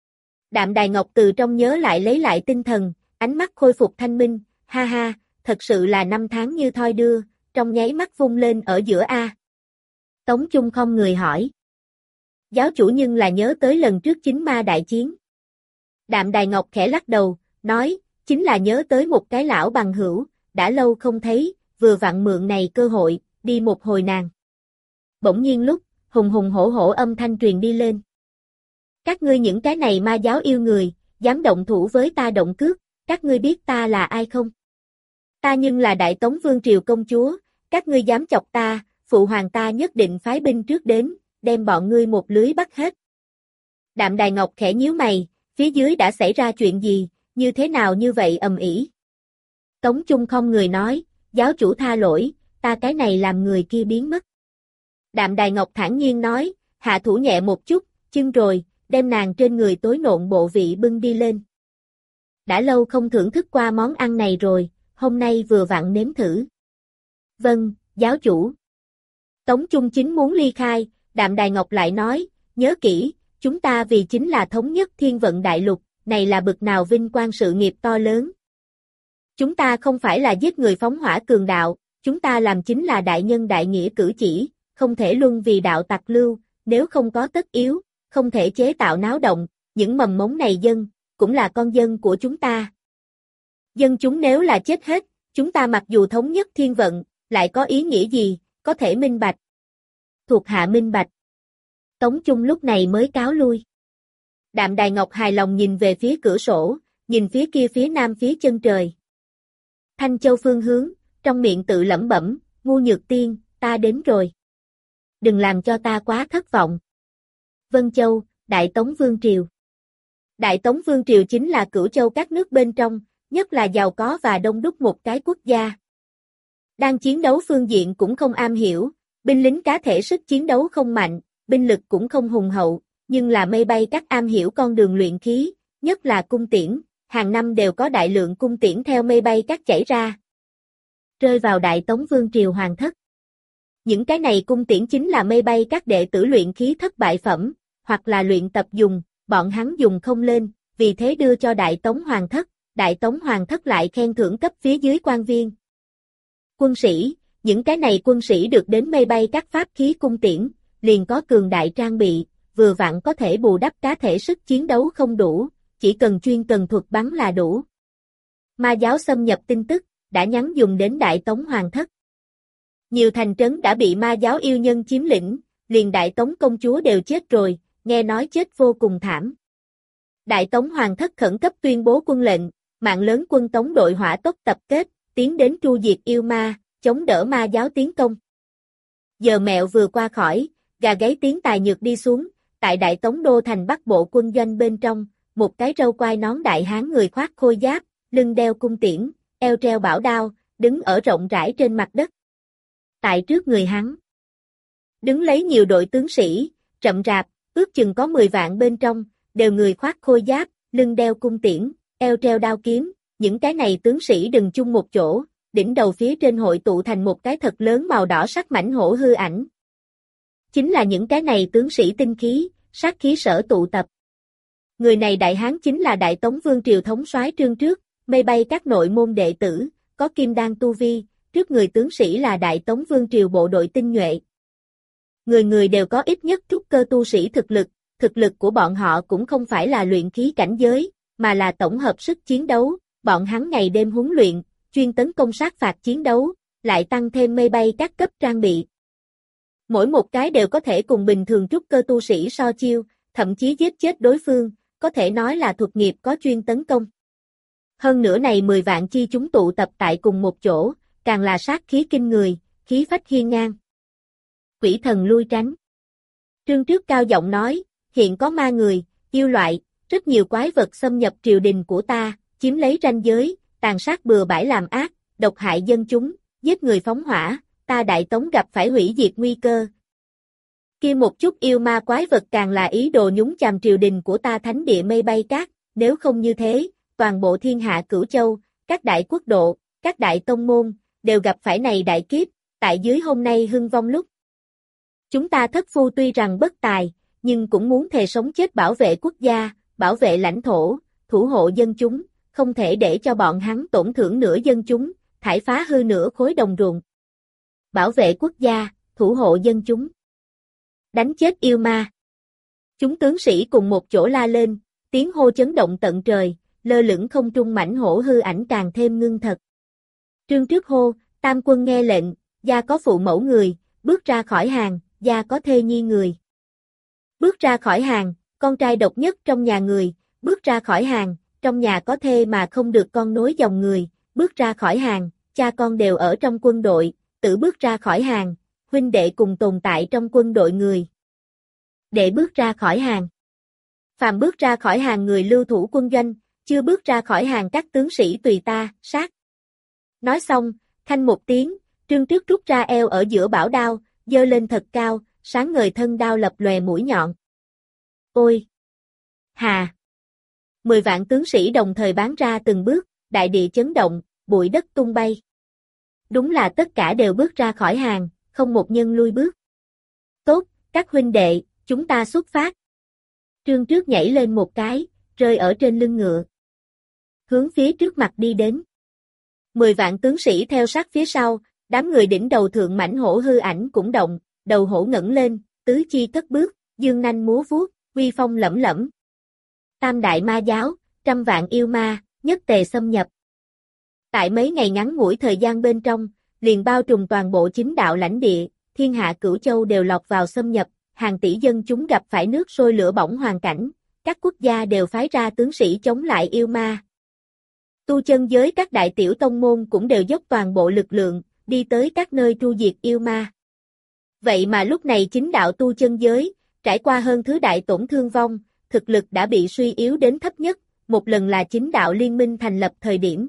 Đạm Đài Ngọc từ trong nhớ lại lấy lại tinh thần, ánh mắt khôi phục thanh minh, ha ha, thật sự là năm tháng như thoi đưa, trong nháy mắt vung lên ở giữa a. Tống Chung không người hỏi. Giáo chủ nhưng là nhớ tới lần trước chính ma đại chiến. Đạm Đài Ngọc khẽ lắc đầu, nói, chính là nhớ tới một cái lão bằng hữu, đã lâu không thấy, vừa vặn mượn này cơ hội, đi một hồi nàng. Bỗng nhiên lúc, hùng hùng hổ hổ âm thanh truyền đi lên. Các ngươi những cái này ma giáo yêu người, dám động thủ với ta động cước, các ngươi biết ta là ai không? Ta nhưng là Đại Tống Vương Triều công chúa, các ngươi dám chọc ta, phụ hoàng ta nhất định phái binh trước đến, đem bọn ngươi một lưới bắt hết. Đạm Đài Ngọc khẽ nhíu mày, phía dưới đã xảy ra chuyện gì, như thế nào như vậy ầm ĩ? Tống Chung không người nói, giáo chủ tha lỗi, ta cái này làm người kia biến mất. Đạm Đài Ngọc thản nhiên nói, hạ thủ nhẹ một chút, chưng rồi, đem nàng trên người tối nộn bộ vị bưng đi lên. Đã lâu không thưởng thức qua món ăn này rồi, hôm nay vừa vặn nếm thử. Vâng, giáo chủ. Tống Chung chính muốn ly khai, Đạm Đài Ngọc lại nói, nhớ kỹ, chúng ta vì chính là thống nhất thiên vận đại lục, này là bực nào vinh quang sự nghiệp to lớn. Chúng ta không phải là giết người phóng hỏa cường đạo, chúng ta làm chính là đại nhân đại nghĩa cử chỉ, không thể luân vì đạo tặc lưu, nếu không có tất yếu, không thể chế tạo náo động, những mầm mống này dân, cũng là con dân của chúng ta. Dân chúng nếu là chết hết, chúng ta mặc dù thống nhất thiên vận, lại có ý nghĩa gì, có thể minh bạch. Thuộc hạ minh bạch. Tống Chung lúc này mới cáo lui. Đạm Đài Ngọc hài lòng nhìn về phía cửa sổ, nhìn phía kia phía nam phía chân trời. Thanh Châu phương hướng, trong miệng tự lẩm bẩm, ngu nhược tiên, ta đến rồi. Đừng làm cho ta quá thất vọng. Vân Châu, Đại Tống Vương Triều. Đại Tống Vương Triều chính là cửu châu các nước bên trong, nhất là giàu có và đông đúc một cái quốc gia. Đang chiến đấu phương diện cũng không am hiểu, binh lính cá thể sức chiến đấu không mạnh, binh lực cũng không hùng hậu, nhưng là mây bay các am hiểu con đường luyện khí, nhất là cung tiễn, hàng năm đều có đại lượng cung tiễn theo mây bay các chảy ra. Rơi vào Đại Tống Vương Triều hoàng thất. Những cái này cung tiễn chính là mây bay các đệ tử luyện khí thất bại phẩm, hoặc là luyện tập dùng, bọn hắn dùng không lên, vì thế đưa cho Đại Tống hoàng thất, Đại Tống hoàng thất lại khen thưởng cấp phía dưới quan viên. Quân sĩ, những cái này quân sĩ được đến mây bay các pháp khí cung tiễn, liền có cường đại trang bị, vừa vặn có thể bù đắp cá thể sức chiến đấu không đủ, chỉ cần chuyên cần thuật bắn là đủ. Ma giáo xâm nhập tin tức, đã nhắn dùng đến Đại Tống hoàng thất. Nhiều thành trấn đã bị ma giáo yêu nhân chiếm lĩnh, liền Đại Tống công chúa đều chết rồi, nghe nói chết vô cùng thảm. Đại Tống hoàng thất khẩn cấp tuyên bố quân lệnh, mạng lớn quân Tống đội hỏa tốc tập kết, tiến đến tru diệt yêu ma, chống đỡ ma giáo tiến công. Giờ mẹo vừa qua khỏi, gà gáy tiếng tài nhược đi xuống, tại Đại Tống đô thành Bắc bộ quân doanh bên trong, một cái râu quai nón đại hán người khoác khôi giáp, lưng đeo cung tiễn, eo treo bảo đao, đứng ở rộng rãi trên mặt đất. Tại trước người hắn, đứng lấy nhiều đội tướng sĩ, rậm rạp, ước chừng có 10 vạn bên trong, đều người khoác khôi giáp, lưng đeo cung tiễn, eo treo đao kiếm, những cái này tướng sĩ đứng chung một chỗ, đỉnh đầu phía trên hội tụ thành một cái thật lớn màu đỏ sắc mãnh hổ hư ảnh. Chính là những cái này tướng sĩ tinh khí, sát khí sở tụ tập. Người này đại hán chính là Đại Tống Vương Triều thống soái Trương Trước, mây bay các nội môn đệ tử, có kim đan tu vi, trước người tướng sĩ là Đại Tống Vương Triều bộ đội tinh nhuệ. Người người đều có ít nhất trúc cơ tu sĩ thực lực của bọn họ cũng không phải là luyện khí cảnh giới, mà là tổng hợp sức chiến đấu, bọn hắn ngày đêm huấn luyện, chuyên tấn công sát phạt chiến đấu, lại tăng thêm mây bay các cấp trang bị. Mỗi một cái đều có thể cùng bình thường trúc cơ tu sĩ so chiêu, thậm chí giết chết đối phương, có thể nói là thuật nghiệp có chuyên tấn công. Hơn nữa này 10 vạn chi chúng tụ tập tại cùng một chỗ, càng là sát khí kinh người, khí phách hiên ngang. Quỷ thần lui tránh. Trương Trước cao giọng nói, hiện có ma người, yêu loại, rất nhiều quái vật xâm nhập triều đình của ta, chiếm lấy ranh giới, tàn sát bừa bãi làm ác, độc hại dân chúng, giết người phóng hỏa, ta Đại Tống gặp phải hủy diệt nguy cơ. Kia một chút yêu ma quái vật càng là ý đồ nhúng chàm triều đình của ta thánh địa mây bay cát, nếu không như thế, toàn bộ thiên hạ cửu châu, các đại quốc độ, các đại tông môn, đều gặp phải này đại kiếp, tại dưới hôm nay hưng vong lúc. Chúng ta thất phu tuy rằng bất tài, nhưng cũng muốn thề sống chết bảo vệ quốc gia, bảo vệ lãnh thổ, thủ hộ dân chúng, không thể để cho bọn hắn tổn thương nửa dân chúng, thải phá hư nửa khối đồng ruộng. Bảo vệ quốc gia, thủ hộ dân chúng. Đánh chết yêu ma. Chúng tướng sĩ cùng một chỗ la lên, tiếng hô chấn động tận trời, lơ lửng không trung mảnh hổ hư ảnh càng thêm ngưng thật. Trương trước hô, tam quân nghe lệnh, gia có phụ mẫu người, bước ra khỏi hàng, gia có thê nhi người. Bước ra khỏi hàng, con trai độc nhất trong nhà người, bước ra khỏi hàng, trong nhà có thê mà không được con nối dòng người, bước ra khỏi hàng, cha con đều ở trong quân đội, tự bước ra khỏi hàng, huynh đệ cùng tồn tại trong quân đội người. Để bước ra khỏi hàng. Phàm bước ra khỏi hàng người lưu thủ quân doanh, chưa bước ra khỏi hàng các tướng sĩ tùy ta, sát. Nói xong, khanh một tiếng, Trương trước rút ra eo ở giữa bảo đao, giơ lên thật cao, sáng ngời thân đao lập lòe mũi nhọn. Ôi! Hà! 10 vạn tướng sĩ đồng thời bắn ra từng bước, đại địa chấn động, bụi đất tung bay. Đúng là tất cả đều bước ra khỏi hàng, không một nhân lui bước. Tốt, các huynh đệ, chúng ta xuất phát. Trương trước nhảy lên một cái, rơi ở trên lưng ngựa. Hướng phía trước mặt đi đến. 10 vạn tướng sĩ theo sát phía sau, đám người đỉnh đầu thượng mảnh hổ hư ảnh cũng động, đầu hổ ngẩng lên, tứ chi cất bước, dương nanh múa vuốt, uy phong lẫm lẫm. Tam đại ma giáo, trăm vạn yêu ma, nhất tề xâm nhập. Tại mấy ngày ngắn ngủi thời gian bên trong, liền bao trùm toàn bộ chính đạo lãnh địa, thiên hạ cửu châu đều lọt vào xâm nhập, hàng tỷ dân chúng gặp phải nước sôi lửa bỏng hoàn cảnh, các quốc gia đều phái ra tướng sĩ chống lại yêu ma. Tu chân giới các đại tiểu tông môn cũng đều dốc toàn bộ lực lượng, đi tới các nơi tru diệt yêu ma. Vậy mà lúc này chính đạo tu chân giới, trải qua hơn thứ đại tổn thương vong, thực lực đã bị suy yếu đến thấp nhất, một lần là chính đạo liên minh thành lập thời điểm.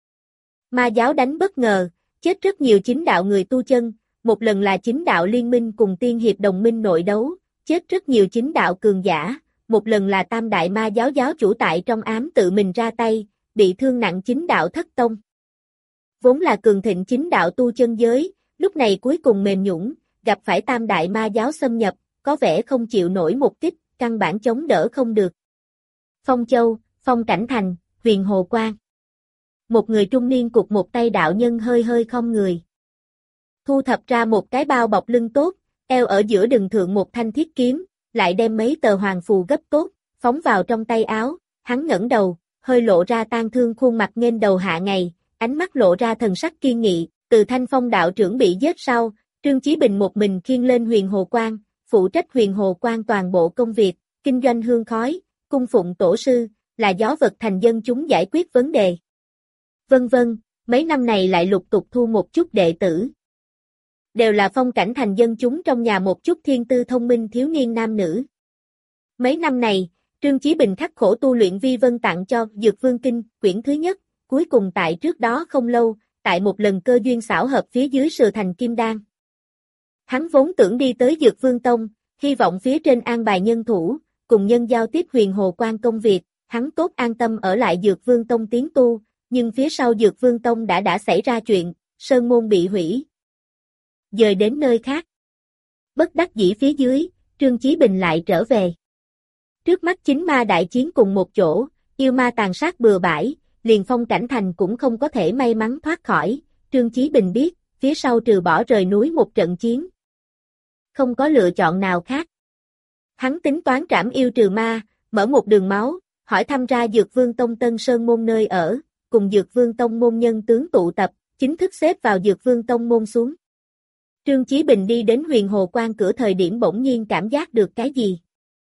Ma giáo đánh bất ngờ, chết rất nhiều chính đạo người tu chân, một lần là chính đạo liên minh cùng tiên hiệp đồng minh nội đấu, chết rất nhiều chính đạo cường giả, một lần là tam đại ma giáo giáo chủ tại trong ám tự mình ra tay, bị thương nặng chính đạo thất tông. Vốn là cường thịnh chính đạo tu chân giới, lúc này cuối cùng mềm nhũn, gặp phải tam đại ma giáo xâm nhập, có vẻ không chịu nổi một kích, căn bản chống đỡ không được. Phong Châu, Phong Cảnh Thành, Huyền Hồ Quan. Một người trung niên cụt một tay đạo nhân hơi hơi khom người. Thu thập ra một cái bao bọc lưng tốt, eo ở giữa đường thượng một thanh thiết kiếm, lại đem mấy tờ hoàng phù gấp tốt, phóng vào trong tay áo, hắn ngẩng đầu, hơi lộ ra tang thương khuôn mặt nghênh đầu hạ ngày, ánh mắt lộ ra thần sắc kiên nghị, từ Thanh Phong đạo trưởng bị giết sau, Trương Chí Bình một mình khiêng lên Huyền Hồ Quan, phụ trách Huyền Hồ Quan toàn bộ công việc, kinh doanh hương khói, cung phụng tổ sư, là gió vật thành dân chúng giải quyết vấn đề. Vân vân, mấy năm này lại lục tục thu một chút đệ tử. Đều là Phong Cảnh Thành dân chúng trong nhà một chút thiên tư thông minh thiếu niên nam nữ. Mấy năm này, Trương Chí Bình khắc khổ tu luyện vi vân tặng cho Dược Vương Kinh, quyển thứ nhất, cuối cùng tại trước đó không lâu, tại một lần cơ duyên xảo hợp phía dưới sừa thành kim đan. Hắn vốn tưởng đi tới Dược Vương Tông, hy vọng phía trên an bài nhân thủ, cùng nhân giao tiếp Huyền Hồ Quan công việc, hắn tốt an tâm ở lại Dược Vương Tông tiến tu, nhưng phía sau Dược Vương Tông đã xảy ra chuyện, sơn môn bị hủy. Dời đến nơi khác. Bất đắc dĩ phía dưới, Trương Chí Bình lại trở về. Trước mắt chính ma đại chiến cùng một chỗ, yêu ma tàn sát bừa bãi, liền Phong Cảnh Thành cũng không có thể may mắn thoát khỏi, Trương Chí Bình biết, phía sau trừ bỏ rời núi một trận chiến. Không có lựa chọn nào khác. Hắn tính toán trảm yêu trừ ma, mở một đường máu, hỏi thăm ra Dược Vương Tông Tân Sơn môn nơi ở, cùng Dược Vương Tông môn nhân tướng tụ tập, chính thức xếp vào Dược Vương Tông môn xuống. Trương Chí Bình đi đến Huyền Hồ Quan cửa thời điểm bỗng nhiên cảm giác được cái gì.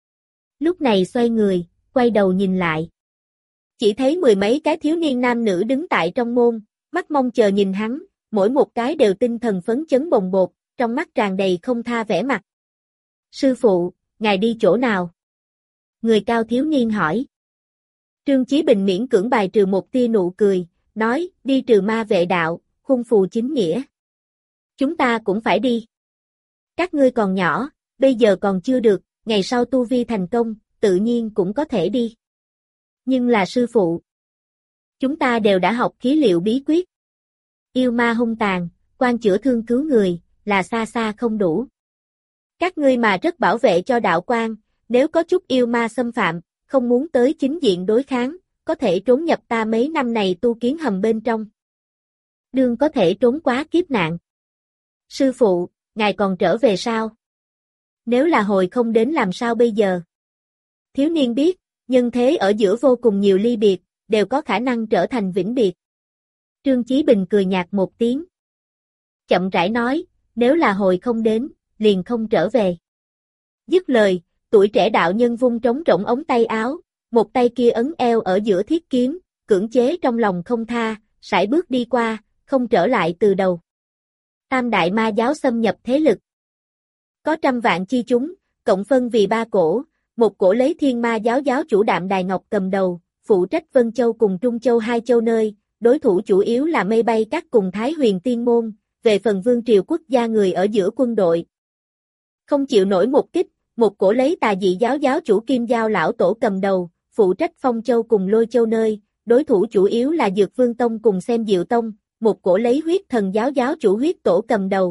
Lúc này xoay người, quay đầu nhìn lại. Chỉ thấy 10 mấy cái thiếu niên nam nữ đứng tại trong môn, mắt mong chờ nhìn hắn, mỗi một cái đều tinh thần phấn chấn bồng bột, trong mắt tràn đầy không tha vẻ mặt. Sư phụ, ngài đi chỗ nào? Người cao thiếu niên hỏi. Trương Chí Bình miễn cưỡng bài trừ một tia nụ cười, nói, đi trừ ma vệ đạo, khung phù chính nghĩa. Chúng ta cũng phải đi. Các ngươi còn nhỏ, bây giờ còn chưa được, ngày sau tu vi thành công, tự nhiên cũng có thể đi. Nhưng là sư phụ. Chúng ta đều đã học khí liệu bí quyết. Yêu ma hung tàn, quan chữa thương cứu người, là xa xa không đủ. Các ngươi mà rất bảo vệ cho đạo quan, nếu có chút yêu ma xâm phạm, không muốn tới chính diện đối kháng, có thể trốn nhập ta mấy năm này tu kiến hầm bên trong. Đương có thể trốn quá kiếp nạn. Sư phụ, ngài còn trở về sao? Nếu là hồi không đến làm sao bây giờ? Thiếu niên biết, nhân thế ở giữa vô cùng nhiều ly biệt, đều có khả năng trở thành vĩnh biệt. Trương Chí Bình cười nhạt một tiếng. Chậm rãi nói, nếu là hồi không đến, liền không trở về. Dứt lời, tuổi trẻ đạo nhân vung trống rỗng ống tay áo, một tay kia ấn eo ở giữa thiết kiếm, cưỡng chế trong lòng không tha, sải bước đi qua, không trở lại từ đầu. Tam đại ma giáo xâm nhập thế lực. Có trăm vạn chi chúng, cộng phân vì ba cổ, một cổ lấy Thiên Ma giáo giáo chủ Đạm Đài Ngọc cầm đầu, phụ trách Vân Châu cùng Trung Châu hai châu nơi, đối thủ chủ yếu là Mây Bay Các cùng Thái Huyền Tiên Môn, về phần Vương Triều quốc gia người ở giữa quân đội. Không chịu nổi một kích, một cổ lấy Tà Dị giáo giáo chủ Kim Giao lão tổ cầm đầu, phụ trách Phong Châu cùng Lôi Châu nơi, đối thủ chủ yếu là Dược Vương Tông cùng Xem Diệu Tông, một cổ lấy Huyết Thần giáo giáo chủ Huyết Tổ cầm đầu.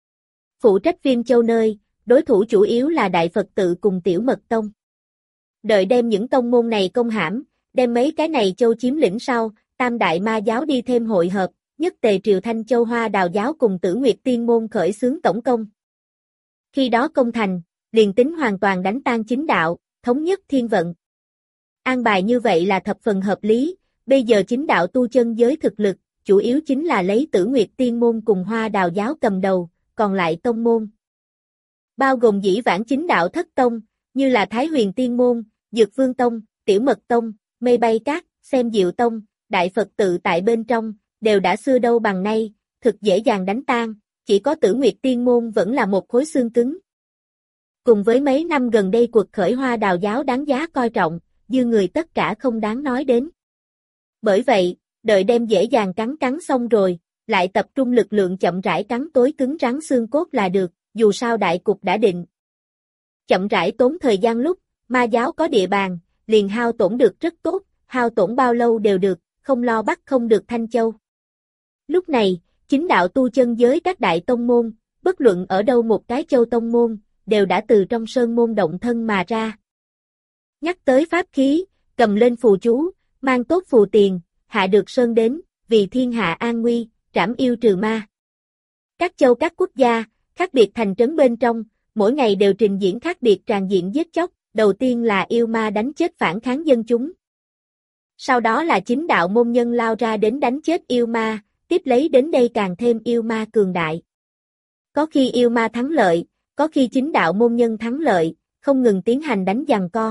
Phụ trách Viêm Châu nơi, đối thủ chủ yếu là Đại Phật Tự cùng Tiểu Mật Tông. Đợi đem những tông môn này công hãm, đem mấy cái này châu chiếm lĩnh sau, Tam đại ma giáo đi thêm hội hợp, nhất tề triều Thanh Châu Hoa Đào giáo cùng Tử Nguyệt Tiên môn khởi xướng tổng công. Khi đó công thành, liền tính hoàn toàn đánh tan chính đạo, thống nhất thiên vận. An bài như vậy là thập phần hợp lý, bây giờ chính đạo tu chân giới thực lực, chủ yếu chính là lấy Tử Nguyệt Tiên môn cùng Hoa Đào giáo cầm đầu, còn lại tông môn. Bao gồm dĩ vãng chính đạo thất tông, như là Thái Huyền Tiên môn, Dược Vương Tông, Tiểu Mật Tông, Mây Bay Các, Xem Diệu Tông, Đại Phật Tự tại bên trong, đều đã xưa đâu bằng nay, thực dễ dàng đánh tan, chỉ có Tử Nguyệt Tiên môn vẫn là một khối xương cứng. Cùng với mấy năm gần đây cuộc khởi Hoa Đào giáo đáng giá coi trọng, dư người tất cả không đáng nói đến. Bởi vậy, đợi đem dễ dàng cắn xong rồi, lại tập trung lực lượng chậm rãi cắn tối cứng rắn xương cốt là được, dù sao đại cục đã định. Chậm rãi tốn thời gian lúc, ma giáo có địa bàn, liền hao tổn được rất tốt, hao tổn bao lâu đều được, không lo bắt không được Thanh Châu. Lúc này, chính đạo tu chân giới các đại tông môn, bất luận ở đâu một cái châu tông môn, đều đã từ trong sơn môn động thân mà ra. Nhắc tới pháp khí, cầm lên phù chú, mang tốt phù tiền, hạ được sơn đến, vì thiên hạ an nguy, trảm yêu trừ ma. Các châu các quốc gia, khác biệt thành trấn bên trong, mỗi ngày đều trình diễn khác biệt tràn diện giết chóc, đầu tiên là yêu ma đánh chết phản kháng dân chúng. Sau đó là chính đạo môn nhân lao ra đến đánh chết yêu ma, tiếp lấy đến đây càng thêm yêu ma cường đại. Có khi yêu ma thắng lợi, có khi chính đạo môn nhân thắng lợi, không ngừng tiến hành đánh giằng co.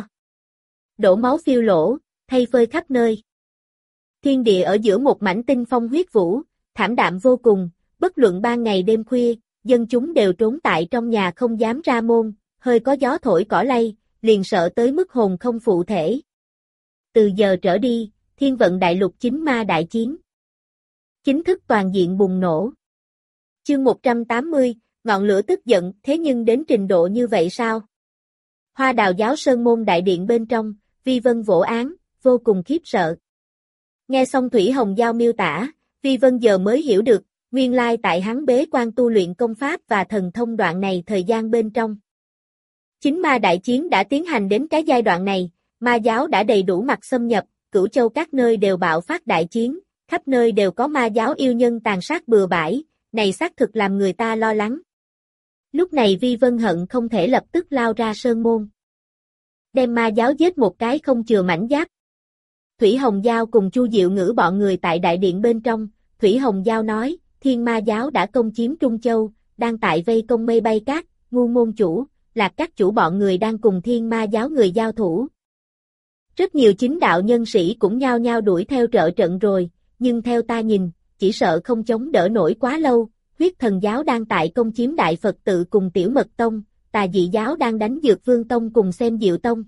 Đổ máu phiêu lỗ, thay phơi khắp nơi. Thiên địa ở giữa một mảnh tinh phong huyết vũ, thảm đạm vô cùng, bất luận ban ngày đêm khuya, dân chúng đều trốn tại trong nhà không dám ra môn, hơi có gió thổi cỏ lay, liền sợ tới mức hồn không phụ thể. Từ giờ trở đi, thiên vận đại lục chính ma đại chiến. Chính thức toàn diện bùng nổ. Chương 180, ngọn lửa tức giận, thế nhưng đến trình độ như vậy sao? Hoa Đào giáo sơn môn đại điện bên trong, Vi Vân vỗ án, vô cùng khiếp sợ. Nghe xong Thủy Hồng Giao miêu tả, Vi Vân giờ mới hiểu được, nguyên lai tại hắn bế quan tu luyện công pháp và thần thông đoạn này thời gian bên trong. Chính ma đại chiến đã tiến hành đến cái giai đoạn này, ma giáo đã đầy đủ mặt xâm nhập, Cửu Châu các nơi đều bạo phát đại chiến, khắp nơi đều có ma giáo yêu nhân tàn sát bừa bãi, này xác thực làm người ta lo lắng. Lúc này Vi Vân hận không thể lập tức lao ra sơn môn. Đem ma giáo giết một cái không chừa mảnh giáp. Thủy Hồng Giao cùng Chu Diệu Ngữ bọn người tại đại điện bên trong, Thủy Hồng Giao nói, Thiên Ma giáo đã công chiếm Trung Châu, đang tại vây công Mây Bay Các, Ngu môn chủ, Lạc các chủ bọn người đang cùng Thiên Ma giáo người giao thủ. Rất nhiều chính đạo nhân sĩ cũng nhao nhao đuổi theo trợ trận rồi, nhưng theo ta nhìn, chỉ sợ không chống đỡ nổi quá lâu, Huyết Thần giáo đang tại công chiếm Đại Phật Tự cùng Tiểu Mật Tông, Tà Dị giáo đang đánh Dược Vương Tông cùng Xem Diệu Tông.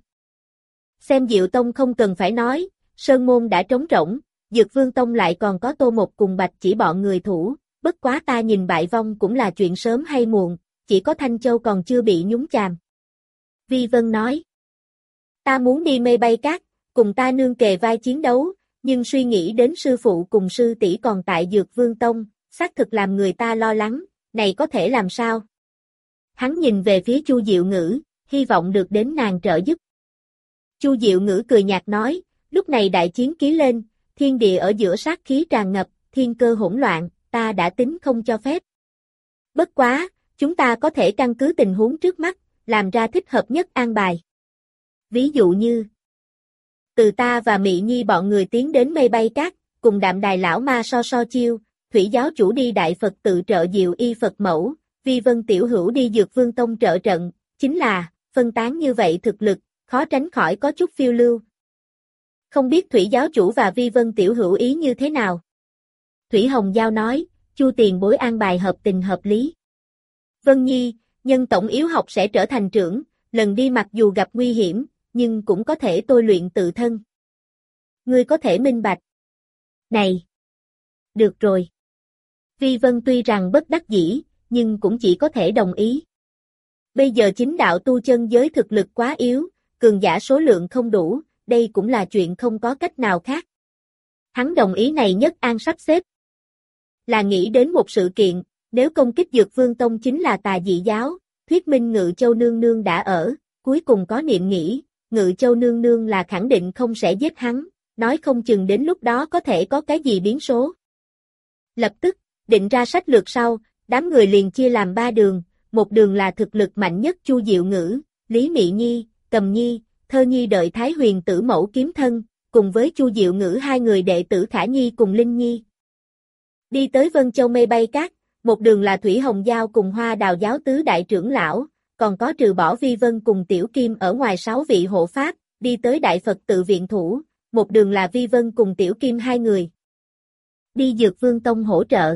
Xem Diệu Tông không cần phải nói, sơn môn đã trống rỗng, Dược Vương Tông lại còn có Tô Một cùng Bạch Chỉ bọn người thủ, bất quá ta nhìn bại vong cũng là chuyện sớm hay muộn, chỉ có Thanh Châu còn chưa bị nhúng chàm. Vi Vân nói, ta muốn đi Mây Bay Các, cùng ta nương kề vai chiến đấu, nhưng suy nghĩ đến sư phụ cùng sư tỷ còn tại Dược Vương Tông, xác thực làm người ta lo lắng, này có thể làm sao? Hắn nhìn về phía Chu Diệu Ngữ, hy vọng được đến nàng trợ giúp. Chu Diệu Ngữ cười nhạt nói, lúc này đại chiến ký lên, thiên địa ở giữa sát khí tràn ngập, thiên cơ hỗn loạn, ta đã tính không cho phép. Bất quá, chúng ta có thể căn cứ tình huống trước mắt, làm ra thích hợp nhất an bài. Ví dụ như, từ ta và Mị Nhi bọn người tiến đến mây bay cát, cùng Đạm Đài lão ma so so chiêu, Thủy giáo chủ đi Đại Phật tự trợ Diệu Y Phật mẫu, Vi Vân tiểu hữu đi Dược Vương tông trợ trận, chính là, phân tán như vậy thực lực, khó tránh khỏi có chút phiêu lưu. Không biết Thủy giáo chủ và Vi Vân tiểu hữu ý như thế nào? Thủy Hồng Giao nói, Chu tiền bối an bài hợp tình hợp lý. Vân Nhi, nhân tổng yếu học sẽ trở thành trưởng, lần đi mặc dù gặp nguy hiểm, nhưng cũng có thể tôi luyện tự thân. Ngươi có thể minh bạch. Này! Được rồi. Vi Vân tuy rằng bất đắc dĩ, nhưng cũng chỉ có thể đồng ý. Bây giờ chính đạo tu chân giới thực lực quá yếu, cường giả số lượng không đủ, đây cũng là chuyện không có cách nào khác. Hắn đồng ý này nhất an sắp xếp. Là nghĩ đến một sự kiện, nếu công kích Dược Vương tông chính là tà dị giáo, thuyết minh Ngự Châu nương nương đã ở, cuối cùng có niệm nghĩ, Ngự Châu nương nương là khẳng định không sẽ giết hắn, nói không chừng đến lúc đó có thể có cái gì biến số. Lập tức, định ra sách lược sau, đám người liền chia làm 3 đường, một đường là thực lực mạnh nhất Chu Diệu Ngữ, Lý Mị Nhi, Cầm Nhi, Thơ Nhi đợi Thái Huyền Tử mẫu kiếm thân, cùng với Chu Diệu Ngữ 2 người đệ tử Khả Nhi cùng Linh Nhi. Đi tới Vân Châu mây bay cát, một đường là Thủy Hồng Giao cùng Hoa Đào giáo tứ đại trưởng lão, còn có trừ bỏ Vi Vân cùng Tiểu Kim ở ngoài 6 vị hộ pháp, đi tới Đại Phật tự viện thủ, một đường là Vi Vân cùng Tiểu Kim 2 người. Đi Dược Vương tông hỗ trợ.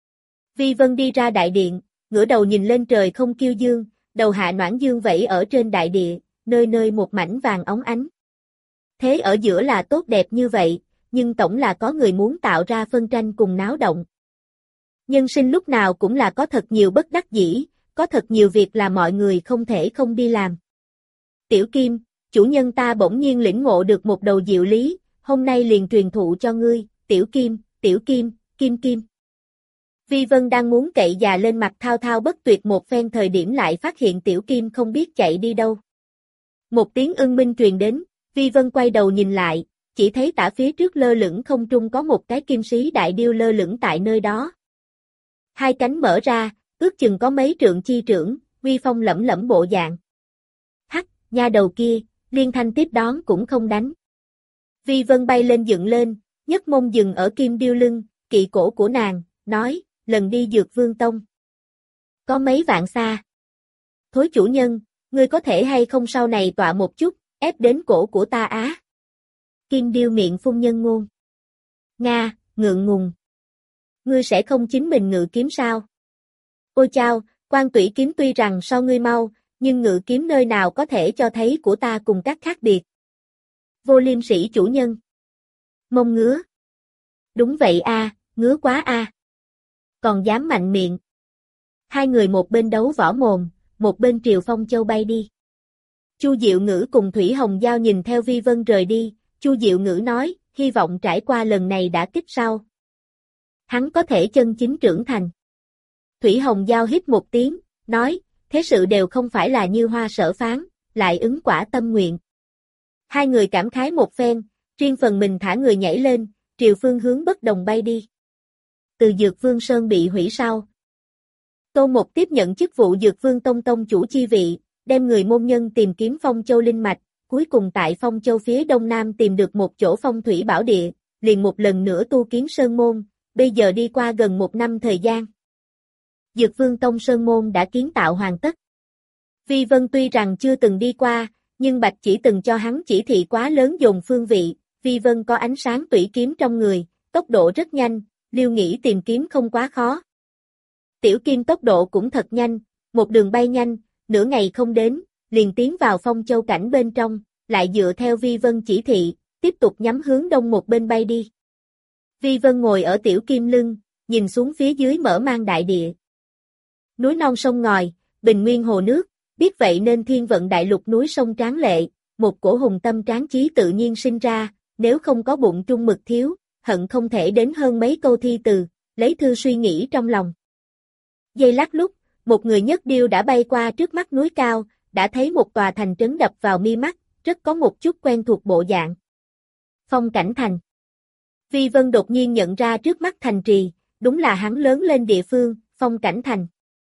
Vi Vân đi ra đại điện, ngửa đầu nhìn lên trời không kiêu dương, đầu hạ noãn dương vẫy ở trên đại địa, nơi nơi một mảnh vàng óng ánh. Thế ở giữa là tốt đẹp như vậy, nhưng tổng là có người muốn tạo ra phân tranh cùng náo động. Nhân sinh lúc nào cũng là có thật nhiều bất đắc dĩ, có thật nhiều việc là mọi người không thể không đi làm. Tiểu Kim, chủ nhân ta bỗng nhiên lĩnh ngộ được một đầu diệu lý, hôm nay liền truyền thụ cho ngươi, Tiểu Kim, Tiểu Kim, Kim Kim. Vi Vân đang muốn cậy già lên mặt thao thao bất tuyệt một phen thời điểm lại phát hiện Tiểu Kim không biết chạy đi đâu. Một tiếng ưng minh truyền đến, Vi Vân quay đầu nhìn lại, chỉ thấy tả phía trước lơ lửng không trung có một cái kim sĩ đại điêu lơ lửng tại nơi đó. Hai cánh mở ra, ước chừng có mấy trượng chi trưởng, uy phong lẫm lẫm bộ dạng. Hắc, nha đầu kia, liên thanh tiếp đón cũng không đánh. Vi Vân bay lên dựng lên, nhấc mông dừng ở kim điêu lưng, kỵ cổ của nàng, nói, lần đi Dược Vương tông. Có mấy vạn xa. Thối chủ nhân, ngươi có thể hay không sau này tọa một chút, ép đến cổ của ta á. Kim điêu miệng phun nhân ngôn. Nga, ngượng ngùng. Ngươi sẽ không chính mình ngự kiếm sao? Ôi chao, quan tủy kiếm tuy rằng so ngươi mau, nhưng ngự kiếm nơi nào có thể cho thấy của ta cùng các khác biệt. Vô Liêm Sĩ chủ nhân. Mông ngứa. Đúng vậy a, ngứa quá a. Còn dám mạnh miệng. Hai người một bên đấu võ mồm, một bên triều phong châu bay đi. Chu Diệu Ngữ cùng Thủy Hồng Giao nhìn theo Vi Vân rời đi, Chu Diệu Ngữ nói, hy vọng trải qua lần này đã kích sau. Hắn có thể chân chính trưởng thành. Thủy Hồng Giao hít một tiếng, nói, thế sự đều không phải là như hoa sở phán, lại ứng quả tâm nguyện. Hai người cảm khái một phen, riêng phần mình thả người nhảy lên, triều phương hướng bất đồng bay đi. Từ Dược Vương Sơn bị hủy sau. Tô Một tiếp nhận chức vụ Dược Vương Tông tông chủ chi vị, đem người môn nhân tìm kiếm Phong Châu linh mạch, cuối cùng tại Phong Châu phía đông nam tìm được một chỗ phong thủy bảo địa, liền một lần nữa tu kiến sơn môn, bây giờ đi qua gần 1 năm thời gian. Dược Vương Tông sơn môn đã kiến tạo hoàn tất. Vi Vân tuy rằng chưa từng đi qua, nhưng Bạch chỉ từng cho hắn chỉ thị quá lớn dồn phương vị, Vi Vân có ánh sáng tủy kiếm trong người, tốc độ rất nhanh, Liêu nghĩ tìm kiếm không quá khó. Tiểu Kim tốc độ cũng thật nhanh, một đường bay nhanh, nửa ngày không đến, liền tiến vào Phong Châu cảnh bên trong, lại dựa theo Vi Vân chỉ thị, tiếp tục nhắm hướng đông một bên bay đi. Vi Vân ngồi ở Tiểu Kim lưng, nhìn xuống phía dưới mở mang đại địa. Núi non sông ngòi, bình nguyên hồ nước, biết vậy nên thiên vận đại lục núi sông tráng lệ, một cổ hùng tâm tráng chí tự nhiên sinh ra, nếu không có bụng trung mực thiếu, hận không thể đến hơn mấy câu thi từ, lấy thư suy nghĩ trong lòng. Giây lát lúc, một người nhất điêu đã bay qua trước mắt núi cao, đã thấy một tòa thành trấn đập vào mi mắt, rất có một chút quen thuộc bộ dạng. Phong Cảnh Thành. Vi Vân đột nhiên nhận ra trước mắt thành trì, đúng là hắn lớn lên địa phương, Phong Cảnh Thành.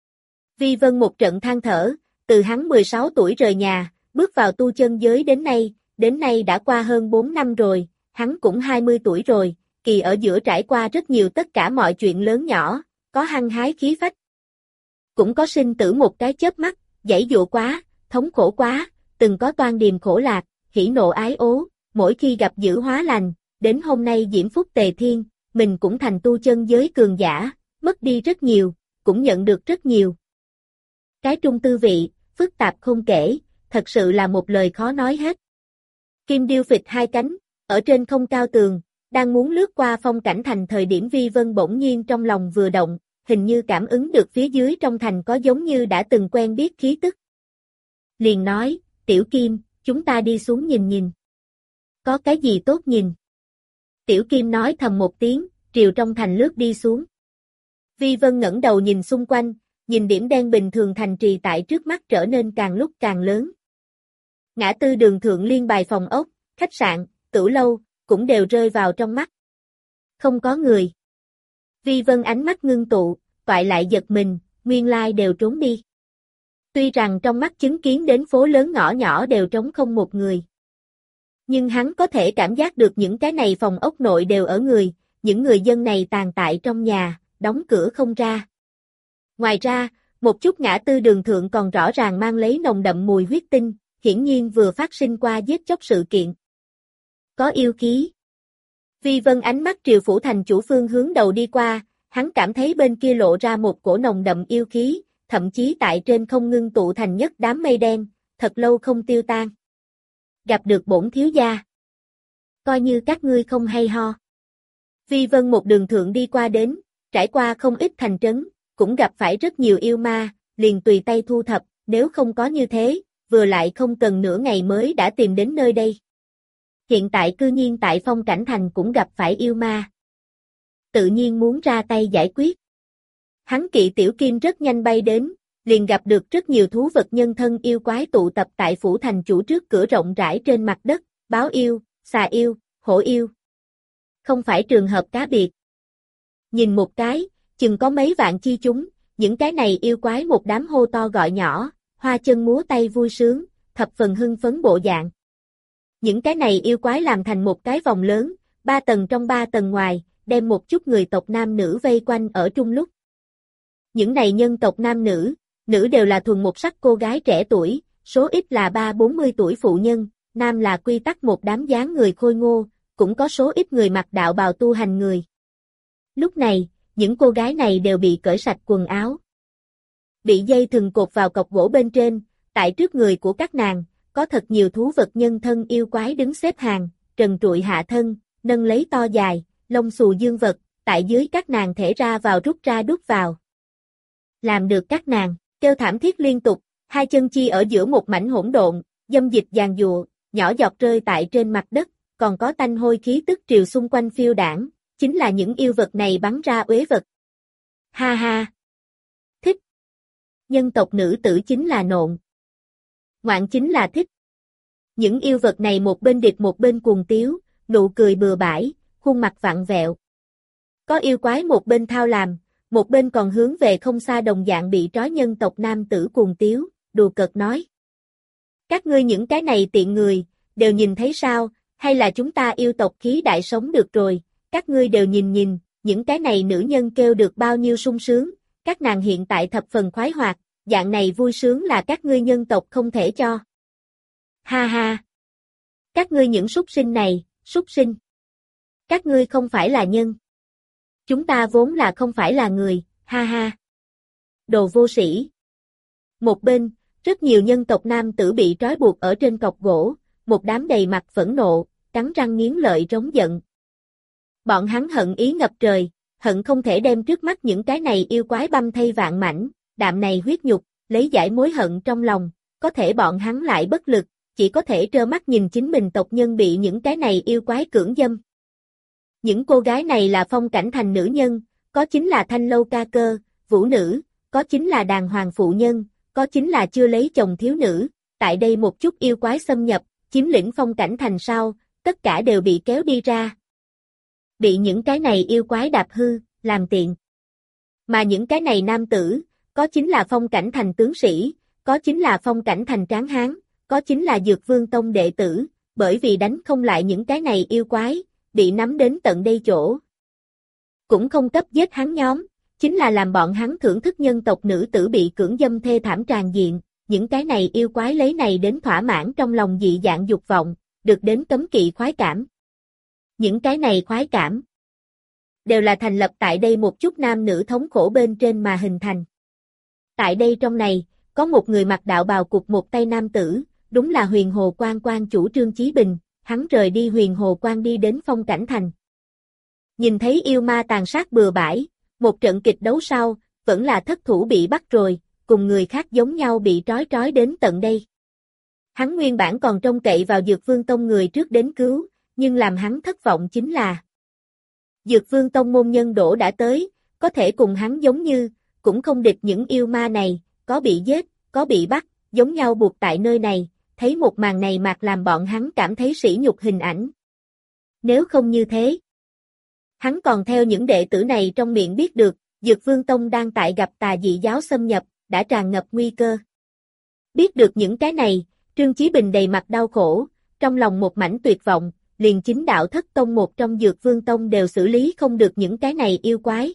Vi Vân một trận than thở, từ hắn 16 tuổi rời nhà, bước vào tu chân giới đến nay đã qua hơn 4 năm rồi, hắn cũng 20 tuổi rồi, kỳ ở giữa trải qua rất nhiều tất cả mọi chuyện lớn nhỏ, có hăng hái khí phách. Cũng có sinh tử một cái chớp mắt, giãy giụa quá, thống khổ quá, từng có toan điềm khổ lạc, hỉ nộ ái ố, mỗi khi gặp dữ hóa lành, đến hôm nay diễm phúc tề thiên, mình cũng thành tu chân giới cường giả, mất đi rất nhiều, cũng nhận được rất nhiều. Cái trung tư vị, phức tạp không kể, thật sự là một lời khó nói hết. Kim điêu phịch hai cánh, ở trên không cao tường, đang muốn lướt qua Phong Cảnh Thành thời điểm Vi Vân bỗng nhiên trong lòng vừa động, hình như cảm ứng được phía dưới trong thành có giống như đã từng quen biết khí tức. Liền nói, Tiểu Kim, chúng ta đi xuống nhìn nhìn. Có cái gì tốt nhìn? Tiểu Kim nói thầm một tiếng, triều trong thành lướt đi xuống. Vi Vân ngẩng đầu nhìn xung quanh, nhìn điểm đen bình thường thành trì tại trước mắt trở nên càng lúc càng lớn. Ngã tư đường thượng liên bài phòng ốc, khách sạn, tửu lâu, cũng đều rơi vào trong mắt. Không có người. Vi Vân ánh mắt ngưng tụ, toại lại giật mình, nguyên lai đều trốn đi. Tuy rằng trong mắt chứng kiến đến phố lớn ngõ nhỏ đều trống không một người. Nhưng hắn có thể cảm giác được những cái này phòng ốc nội đều ở người, những người dân này tàn tại trong nhà, đóng cửa không ra. Ngoài ra, một chút ngã tư đường thượng còn rõ ràng mang lấy nồng đậm mùi huyết tinh, hiển nhiên vừa phát sinh qua giết chóc sự kiện. Có yêu khí. Vi Vân ánh mắt triều phủ thành chủ phương hướng đầu đi qua, hắn cảm thấy bên kia lộ ra một cổ nồng đậm yêu khí, thậm chí tại trên không ngưng tụ thành nhất đám mây đen, thật lâu không tiêu tan. Gặp được bổn thiếu gia. Coi như các ngươi không hay ho. Vi Vân một đường thượng đi qua đến, trải qua không ít thành trấn, cũng gặp phải rất nhiều yêu ma, liền tùy tay thu thập, nếu không có như thế, vừa lại không cần nửa ngày mới đã tìm đến nơi đây. Hiện tại cư nhiên tại Phong Cảnh Thành cũng gặp phải yêu ma. Tự nhiên muốn ra tay giải quyết. Hắn kỵ Tiểu Kim rất nhanh bay đến, liền gặp được rất nhiều thú vật nhân thân yêu quái tụ tập tại phủ thành chủ trước cửa rộng rãi trên mặt đất, báo yêu, xà yêu, hổ yêu. Không phải trường hợp cá biệt. Nhìn một cái, chừng có mấy vạn chi chúng, những cái này yêu quái một đám hô to gọi nhỏ, hoa chân múa tay vui sướng, thập phần hưng phấn bộ dạng. Những cái này yêu quái làm thành một cái vòng lớn, 3 tầng trong 3 tầng ngoài, đem một chút người tộc nam nữ vây quanh ở chung lúc. Những này nhân tộc nam nữ đều là thuần một sắc cô gái trẻ tuổi, số ít là 30-40 tuổi phụ nhân, nam là quy tắc một đám dáng người khôi ngô, cũng có số ít người mặc đạo bào tu hành người. Lúc này, những cô gái này đều bị cởi sạch quần áo. Bị dây thừng cột vào cọc gỗ bên trên, tại trước người của các nàng, có thật nhiều thú vật nhân thân yêu quái đứng xếp hàng, trần trụi hạ thân, nâng lấy to dài, lông xù dương vật, tại dưới các nàng thể ra vào rút ra đút vào. Làm được các nàng, kêu thảm thiết liên tục, hai chân chi ở giữa một mảnh hỗn độn, dâm dịch giàn giụa, nhỏ giọt rơi tại trên mặt đất, còn có tanh hôi khí tức triều xung quanh phiêu đảng, chính là những yêu vật này bắn ra uế vật. Ha ha! Thích! Nhân tộc nữ tử chính là nộn. Ngoạn chính là thích. Những yêu vật này một bên địch một bên cuồng tiếu, nụ cười bừa bãi, khuôn mặt vặn vẹo. Có yêu quái một bên thao làm, một bên còn hướng về không xa đồng dạng bị trói nhân tộc nam tử cuồng tiếu, đùa cợt nói. Các ngươi những cái này tiện người, đều nhìn thấy sao, hay là chúng ta yêu tộc khí đại sống được rồi, các ngươi đều nhìn nhìn, những cái này nữ nhân kêu được bao nhiêu sung sướng, các nàng hiện tại thập phần khoái hoạt, dạng này vui sướng là các ngươi nhân tộc không thể cho. Ha ha! Các ngươi những súc sinh này, súc sinh. Các ngươi không phải là nhân. Chúng ta vốn là không phải là người, ha ha. Đồ vô sĩ. Một bên, rất nhiều nhân tộc nam tử bị trói buộc ở trên cọc gỗ, một đám đầy mặt phẫn nộ, cắn răng nghiến lợi trống giận. Bọn hắn hận ý ngập trời, hận không thể đem trước mắt những cái này yêu quái băm thây vạn mảnh, đạm này huyết nhục, lấy giải mối hận trong lòng, có thể bọn hắn lại bất lực, chỉ có thể trơ mắt nhìn chính mình tộc nhân bị những cái này yêu quái cưỡng dâm. Những cô gái này là Phong Cảnh Thành nữ nhân, có chính là thanh lâu ca cơ, vũ nữ, có chính là đàng hoàng phụ nhân, có chính là chưa lấy chồng thiếu nữ, tại đây một chút yêu quái xâm nhập, chiếm lĩnh phong cảnh thành sau, tất cả đều bị kéo đi ra. Bị những cái này yêu quái đạp hư, làm tiện. Mà những cái này nam tử, có chính là phong cảnh thành tướng sĩ, có chính là phong cảnh thành tráng hán, có chính là Dược Vương Tông đệ tử, bởi vì đánh không lại những cái này yêu quái, bị nắm đến tận đây chỗ. Cũng không cấp giết hắn nhóm, chính là làm bọn hắn thưởng thức nhân tộc nữ tử bị cưỡng dâm thê thảm tràn diện, những cái này yêu quái lấy này đến thỏa mãn trong lòng dị dạng dục vọng, được đến cấm kỵ khoái cảm. Những cái này khoái cảm đều là thành lập tại đây một chút nam nữ thống khổ bên trên mà hình thành. Tại đây trong này, có một người mặc đạo bào cục một tay nam tử, đúng là Huyền Hồ Quan quan chủ Trương Chí Bình, hắn rời đi Huyền Hồ Quan đi đến phong cảnh thành. Nhìn thấy yêu ma tàn sát bừa bãi, một trận kịch đấu sau, vẫn là thất thủ bị bắt rồi, cùng người khác giống nhau bị trói đến tận đây. Hắn nguyên bản còn trông cậy vào Dược Vương Tông người trước đến cứu, nhưng làm hắn thất vọng chính là Dược Vương Tông môn nhân đổ đã tới, có thể cùng hắn giống như, cũng không địch những yêu ma này, có bị giết, có bị bắt, giống nhau buộc tại nơi này, thấy một màn này mạc làm bọn hắn cảm thấy sỉ nhục hình ảnh. Nếu không như thế, hắn còn theo những đệ tử này trong miệng biết được, Dược Vương Tông đang tại gặp tà dị giáo xâm nhập, đã tràn ngập nguy cơ. Biết được những cái này, Trương Chí Bình đầy mặt đau khổ, trong lòng một mảnh tuyệt vọng, liền chính đạo thất tông một trong Dược Vương Tông đều xử lý không được những cái này yêu quái.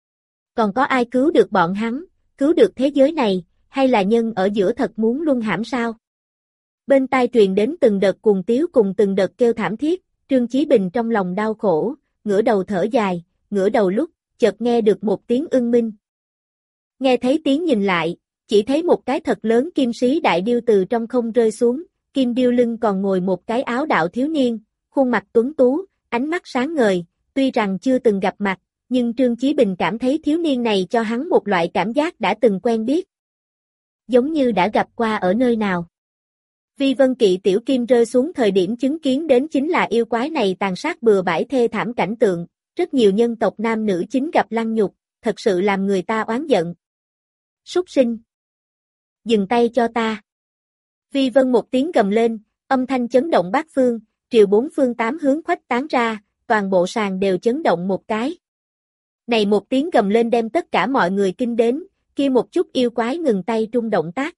Còn có ai cứu được bọn hắn, cứu được thế giới này, hay là nhân ở giữa thật muốn luân hãm sao? Bên tai truyền đến từng đợt cuồng tiếu cùng từng đợt kêu thảm thiết, Trương Chí Bình trong lòng đau khổ, ngửa đầu thở dài, ngửa đầu lúc, chợt nghe được một tiếng ưng minh. Nghe thấy tiếng nhìn lại, chỉ thấy một cái thật lớn kim sĩ đại điêu từ trong không rơi xuống, kim điêu lưng còn ngồi một cái áo đạo thiếu niên, khuôn mặt tuấn tú, ánh mắt sáng ngời, tuy rằng chưa từng gặp mặt, nhưng Trương Chí Bình cảm thấy thiếu niên này cho hắn một loại cảm giác đã từng quen biết. Giống như đã gặp qua ở nơi nào. Vi Vân Kỵ tiểu kim rơi xuống thời điểm chứng kiến đến chính là yêu quái này tàn sát bừa bãi thê thảm cảnh tượng, rất nhiều nhân tộc nam nữ chính gặp lăng nhục, thật sự làm người ta oán giận. Súc sinh! Dừng tay cho ta! Vi Vân một tiếng gầm lên, âm thanh chấn động bát phương, triều bốn phương tám hướng khuếch tán ra, toàn bộ sàn đều chấn động một cái. Này một tiếng gầm lên đem tất cả mọi người kinh đến, kia một chút yêu quái ngừng tay trung động tác.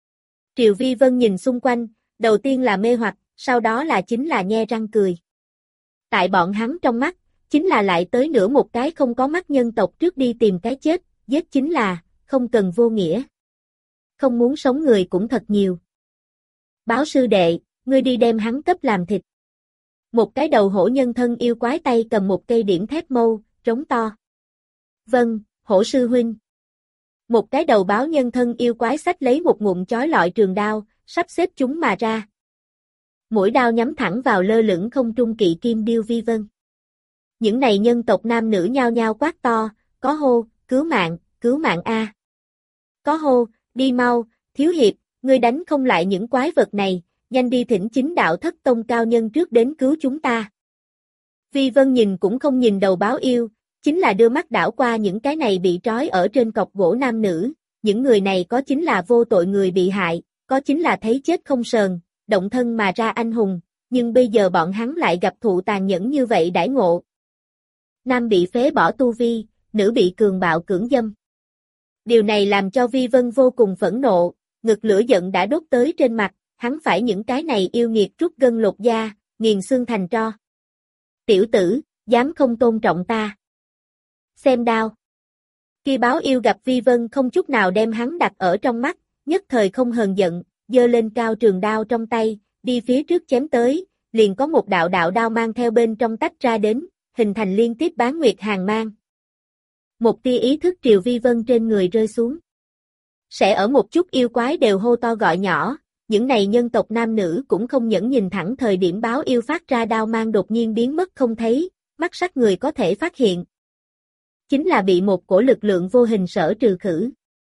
Triều Vi Vân nhìn xung quanh, đầu tiên là mê hoặc, sau đó là chính là nhe răng cười. Tại bọn hắn trong mắt, chính là lại tới nữa một cái không có mắt nhân tộc trước đi tìm cái chết, giết chính là, không cần vô nghĩa. Không muốn sống người cũng thật nhiều. Báo sư đệ, ngươi đi đem hắn cấp làm thịt. Một cái đầu hổ nhân thân yêu quái tay cầm một cây điểm thép mâu, trống to. Vâng, hổ sư huynh. Một cái đầu báo nhân thân yêu quái xách lấy một ngụm chói lọi trường đao, sắp xếp chúng mà ra. Mũi đao nhắm thẳng vào lơ lửng không trung kỵ kim điêu Vi Vân. Những này nhân tộc nam nữ nhao nhao quát to, có hô, cứu mạng a. Có hô, đi mau, thiếu hiệp, ngươi đánh không lại những quái vật này, nhanh đi thỉnh chính đạo thất tông cao nhân trước đến cứu chúng ta. Vi Vân nhìn cũng không nhìn đầu báo yêu, chính là đưa mắt đảo qua những cái này bị trói ở trên cọc gỗ nam nữ, những người này có chính là vô tội người bị hại, có chính là thấy chết không sờn, động thân mà ra anh hùng, nhưng bây giờ bọn hắn lại gặp thụ tàn nhẫn như vậy đãi ngộ. Nam bị phế bỏ tu vi, nữ bị cường bạo cưỡng dâm. Điều này làm cho Vi Vân vô cùng phẫn nộ, ngực lửa giận đã đốt tới trên mặt, hắn phải những cái này yêu nghiệt rút gân lột da, nghiền xương thành tro. Tiểu tử, dám không tôn trọng ta. Xem đao. Kia báo yêu gặp Vi Vân không chút nào đem hắn đặt ở trong mắt, nhất thời không hờn giận, giơ lên cao trường đao trong tay, đi phía trước chém tới, liền có một đạo đao mang theo bên trong tách ra đến, hình thành liên tiếp bán nguyệt hàng mang. Một tia ý thức Triều Vi Vân trên người rơi xuống. Sẽ ở một chút yêu quái đều hô to gọi nhỏ, những này nhân tộc nam nữ cũng không nhẫn nhìn thẳng thời điểm báo yêu phát ra đao mang đột nhiên biến mất không thấy, mắt sắc người có thể phát hiện. Chính là bị một cổ lực lượng vô hình sở trừ khử.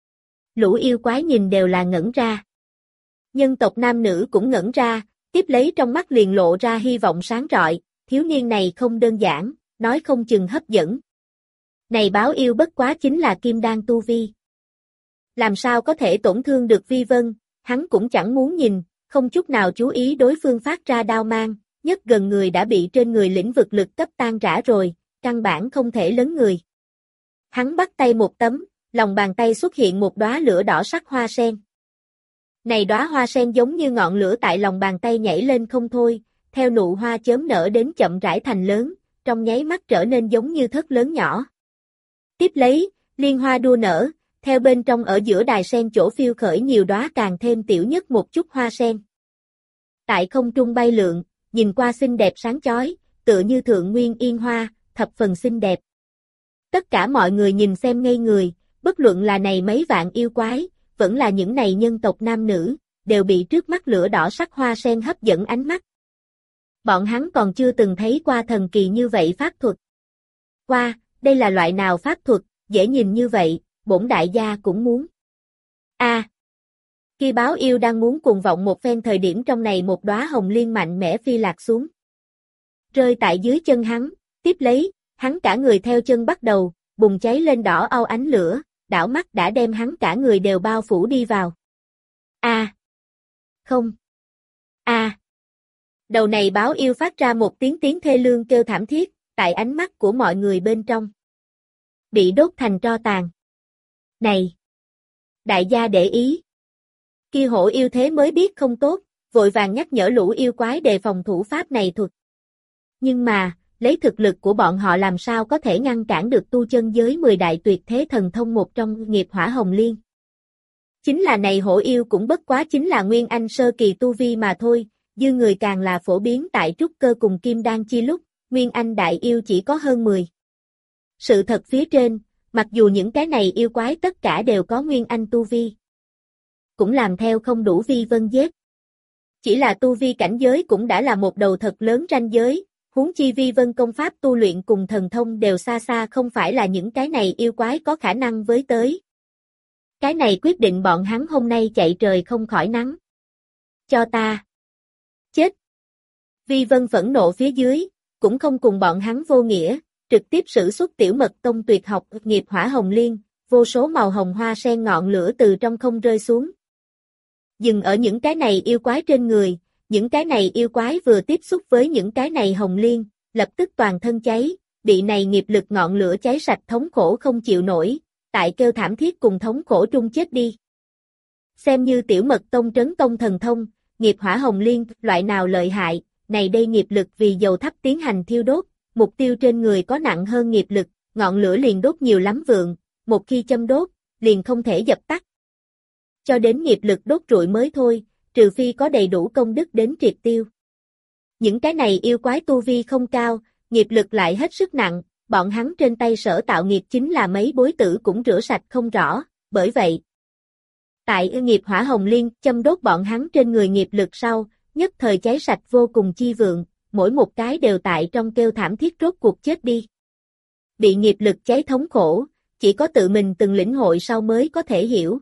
Lũ yêu quái nhìn đều là ngẩn ra. Nhân tộc nam nữ cũng ngẩn ra, tiếp lấy trong mắt liền lộ ra hy vọng sáng rọi, thiếu niên này không đơn giản, nói không chừng hấp dẫn. Này báo yêu bất quá chính là kim đan tu vi. Làm sao có thể tổn thương được Vi Vân, hắn cũng chẳng muốn nhìn, không chút nào chú ý đối phương phát ra đao mang, nhất gần người đã bị trên người lĩnh vực lực cấp tan rã rồi, căn bản không thể lấn người. Hắn bắt tay một tấm, lòng bàn tay xuất hiện một đóa lửa đỏ sắc hoa sen. Này đóa hoa sen giống như ngọn lửa tại lòng bàn tay nhảy lên không thôi, theo nụ hoa chớm nở đến chậm rãi thành lớn, trong nháy mắt trở nên giống như thất lớn nhỏ. Tiếp lấy, liên hoa đua nở, theo bên trong ở giữa đài sen chỗ phiêu khởi nhiều đóa càng thêm tiểu nhất một chút hoa sen. Tại không trung bay lượn, nhìn qua xinh đẹp sáng chói, tựa như thượng nguyên yên hoa, thập phần xinh đẹp. Tất cả mọi người nhìn xem ngây người, bất luận là này mấy vạn yêu quái, vẫn là những này nhân tộc nam nữ, đều bị trước mắt lửa đỏ sắc hoa sen hấp dẫn ánh mắt. Bọn hắn còn chưa từng thấy qua thần kỳ như vậy pháp thuật. Qua, đây là loại nào pháp thuật, dễ nhìn như vậy, bổn đại gia cũng muốn. Khi báo yêu đang muốn cuồng vọng một phen thời điểm trong này một đóa hồng liên mạnh mẽ phi lạc xuống. Rơi tại dưới chân hắn, tiếp lấy, hắn cả người theo chân bắt đầu, bùng cháy lên đỏ au ánh lửa, đảo mắt đã đem hắn cả người đều bao phủ đi vào. Không. Đầu này báo yêu phát ra một tiếng thê lương kêu thảm thiết, tại ánh mắt của mọi người bên trong. Bị đốt thành tro tàn. Này! Đại gia để ý. Kia hổ yêu thế mới biết không tốt, vội vàng nhắc nhở lũ yêu quái đề phòng thủ pháp này thuật. Nhưng mà, lấy thực lực của bọn họ làm sao có thể ngăn cản được tu chân giới 10 đại tuyệt thế thần thông một trong nghiệp hỏa hồng liên. Chính là này hổ yêu cũng bất quá chính là nguyên anh sơ kỳ tu vi mà thôi, dư người càng là phổ biến tại trúc cơ cùng kim đan chi lúc, nguyên anh đại yêu chỉ có hơn 10. Sự thật phía trên, mặc dù những cái này yêu quái tất cả đều có nguyên anh tu vi, cũng làm theo không đủ vi vân giết. Chỉ là tu vi cảnh giới cũng đã là một đầu thật lớn ranh giới, huống chi vi vân công pháp tu luyện cùng thần thông đều xa xa không phải là những cái này yêu quái có khả năng với tới. Cái này quyết định bọn hắn hôm nay chạy trời không khỏi nắng. Cho ta. Chết. Vi vân phẫn nộ phía dưới, cũng không cùng bọn hắn vô nghĩa, trực tiếp sử xuất tiểu mật tông tuyệt học nghiệp hỏa hồng liên, vô số màu hồng hoa sen ngọn lửa từ trong không rơi xuống. Dừng ở những cái này yêu quái trên người, những cái này yêu quái vừa tiếp xúc với những cái này hồng liên, lập tức toàn thân cháy, bị này nghiệp lực ngọn lửa cháy sạch thống khổ không chịu nổi, tại kêu thảm thiết cùng thống khổ trung chết đi. Xem như tiểu mật tông trấn tông thần thông, nghiệp hỏa hồng liên, loại nào lợi hại, này đây nghiệp lực vì dầu thấp tiến hành thiêu đốt, mục tiêu trên người có nặng hơn nghiệp lực, ngọn lửa liền đốt nhiều lắm vượng, một khi châm đốt, liền không thể dập tắt. Cho đến nghiệp lực đốt trụi mới thôi, trừ phi có đầy đủ công đức đến triệt tiêu. Những cái này yêu quái tu vi không cao, nghiệp lực lại hết sức nặng, bọn hắn trên tay sở tạo nghiệp chính là mấy bối tử cũng rửa sạch không rõ, bởi vậy. Tại nghiệp hỏa hồng liên châm đốt bọn hắn trên người nghiệp lực sau, nhất thời cháy sạch vô cùng chi vượng, mỗi một cái đều tại trong kêu thảm thiết rốt cuộc chết đi. Bị nghiệp lực cháy thống khổ, chỉ có tự mình từng lĩnh hội sau mới có thể hiểu.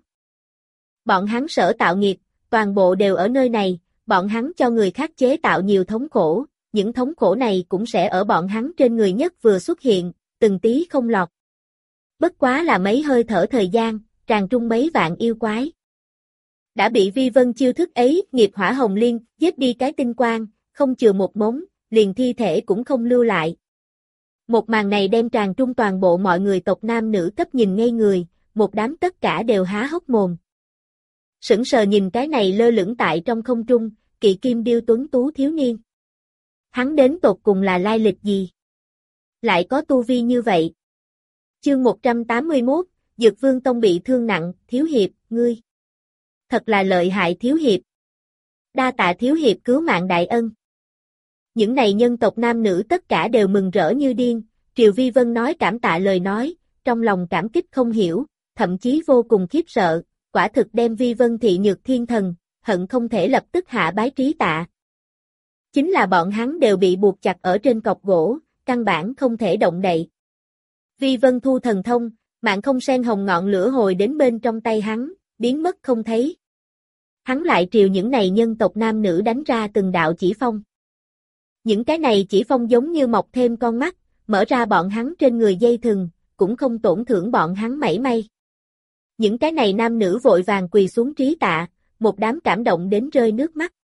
Bọn hắn sở tạo nghiệp, toàn bộ đều ở nơi này, bọn hắn cho người khác chế tạo nhiều thống khổ, những thống khổ này cũng sẽ ở bọn hắn trên người nhất vừa xuất hiện, từng tí không lọt. Bất quá là mấy hơi thở thời gian, tràn trung mấy vạn yêu quái. Đã bị vi vân chiêu thức ấy, nghiệp hỏa hồng liên, giết đi cái tinh quang, không chừa một mống, liền thi thể cũng không lưu lại. Một màn này đem tràn trung toàn bộ mọi người tộc nam nữ cấp nhìn ngây người, một đám tất cả đều há hốc mồm. Sững sờ nhìn cái này lơ lửng tại trong không trung, kỵ kim điêu tuấn tú thiếu niên. Hắn đến tột cùng là lai lịch gì? Lại có tu vi như vậy? Chương 181, Dược Vương Tông bị thương nặng, Thiếu Hiệp, ngươi. Thật là lợi hại Thiếu Hiệp. Đa tạ Thiếu Hiệp cứu mạng đại ân. Những này nhân tộc nam nữ tất cả đều mừng rỡ như điên, Triều Vi Vân nói cảm tạ lời nói, trong lòng cảm kích không hiểu, thậm chí vô cùng khiếp sợ, quả thực đem Vi Vân thị nhược thiên thần, hận không thể lập tức hạ bái trí tạ. Chính là bọn hắn đều bị buộc chặt ở trên cọc gỗ, căn bản không thể động đậy. Vi Vân thu thần thông, mạng không sen hồng ngọn lửa hồi đến bên trong tay hắn, biến mất không thấy. Hắn lại triều những này nhân tộc nam nữ đánh ra từng đạo chỉ phong. Những cái này chỉ phong giống như mọc thêm con mắt, mở ra bọn hắn trên người dây thừng, cũng không tổn thương bọn hắn mảy may. Những cái này nam nữ vội vàng quỳ xuống trí tạ, một đám cảm động đến rơi nước mắt.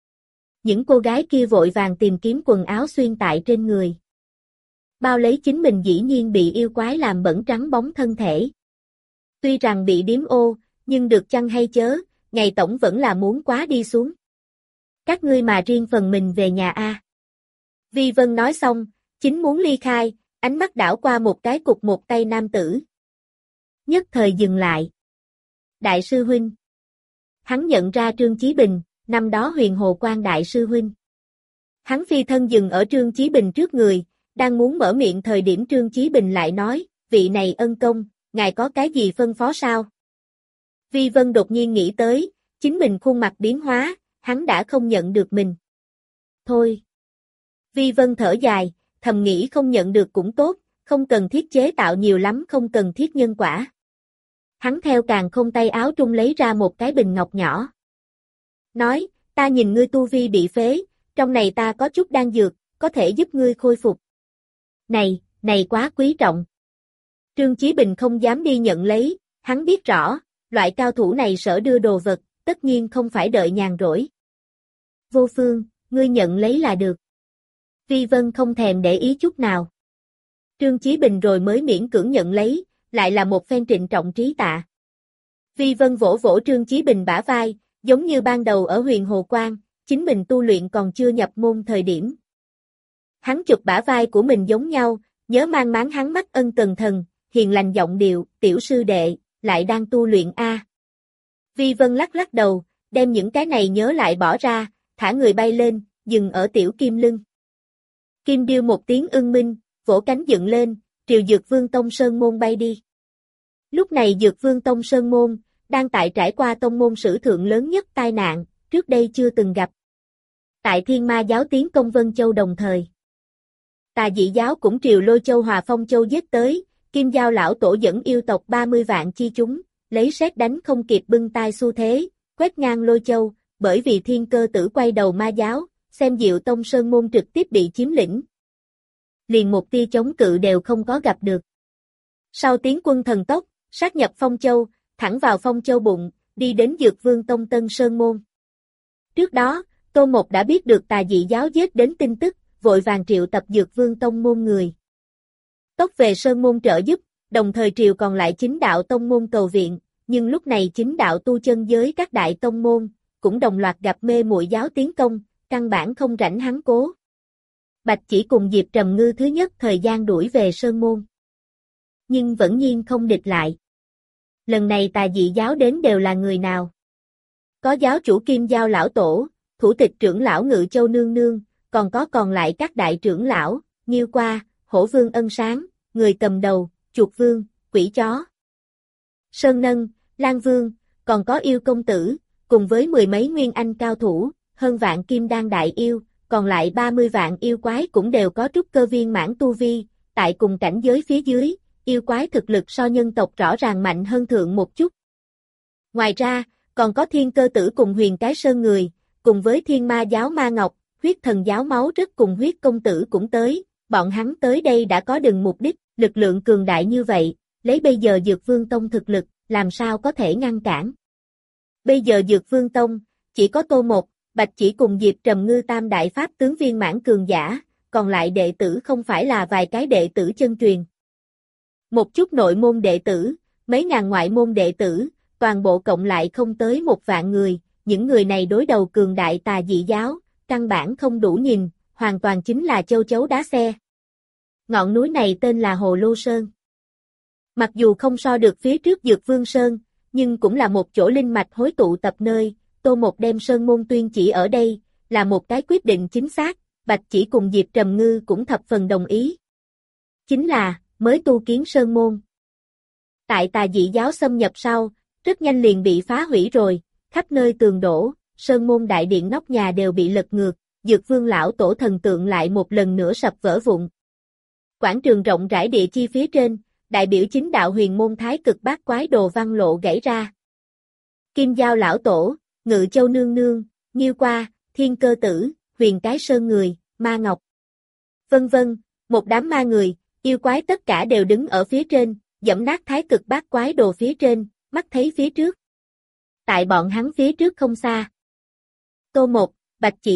Những cô gái kia vội vàng tìm kiếm quần áo xuyên tại trên người. Bao lấy chính mình dĩ nhiên bị yêu quái làm bẩn trắng bóng thân thể. Tuy rằng bị điếm ô, nhưng được chăng hay chớ, ngày tổng vẫn là muốn quá đi xuống. Các ngươi mà riêng phần mình về nhà a. Vi Vân nói xong, chính muốn ly khai, ánh mắt đảo qua một cái cục một tay nam tử. Nhất thời dừng lại. Đại sư huynh. Hắn nhận ra Trương Chí Bình, năm đó Huyền Hồ Quan đại sư huynh. Hắn phi thân dừng ở Trương Chí Bình trước người, đang muốn mở miệng thời điểm Trương Chí Bình lại nói, vị này ân công, ngài có cái gì phân phó sao? Vi Vân đột nhiên nghĩ tới, chính mình khuôn mặt biến hóa, hắn đã không nhận được mình. Thôi. Vi Vân thở dài, thầm nghĩ không nhận được cũng tốt, không cần thiết chế tạo nhiều lắm, không cần thiết nhân quả. Hắn theo càn khôn tay áo trung lấy ra một cái bình ngọc nhỏ. Nói, ta nhìn ngươi tu vi bị phế, trong này ta có chút đan dược, có thể giúp ngươi khôi phục. Này quá quý trọng. Trương Chí Bình không dám đi nhận lấy, hắn biết rõ, loại cao thủ này sở đưa đồ vật, tất nhiên không phải đợi nhàn rỗi. Vô Phương, ngươi nhận lấy là được. Vi Vân không thèm để ý chút nào. Trương Chí Bình rồi mới miễn cưỡng nhận lấy, lại là một phen trịnh trọng trí tạ. Vi Vân vỗ vỗ Trương Chí Bình bả vai, giống như ban đầu ở Huyền Hồ Quan, chính mình tu luyện còn chưa nhập môn thời điểm. Hắn chụp bả vai của mình giống nhau, nhớ mang máng hắn mắt ân cần thần, hiền lành giọng điệu, tiểu sư đệ, lại đang tu luyện a. Vi Vân lắc lắc đầu, đem những cái này nhớ lại bỏ ra, thả người bay lên, dừng ở tiểu kim lưng. Kim điêu một tiếng ưng minh, vỗ cánh dựng lên, triều Dược Vương Tông Sơn Môn bay đi. Lúc này Dược Vương Tông Sơn Môn, đang tại trải qua tông môn sử thượng lớn nhất tai nạn, trước đây chưa từng gặp. Tại Thiên Ma giáo tiến công Vân Châu đồng thời. Tà Dị giáo cũng triều Lôi Châu Hòa Phong Châu giết tới, Kim Giao lão tổ dẫn yêu tộc 30 vạn chi chúng, lấy sét đánh không kịp bưng tai xu thế, quét ngang Lôi Châu, bởi vì Thiên Cơ Tử quay đầu ma giáo, xem Diệu Tông Sơn Môn trực tiếp bị chiếm lĩnh. Liền một tia chống cự đều không có gặp được. Sau tiến quân thần tốc, sát nhập Phong Châu, thẳng vào Phong Châu bụng, đi đến Dược Vương Tông Tân Sơn Môn. Trước đó, Tô Mộc đã biết được Tà Dị giáo giết đến tin tức, vội vàng triệu tập Dược Vương Tông môn người. Tốc về Sơn Môn trợ giúp, đồng thời triều còn lại chính đạo tông môn cầu viện, nhưng lúc này chính đạo tu chân giới các đại tông môn, cũng đồng loạt gặp mê muội giáo tiến công, căn bản không rảnh hắn cố. Bạch Chỉ cùng Diệp Trầm Ngư thứ nhất thời gian đuổi về Sơn Môn. Nhưng vẫn nhiên không địch lại. Lần này Tà Dị giáo đến đều là người nào? Có giáo chủ Kim Giao lão tổ, thủ tịch trưởng lão Ngự Châu nương nương, còn lại các đại trưởng lão, Nghiêu Qua, Hổ Vương Ân Sáng, người cầm đầu, Chuột Vương, Quỷ Chó, Sơn Nân, Lan Vương, còn có yêu công tử, cùng với mười mấy nguyên anh cao thủ, hơn vạn kim đan đại yêu, còn lại 30 vạn yêu quái cũng đều có trúc cơ viên mãn tu vi, tại cùng cảnh giới phía dưới, yêu quái thực lực so nhân tộc rõ ràng mạnh hơn thượng một chút. Ngoài ra, còn có Thiên Cơ Tử cùng Huyền Cái Sơn người, cùng với Thiên Ma giáo Ma Ngọc, Huyết Thần giáo Máu Rất cùng Huyết Công Tử cũng tới, bọn hắn tới đây đã có đừng mục đích, lực lượng cường đại như vậy, lấy bây giờ Dược Vương Tông thực lực, làm sao có thể ngăn cản. Bây giờ Dược Vương Tông, chỉ có Tô Mộc, Bạch Chỉ cùng Diệp Trầm Ngư tam đại pháp tướng viên mãn cường giả, còn lại đệ tử không phải là vài cái đệ tử chân truyền. Một chút nội môn đệ tử, mấy ngàn ngoại môn đệ tử, toàn bộ cộng lại không tới 1 vạn người, những người này đối đầu cường đại Tà Dị giáo, căn bản không đủ nhìn, hoàn toàn chính là châu chấu đá xe. Ngọn núi này tên là Hồ Lô Sơn. Mặc dù không so được phía trước Dược Vương Sơn, nhưng cũng là một chỗ linh mạch hối tụ tập nơi, Tô Mộc đem Sơn Môn tuyên chỉ ở đây, là một cái quyết định chính xác, Bạch Chỉ cùng Diệp Trầm Ngư cũng thập phần đồng ý. Chính là, mới tu kiến Sơn Môn. Tại Tà Dị giáo xâm nhập sau, rất nhanh liền bị phá hủy rồi, khắp nơi tường đổ, Sơn Môn đại điện nóc nhà đều bị lật ngược, Dược Vương lão tổ thần tượng lại một lần nữa sập vỡ vụn. Quảng trường rộng rãi địa chi phía trên, đại biểu chính đạo Huyền Môn Thái Cực Bát Quái Đồ văn lộ gãy ra. Kim Giao lão tổ, Ngự Châu nương nương, Nghiêu Qua, Thiên Cơ Tử, Huyền Cái Sơn người, Ma Ngọc, vân vân, một đám ma người, yêu quái tất cả đều đứng ở phía trên, giẫm nát Thái Cực Bát Quái Đồ phía trên, mắt thấy phía trước. Tại bọn hắn phía trước không xa, Tô Mộc, Bạch Chỉ,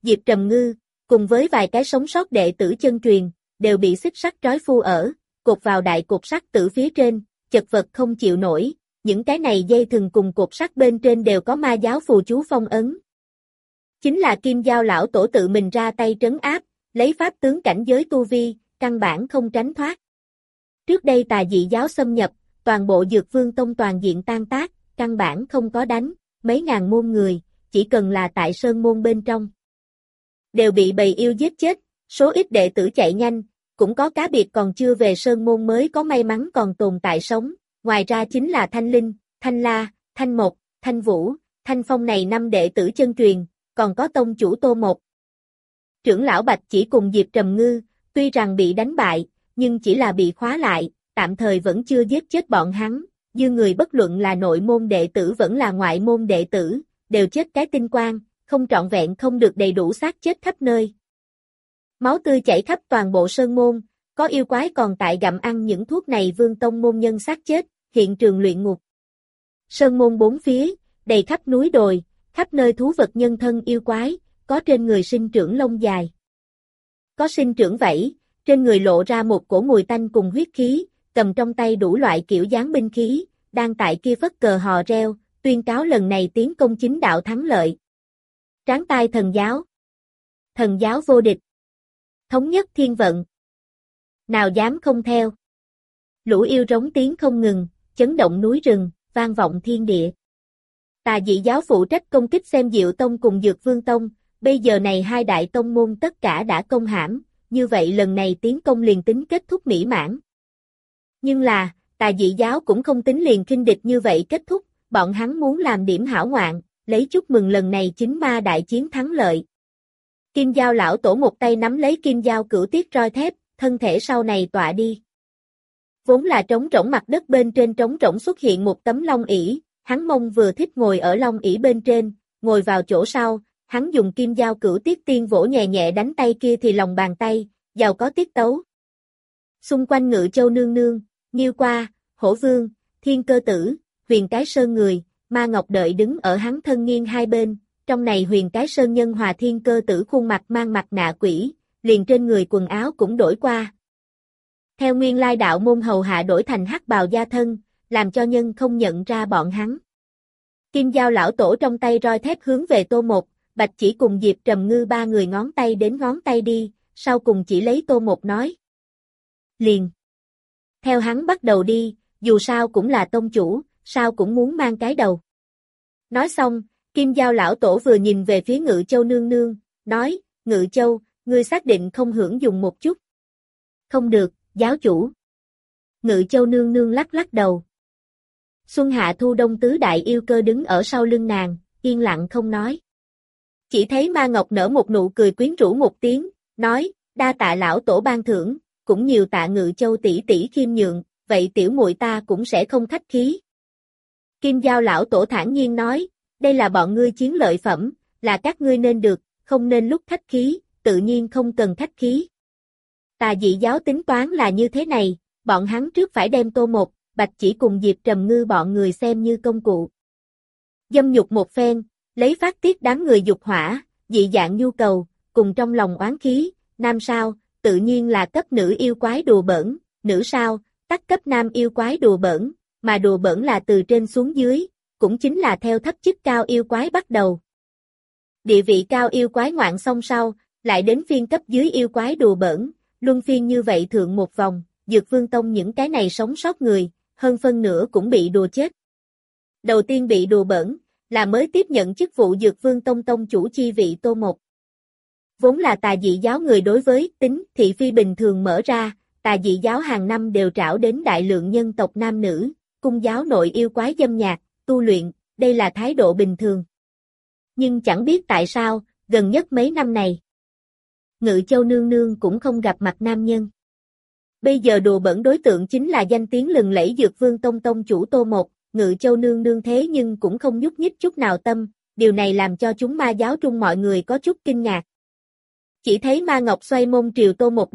Diệp Trầm Ngư, cùng với vài cái sống sót đệ tử chân truyền, đều bị xích sắt trói phu ở, cột vào đại cột sắt tử phía trên, chật vật không chịu nổi, những cái này dây thừng cùng cột sắt bên trên đều có ma giáo phù chú phong ấn. Chính là Kim Giao lão tổ tự mình ra tay trấn áp, lấy pháp tướng cảnh giới tu vi, căn bản không tránh thoát. Trước đây tà dị giáo xâm nhập, toàn bộ Dược Vương Tông toàn diện tan tác, căn bản không có đánh, mấy ngàn môn người, chỉ cần là tại sơn môn bên trong. Đều bị bầy yêu giết chết, số ít đệ tử chạy nhanh, cũng có cá biệt còn chưa về sơn môn mới có may mắn còn tồn tại sống, ngoài ra chính là Thanh Linh, Thanh La, Thanh Mộc, Thanh Vũ, Thanh Phong này 5 đệ tử chân truyền, còn có tông chủ Tô Mộc. Trưởng lão Bạch chỉ cùng Diệp Trầm Ngư, tuy rằng bị đánh bại, nhưng chỉ là bị khóa lại, tạm thời vẫn chưa giết chết bọn hắn, dư người bất luận là nội môn đệ tử vẫn là ngoại môn đệ tử, đều chết cái tinh quang, không trọn vẹn không được đầy đủ xác chết khắp nơi. Máu tươi chảy khắp toàn bộ sơn môn, có yêu quái còn tại gặm ăn những thuốc này Vương Tông môn nhân xác chết, hiện trường luyện ngục. Sơn môn bốn phía, đầy khắp núi đồi, khắp nơi thú vật nhân thân yêu quái, có trên người sinh trưởng lông dài. Có sinh trưởng vảy, trên người lộ ra một cổ mùi tanh cùng huyết khí, cầm trong tay đủ loại kiểu dáng binh khí, đang tại kia phất cờ hò reo, tuyên cáo lần này tiến công chính đạo thắng lợi. Tráng tai thần giáo vô địch, thống nhất thiên vận. Nào dám không theo. Lũ yêu rống tiếng không ngừng, chấn động núi rừng, vang vọng thiên địa. Tà dị giáo phụ trách công kích xem Diệu Tông cùng Dược Vương Tông, bây giờ này hai đại tông môn tất cả đã công hãm, như vậy lần này tiến công liền tính kết thúc mỹ mãn. Nhưng là, tà dị giáo cũng không tính liền khinh địch như vậy kết thúc, bọn hắn muốn làm điểm hảo ngoạn, lấy chúc mừng lần này chính ma đại chiến thắng lợi. Kim Giao lão tổ một tay nắm lấy Kim Giao cửu tiết roi thép, thân thể sau này tọa đi. Vốn là trống rỗng mặt đất bên trên trống rỗng xuất hiện một tấm long ỷ, hắn mông vừa thích ngồi ở long ỷ bên trên, ngồi vào chỗ sau, hắn dùng Kim Giao cửu tiết tiên vỗ nhẹ nhẹ đánh tay kia thì lòng bàn tay, giàu có tiết tấu. Xung quanh Ngự Châu nương nương, Nghiêu Qua, Hổ Vương, Thiên Cơ Tử, Huyền Cái Sơn người, Ma Ngọc đợi đứng ở hắn thân nghiêng hai bên, trong này Huyền Cái Sơn nhân hòa Thiên Cơ Tử khuôn mặt mang mặt nạ quỷ, liền trên người quần áo cũng đổi qua. Theo nguyên lai đạo môn hầu hạ đổi thành hắc bào gia thân, làm cho nhân không nhận ra bọn hắn. Kim Giao lão tổ trong tay roi thép hướng về Tô Mộc, Bạch chỉ cùng Diệp Trầm Ngư ba người ngón tay đến ngón tay đi, sau cùng chỉ lấy Tô Mộc nói. Liền. Theo hắn bắt đầu đi, dù sao cũng là tông chủ, sao cũng muốn mang cái đầu. Nói xong, Kim Giao lão tổ vừa nhìn về phía Ngự Châu nương nương, nói, Ngự Châu, ngươi xác định không hưởng dùng một chút. Không được, giáo chủ. Ngự Châu nương nương lắc lắc đầu. Xuân Hạ Thu Đông tứ đại yêu cơ đứng ở sau lưng nàng, yên lặng không nói. Chỉ thấy Ma Ngọc nở một nụ cười quyến rũ một tiếng, nói, đa tạ lão tổ ban thưởng, cũng nhiều tạ Ngự Châu tỷ tỷ khiêm nhượng, vậy tiểu muội ta cũng sẽ không khách khí. Kim Giao lão tổ thản nhiên nói, đây là bọn ngươi chiến lợi phẩm, là các ngươi nên được, không nên lúc khách khí, tự nhiên không cần khách khí. Tà dị giáo tính toán là như thế này, bọn hắn trước phải đem Tô Mộc, Bạch chỉ cùng Diệp Trầm Ngư bọn người xem như công cụ. Dâm nhục một phen, lấy phát tiết đám người dục hỏa, dị dạng nhu cầu, cùng trong lòng oán khí, nam sao, tự nhiên là cấp nữ yêu quái đùa bỡn, nữ sao, tắc cấp nam yêu quái đùa bỡn, mà đùa bỡn là từ trên xuống dưới, cũng chính là theo thấp chức cao yêu quái bắt đầu. Địa vị cao yêu quái ngoạn xong sau, lại đến phiên cấp dưới yêu quái đùa bỡn, luân phiên như vậy thượng một vòng, Dược Vương Tông những cái này sống sót người, hơn phân nửa cũng bị đùa chết. Đầu tiên bị đùa bỡn, là mới tiếp nhận chức vụ Dược Vương Tông tông chủ chi vị Tô Mộc. Vốn là tà dị giáo người đối với tính thị phi bình thường mở ra, tà dị giáo hàng năm đều trảo đến đại lượng nhân tộc nam nữ, cung giáo nội yêu quái dâm nhạc, tu luyện, đây là thái độ bình thường. Nhưng chẳng biết tại sao, gần nhất mấy năm này, Ngự Châu nương nương cũng không gặp mặt nam nhân. Bây giờ đùa bẩn đối tượng chính là danh tiếng lừng lẫy Dược Vương Tông tông chủ Tô Mộc, Ngự Châu nương nương thế nhưng cũng không nhúc nhích chút nào tâm, điều này làm cho chúng ma giáo trung mọi người có chút kinh ngạc. Chỉ thấy Ma Ngọc xoay mông triều Tô Mộc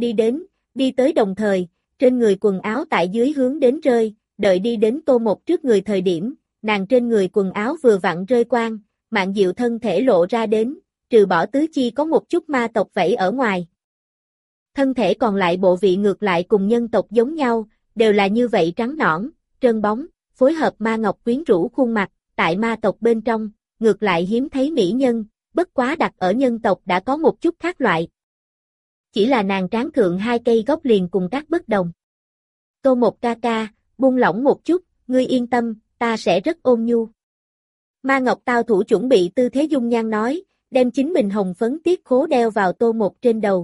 đi tới đồng thời, trên người quần áo tại dưới hướng đến rơi, đợi đi đến Tô Mộc trước người thời điểm, nàng trên người quần áo vừa vặn rơi quang, mạn diệu thân thể lộ ra đến, trừ bỏ tứ chi có một chút ma tộc vảy ở ngoài. Thân thể còn lại bộ vị ngược lại cùng nhân tộc giống nhau, đều là như vậy trắng nõn, trơn bóng, phối hợp ma ngọc quyến rũ khuôn mặt, tại ma tộc bên trong, ngược lại hiếm thấy mỹ nhân, bất quá đặt ở nhân tộc đã có một chút khác loại. Chỉ là nàng trán thượng hai cây gốc liền cùng các bất đồng. Tô Một ca ca, buông lỏng một chút, ngươi yên tâm, ta sẽ rất ôn nhu. Ma Ngọc Tao thủ chuẩn bị tư thế dung nhan nói, đem chính mình hồng phấn tiết khố đeo vào Tô Một trên đầu.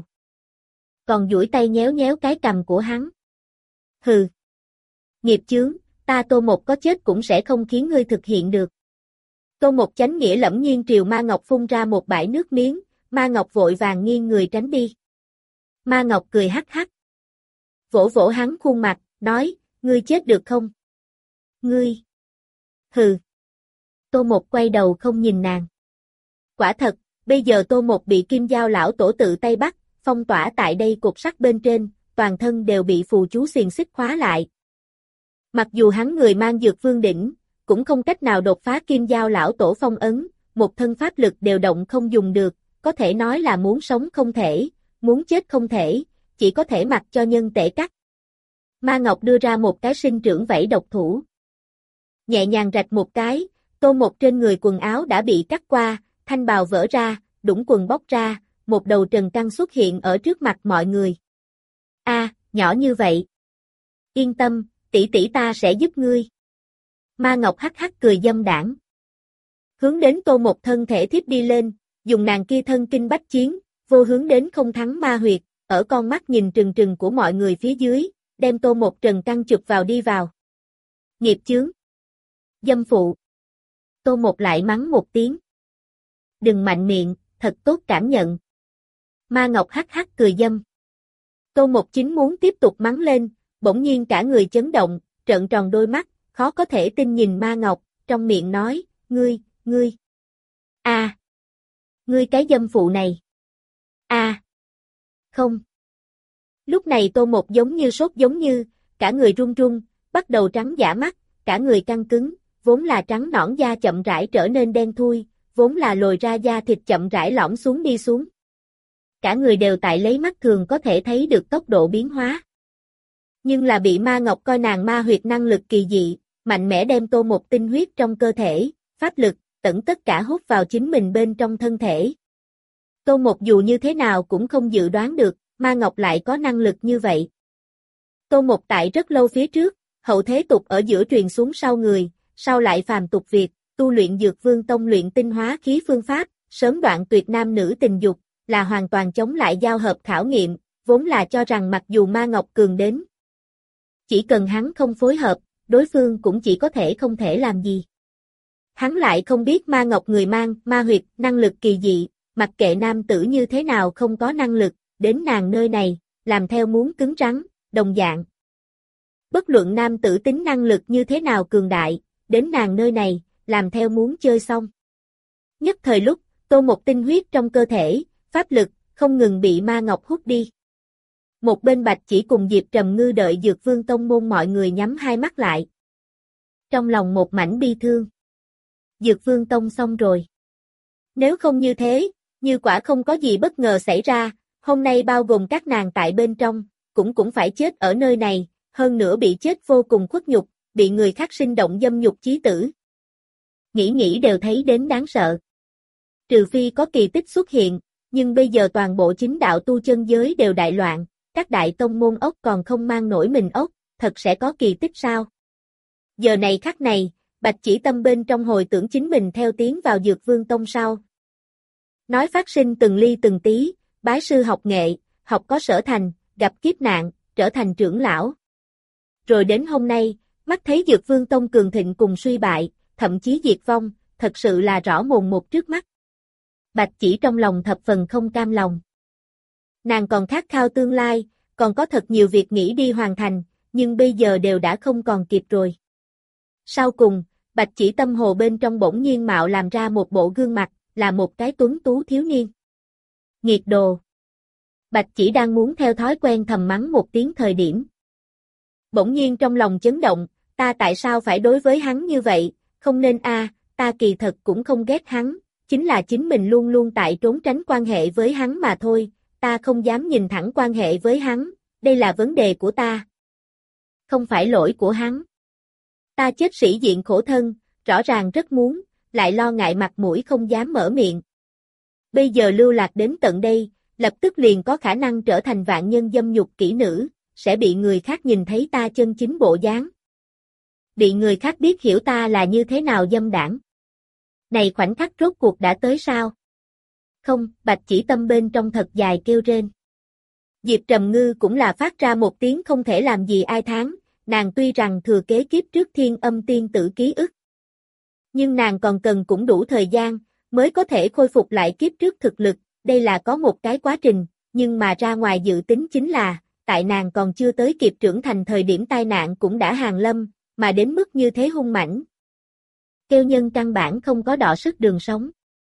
Còn duỗi tay nhéo nhéo cái cằm của hắn. Hừ. Nghiệp chướng, ta Tô Một có chết cũng sẽ không khiến ngươi thực hiện được. Tô Một chánh nghĩa lẫm nhiên triều Ma Ngọc phun ra một bãi nước miếng, Ma Ngọc vội vàng nghiêng người tránh đi. Ma Ngọc cười hắc hắc. Vỗ vỗ hắn khuôn mặt, nói, ngươi chết được không? Ngươi. Hừ. Tô Một quay đầu không nhìn nàng. Quả thật, bây giờ Tô Một bị Kim Giao lão tổ tự tay bắt, phong tỏa tại đây cột sắt bên trên, toàn thân đều bị phù chú xiềng xích khóa lại. Mặc dù hắn người mang dược vương đỉnh, cũng không cách nào đột phá Kim Giao lão tổ phong ấn, một thân pháp lực đều động không dùng được, có thể nói là muốn sống không thể, muốn chết không thể, chỉ có thể mặc cho nhân tể cắt. Ma Ngọc đưa ra một cái sinh trưởng vảy độc thủ. Nhẹ nhàng rạch một cái, Tô Một trên người quần áo đã bị cắt qua, thanh bào vỡ ra, đũng quần bóc ra, một đầu trần căng xuất hiện ở trước mặt mọi người. A, nhỏ như vậy. Yên tâm, tỷ tỷ ta sẽ giúp ngươi. Ma Ngọc hắc hắc cười dâm đảng. Hướng đến Tô Một thân thể thiếp đi lên, dùng nàng kia thân kinh bách chiến, vô hướng đến không thắng ma huyệt, ở con mắt nhìn trừng trừng của mọi người phía dưới, đem Tô Một trần căng chụp vào đi vào. Nghiệp chướng. Dâm phụ. Tô Một lại mắng một tiếng. Đừng mạnh miệng, thật tốt cảm nhận. Ma Ngọc hắc hắc cười dâm. Tô Một chính muốn tiếp tục mắng lên, bỗng nhiên cả người chấn động, trợn tròn đôi mắt, khó có thể tin nhìn Ma Ngọc, trong miệng nói, ngươi. A, ngươi cái dâm phụ này. A, không. Lúc này Tô Một giống như sốt giống như, cả người run run, bắt đầu trắng dã mắt, cả người căng cứng, vốn là trắng nõn da chậm rãi trở nên đen thui, vốn là lồi ra da thịt chậm rãi lõm xuống đi xuống. Cả người đều tại lấy mắt thường có thể thấy được tốc độ biến hóa. Nhưng là bị Ma Ngọc coi nàng ma huyệt năng lực kỳ dị, mạnh mẽ đem Tô Một tinh huyết trong cơ thể, pháp lực, tẩn tất cả hút vào chính mình bên trong thân thể. Tô Một dù như thế nào cũng không dự đoán được, Ma Ngọc lại có năng lực như vậy. Tô Một tại rất lâu phía trước, hậu thế tục ở giữa truyền xuống sau người, sau lại phàm tục việc, tu luyện Dược Vương Tông luyện tinh hóa khí phương pháp, sớm đoạn tuyệt nam nữ tình dục, là hoàn toàn chống lại giao hợp khảo nghiệm, vốn là cho rằng mặc dù Ma Ngọc cường đến, chỉ cần hắn không phối hợp, đối phương cũng chỉ có thể không thể làm gì. Hắn lại không biết Ma Ngọc người mang ma huyệt, năng lực kỳ dị, mặc kệ nam tử như thế nào không có năng lực, đến nàng nơi này, làm theo muốn cứng rắn, đồng dạng. Bất luận nam tử tính năng lực như thế nào cường đại, đến nàng nơi này, làm theo muốn chơi xong. Nhất thời lúc, Tô Một tinh huyết trong cơ thể, pháp lực, không ngừng bị Ma Ngọc hút đi. Một bên Bạch Chỉ cùng Diệp Trầm Ngư đợi Dược Vương Tông môn mọi người nhắm hai mắt lại. Trong lòng một mảnh bi thương. Dược Vương Tông xong rồi. Nếu không như thế, như quả không có gì bất ngờ xảy ra, hôm nay bao gồm các nàng tại bên trong, cũng phải chết ở nơi này, hơn nữa bị chết vô cùng khuất nhục, bị người khác sinh động dâm nhục chí tử. Nghĩ đều thấy đến đáng sợ. Trừ phi có kỳ tích xuất hiện, nhưng bây giờ toàn bộ chính đạo tu chân giới đều đại loạn, các đại tông môn ốc còn không mang nổi mình ốc, thật sẽ có kỳ tích sao? Giờ này khắc này, Bạch Chỉ tâm bên trong hồi tưởng chính mình theo tiến vào Dược Vương Tông sau. Nói phát sinh từng ly từng tí, bái sư học nghệ, học có sở thành, gặp kiếp nạn, trở thành trưởng lão. Rồi đến hôm nay, mắt thấy Dược Vương Tông cường thịnh cùng suy bại, thậm chí diệt vong, thật sự là rõ mồn một trước mắt. Bạch Chỉ trong lòng thập phần không cam lòng. Nàng còn khát khao tương lai, còn có thật nhiều việc nghĩ đi hoàn thành, nhưng bây giờ đều đã không còn kịp rồi. Sau cùng, Bạch Chỉ tâm hồ bên trong bỗng nhiên mạo làm ra một bộ gương mặt, là một cái tuấn tú thiếu niên. Nghiệt đồ. Bạch Chỉ đang muốn theo thói quen thầm mắng một tiếng thời điểm. Bỗng nhiên trong lòng chấn động, ta tại sao phải đối với hắn như vậy, không nên ta kỳ thật cũng không ghét hắn, chính là chính mình luôn luôn tại trốn tránh quan hệ với hắn mà thôi, ta không dám nhìn thẳng quan hệ với hắn, đây là vấn đề của ta. Không phải lỗi của hắn. Ta chết sĩ diện khổ thân, rõ ràng rất muốn, lại lo ngại mặt mũi không dám mở miệng. Bây giờ lưu lạc đến tận đây, lập tức liền có khả năng trở thành vạn nhân dâm nhục kỹ nữ, sẽ bị người khác nhìn thấy ta chân chính bộ dáng. Bị người khác biết hiểu ta là như thế nào dâm đảng. Này khoảnh khắc rốt cuộc đã tới sao? Không, Bạch Chỉ Tâm bên trong thật dài kêu rên. Diệp Trầm Ngư cũng là phát ra một tiếng không thể làm gì ai thán, nàng tuy rằng thừa kế kiếp trước Thiên Âm tiên tử ký ức. Nhưng nàng còn cần cũng đủ thời gian, mới có thể khôi phục lại kiếp trước thực lực, đây là có một cái quá trình, nhưng mà ra ngoài dự tính chính là, tại nàng còn chưa tới kịp trưởng thành thời điểm tai nạn cũng đã hàng lâm, mà đến mức như thế hung mãnh. Kêu nhân căn bản không có đọ sức đường sống.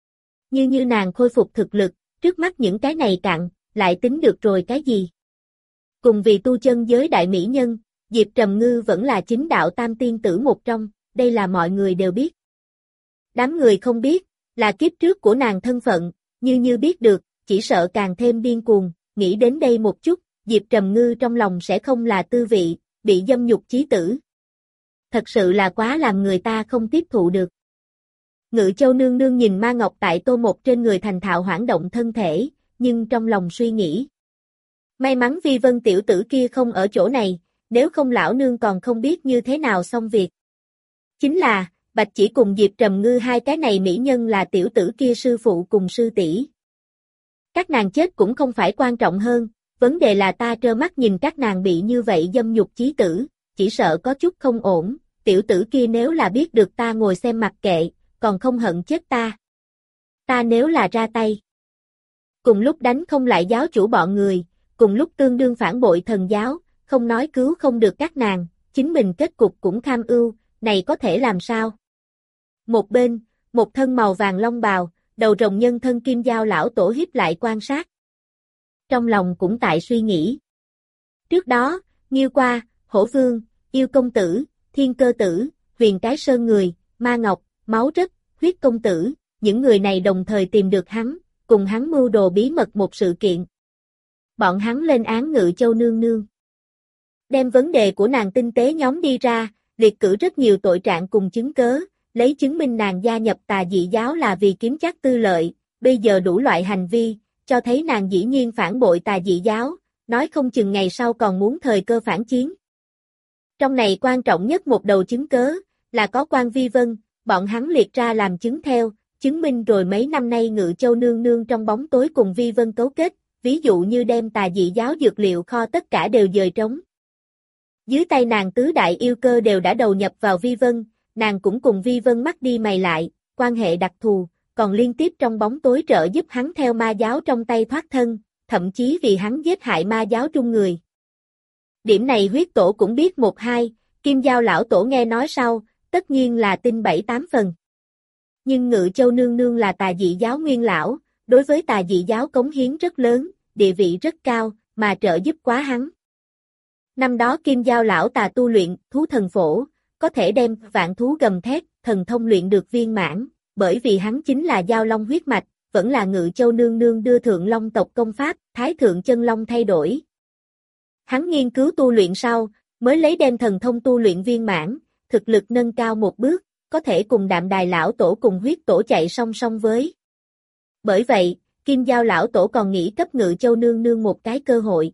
Như nàng khôi phục thực lực, trước mắt những cái này cặn, lại tính được rồi cái gì? Cùng vì tu chân giới đại mỹ nhân, Diệp Trầm Ngư vẫn là chính đạo tam tiên tử một trong, đây là mọi người đều biết. Đám người không biết, là kiếp trước của nàng thân phận, như biết được, chỉ sợ càng thêm điên cuồng, nghĩ đến đây một chút, Diệp Trầm Ngư trong lòng sẽ không là tư vị, bị dâm nhục chí tử. Thật sự là quá làm người ta không tiếp thụ được. Ngự Châu nương nương nhìn Ma Ngọc tại Tô Một trên người thành thạo hoảng động thân thể, nhưng trong lòng suy nghĩ. May mắn Vi Vân tiểu tử kia không ở chỗ này, nếu không lão nương còn không biết như thế nào xong việc. Chính là, Bạch Chỉ cùng Diệp Trầm Ngư hai cái này mỹ nhân là tiểu tử kia sư phụ cùng sư tỷ. Các nàng chết cũng không phải quan trọng hơn, vấn đề là ta trơ mắt nhìn các nàng bị như vậy dâm nhục chí tử, chỉ sợ có chút không ổn, tiểu tử kia nếu là biết được ta ngồi xem mặc kệ, còn không hận chết ta. Ta nếu là ra tay. Cùng lúc đánh không lại giáo chủ bọn người, cùng lúc tương đương phản bội thần giáo, không nói cứu không được các nàng, chính mình kết cục cũng kham ưu, này có thể làm sao? Một bên, một thân màu vàng long bào, đầu rồng nhân thân kim giao lão tổ hiếp lại quan sát. Trong lòng cũng tại suy nghĩ. Trước đó, Nghiêu Qua, Hổ Vương, Yêu Công Tử, Thiên Cơ Tử, Huyền Cái Sơn Người, Ma Ngọc, Máu Rất, Huyết Công Tử, những người này đồng thời tìm được hắn, cùng hắn mưu đồ bí mật một sự kiện. Bọn hắn lên án Ngự Châu nương nương. Đem vấn đề của nàng tinh tế nhóm đi ra, liệt cử rất nhiều tội trạng cùng chứng cớ, lấy chứng minh nàng gia nhập Tà Dị giáo là vì kiếm chắc tư lợi, bây giờ đủ loại hành vi, cho thấy nàng dĩ nhiên phản bội Tà Dị giáo, nói không chừng ngày sau còn muốn thời cơ phản chiến. Trong này quan trọng nhất một đầu chứng cớ, là có quan Vi Vân, bọn hắn liệt ra làm chứng theo, chứng minh rồi mấy năm nay Ngự Châu nương nương trong bóng tối cùng Vi Vân cấu kết, ví dụ như đem Tà Dị giáo dược liệu kho tất cả đều dời trống. Dưới tay nàng tứ đại yêu cơ đều đã đầu nhập vào Vi Vân, nàng cũng cùng Vi Vân mắt đi mày lại, quan hệ đặc thù, còn liên tiếp trong bóng tối trợ giúp hắn theo ma giáo trong tay thoát thân, thậm chí vì hắn giết hại ma giáo trung người. Điểm này huyết tổ cũng biết một hai, Kim Giao lão tổ nghe nói sau, tất nhiên là tin 7-8 phần. Nhưng Ngự Châu nương nương là Tà Dị giáo nguyên lão, đối với Tà Dị giáo cống hiến rất lớn, địa vị rất cao, mà trợ giúp quá hắn. Năm đó Kim Giao lão tà tu luyện thú thần phổ, có thể đem vạn thú gầm thét, thần thông luyện được viên mãn, bởi vì hắn chính là giao long huyết mạch, vẫn là Ngự Châu nương nương đưa thượng long tộc công pháp, thái thượng chân long thay đổi. Hắn nghiên cứu tu luyện sau, mới lấy đem thần thông tu luyện viên mãn, thực lực nâng cao một bước, có thể cùng Đạm Đài lão tổ cùng huyết tổ chạy song song với. Bởi vậy, Kim Giao lão tổ còn nghĩ cấp Ngự Châu nương nương một cái cơ hội.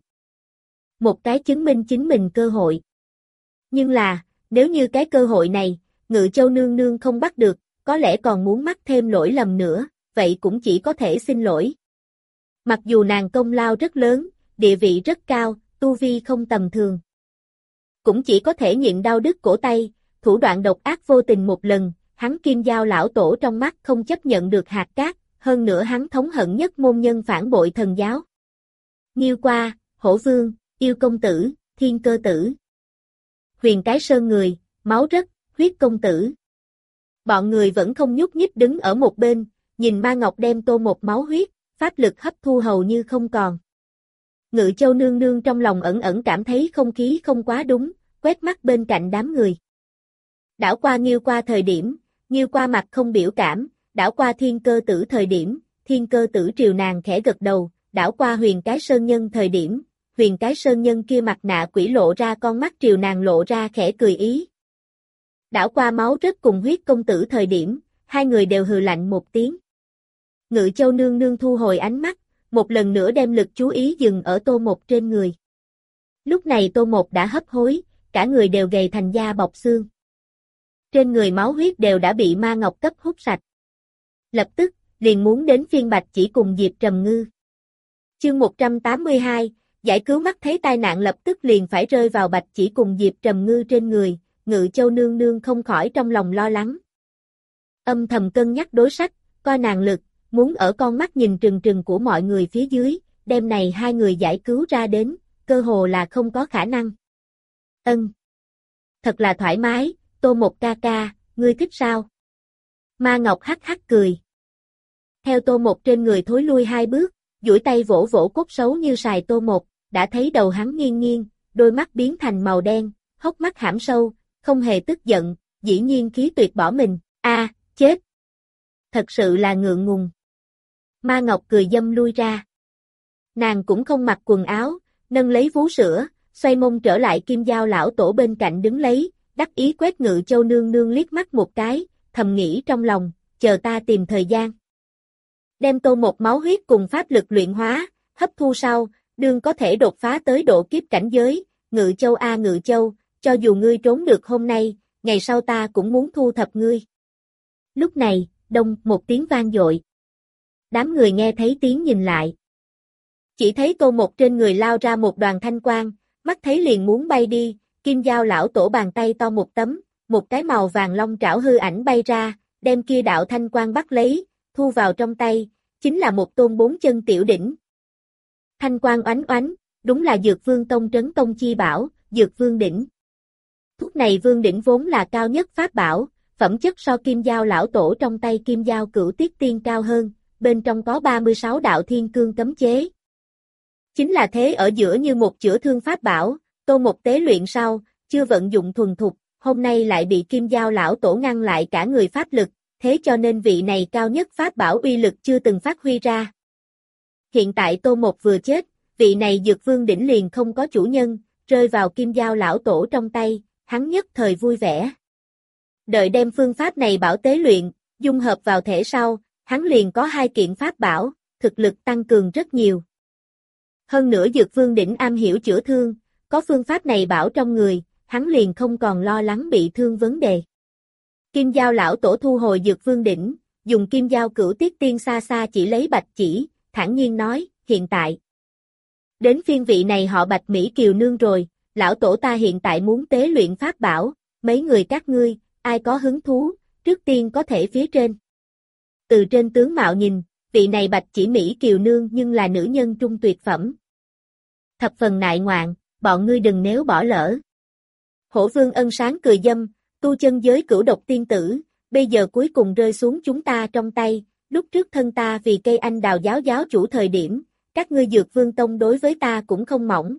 Một cái chứng minh chính mình cơ hội. Nhưng là, nếu như cái cơ hội này, Ngự Châu nương nương không bắt được, có lẽ còn muốn mắc thêm lỗi lầm nữa, vậy cũng chỉ có thể xin lỗi. Mặc dù nàng công lao rất lớn, địa vị rất cao, tu vi không tầm thường. Cũng chỉ có thể nhịn đau đứt cổ tay, thủ đoạn độc ác vô tình một lần, hắn Kim Giao lão tổ trong mắt không chấp nhận được hạt cát, hơn nữa hắn thống hận nhất môn nhân phản bội thần giáo. Nghiêu Qua, Hổ Vương, Yêu Công Tử, Thiên Cơ Tử, Huyền Cái Sơn Người, Máu Rất, Huyết Công Tử. Bọn người vẫn không nhúc nhích đứng ở một bên, nhìn Ma Ngọc đem Tô Một máu huyết, pháp lực hấp thu hầu như không còn. Ngự Châu nương nương trong lòng ẩn ẩn cảm thấy không khí không quá đúng, quét mắt bên cạnh đám người. Đảo qua Nghiêu Qua thời điểm, Nghiêu Qua mặt không biểu cảm, đảo qua Thiên Cơ Tử thời điểm, Thiên Cơ Tử triều nàng khẽ gật đầu, đảo qua Huyền Cái Sơn Nhân thời điểm, Huyền Cái Sơn Nhân kia mặt nạ quỷ lộ ra con mắt triều nàng lộ ra khẽ cười ý. Đảo qua Máu Rất cùng Huyết Công Tử thời điểm, hai người đều hừ lạnh một tiếng. Ngự Châu nương nương thu hồi ánh mắt, một lần nữa đem lực chú ý dừng ở Tô Một trên người. Lúc này Tô Một đã hấp hối, cả người đều gầy thành da bọc xương. Trên người máu huyết đều đã bị ma ngọc cấp hút sạch. Lập tức, liền muốn đến phiên Bạch Chỉ cùng Diệp Trầm Ngư. Chương 182, giải cứu mắt thấy tai nạn lập tức liền phải rơi vào Bạch Chỉ cùng Diệp Trầm Ngư trên người, Ngự Châu nương nương không khỏi trong lòng lo lắng. Âm thầm cân nhắc đối sách, coi nàng lực, muốn ở con mắt nhìn trừng trừng của mọi người phía dưới, đêm này hai người giải cứu ra đến, cơ hồ là không có khả năng. Thật là thoải mái, Tô Một ca ca, ngươi thích sao? Ma Ngọc hắc hắc cười. Theo Tô Một trên người thối lui hai bước, duỗi tay vỗ vỗ cốt xấu như sài Tô Một, đã thấy đầu hắn nghiêng nghiêng, đôi mắt biến thành màu đen, hốc mắt hãm sâu, không hề tức giận, dĩ nhiên khí tuyệt bỏ mình, chết. Thật sự là ngượng ngùng. Ma Ngọc cười dâm lui ra. Nàng cũng không mặc quần áo, nâng lấy vú sữa, xoay mông trở lại Kim Dao lão tổ bên cạnh đứng lấy, đắc ý quét Ngự Châu nương nương liếc mắt một cái, thầm nghĩ trong lòng, chờ ta tìm thời gian. Đem Tô Một máu huyết cùng pháp lực luyện hóa, hấp thu sau, đương có thể đột phá tới độ kiếp cảnh giới, Ngự Châu Ngự Châu, cho dù ngươi trốn được hôm nay, ngày sau ta cũng muốn thu thập ngươi. Lúc này, đông một tiếng vang dội. Đám người nghe thấy tiếng nhìn lại. Chỉ thấy Tô Một trên người lao ra một đoàn thanh quang, mắt thấy liền muốn bay đi, Kim Dao lão tổ bàn tay to một tấm, một cái màu vàng long trảo hư ảnh bay ra, đem kia đạo thanh quang bắt lấy, thu vào trong tay, chính là một tôn 4 chân tiểu đỉnh. Thanh quang oánh oánh, đúng là Dược Vương Tông trấn tông chi bảo, Dược Vương đỉnh. Thuốc này Vương đỉnh vốn là cao nhất pháp bảo, phẩm chất so Kim Dao lão tổ trong tay Kim Dao Cửu Tiết Tiên cao hơn, bên trong có 36 đạo thiên cương cấm chế. Chính là thế ở giữa như một chữa thương pháp bảo, Tô Một tế luyện sau, chưa vận dụng thuần thục, hôm nay lại bị Kim Dao lão tổ ngăn lại cả người pháp lực, thế cho nên vị này cao nhất pháp bảo uy lực chưa từng phát huy ra. Hiện tại Tô Một vừa chết, vị này Dược Vương đỉnh liền không có chủ nhân, rơi vào Kim Dao lão tổ trong tay, hắn nhất thời vui vẻ. Đợi đem phương pháp này bảo tế luyện, dung hợp vào thể sau, hắn liền có 2 kiện pháp bảo, thực lực tăng cường rất nhiều. Hơn nữa Dược Vương đỉnh am hiểu chữa thương, có phương pháp này bảo trong người, hắn liền không còn lo lắng bị thương vấn đề. Kim Dao lão tổ thu hồi Dược Vương đỉnh, dùng Kim Dao Cửu Tiết Tiên xa xa chỉ lấy Bạch Chỉ, thản nhiên nói, hiện tại. Đến phiên vị này họ Bạch Mỹ Kiều nương rồi, lão tổ ta hiện tại muốn tế luyện pháp bảo, mấy người các ngươi, ai có hứng thú, trước tiên có thể phía trên. Từ trên tướng mạo nhìn, vị này Bạch Chỉ Mỹ Kiều nương nhưng là nữ nhân trung tuyệt phẩm. Thập phần nại ngoạn, bọn ngươi đừng nếu bỏ lỡ. Hổ Vương Ân Sáng cười dâm, tu chân giới cửu độc tiên tử, bây giờ cuối cùng rơi xuống chúng ta trong tay, lúc trước thân ta vì cây anh đào giáo chủ thời điểm, các ngươi Dược Vương Tông đối với ta cũng không mỏng.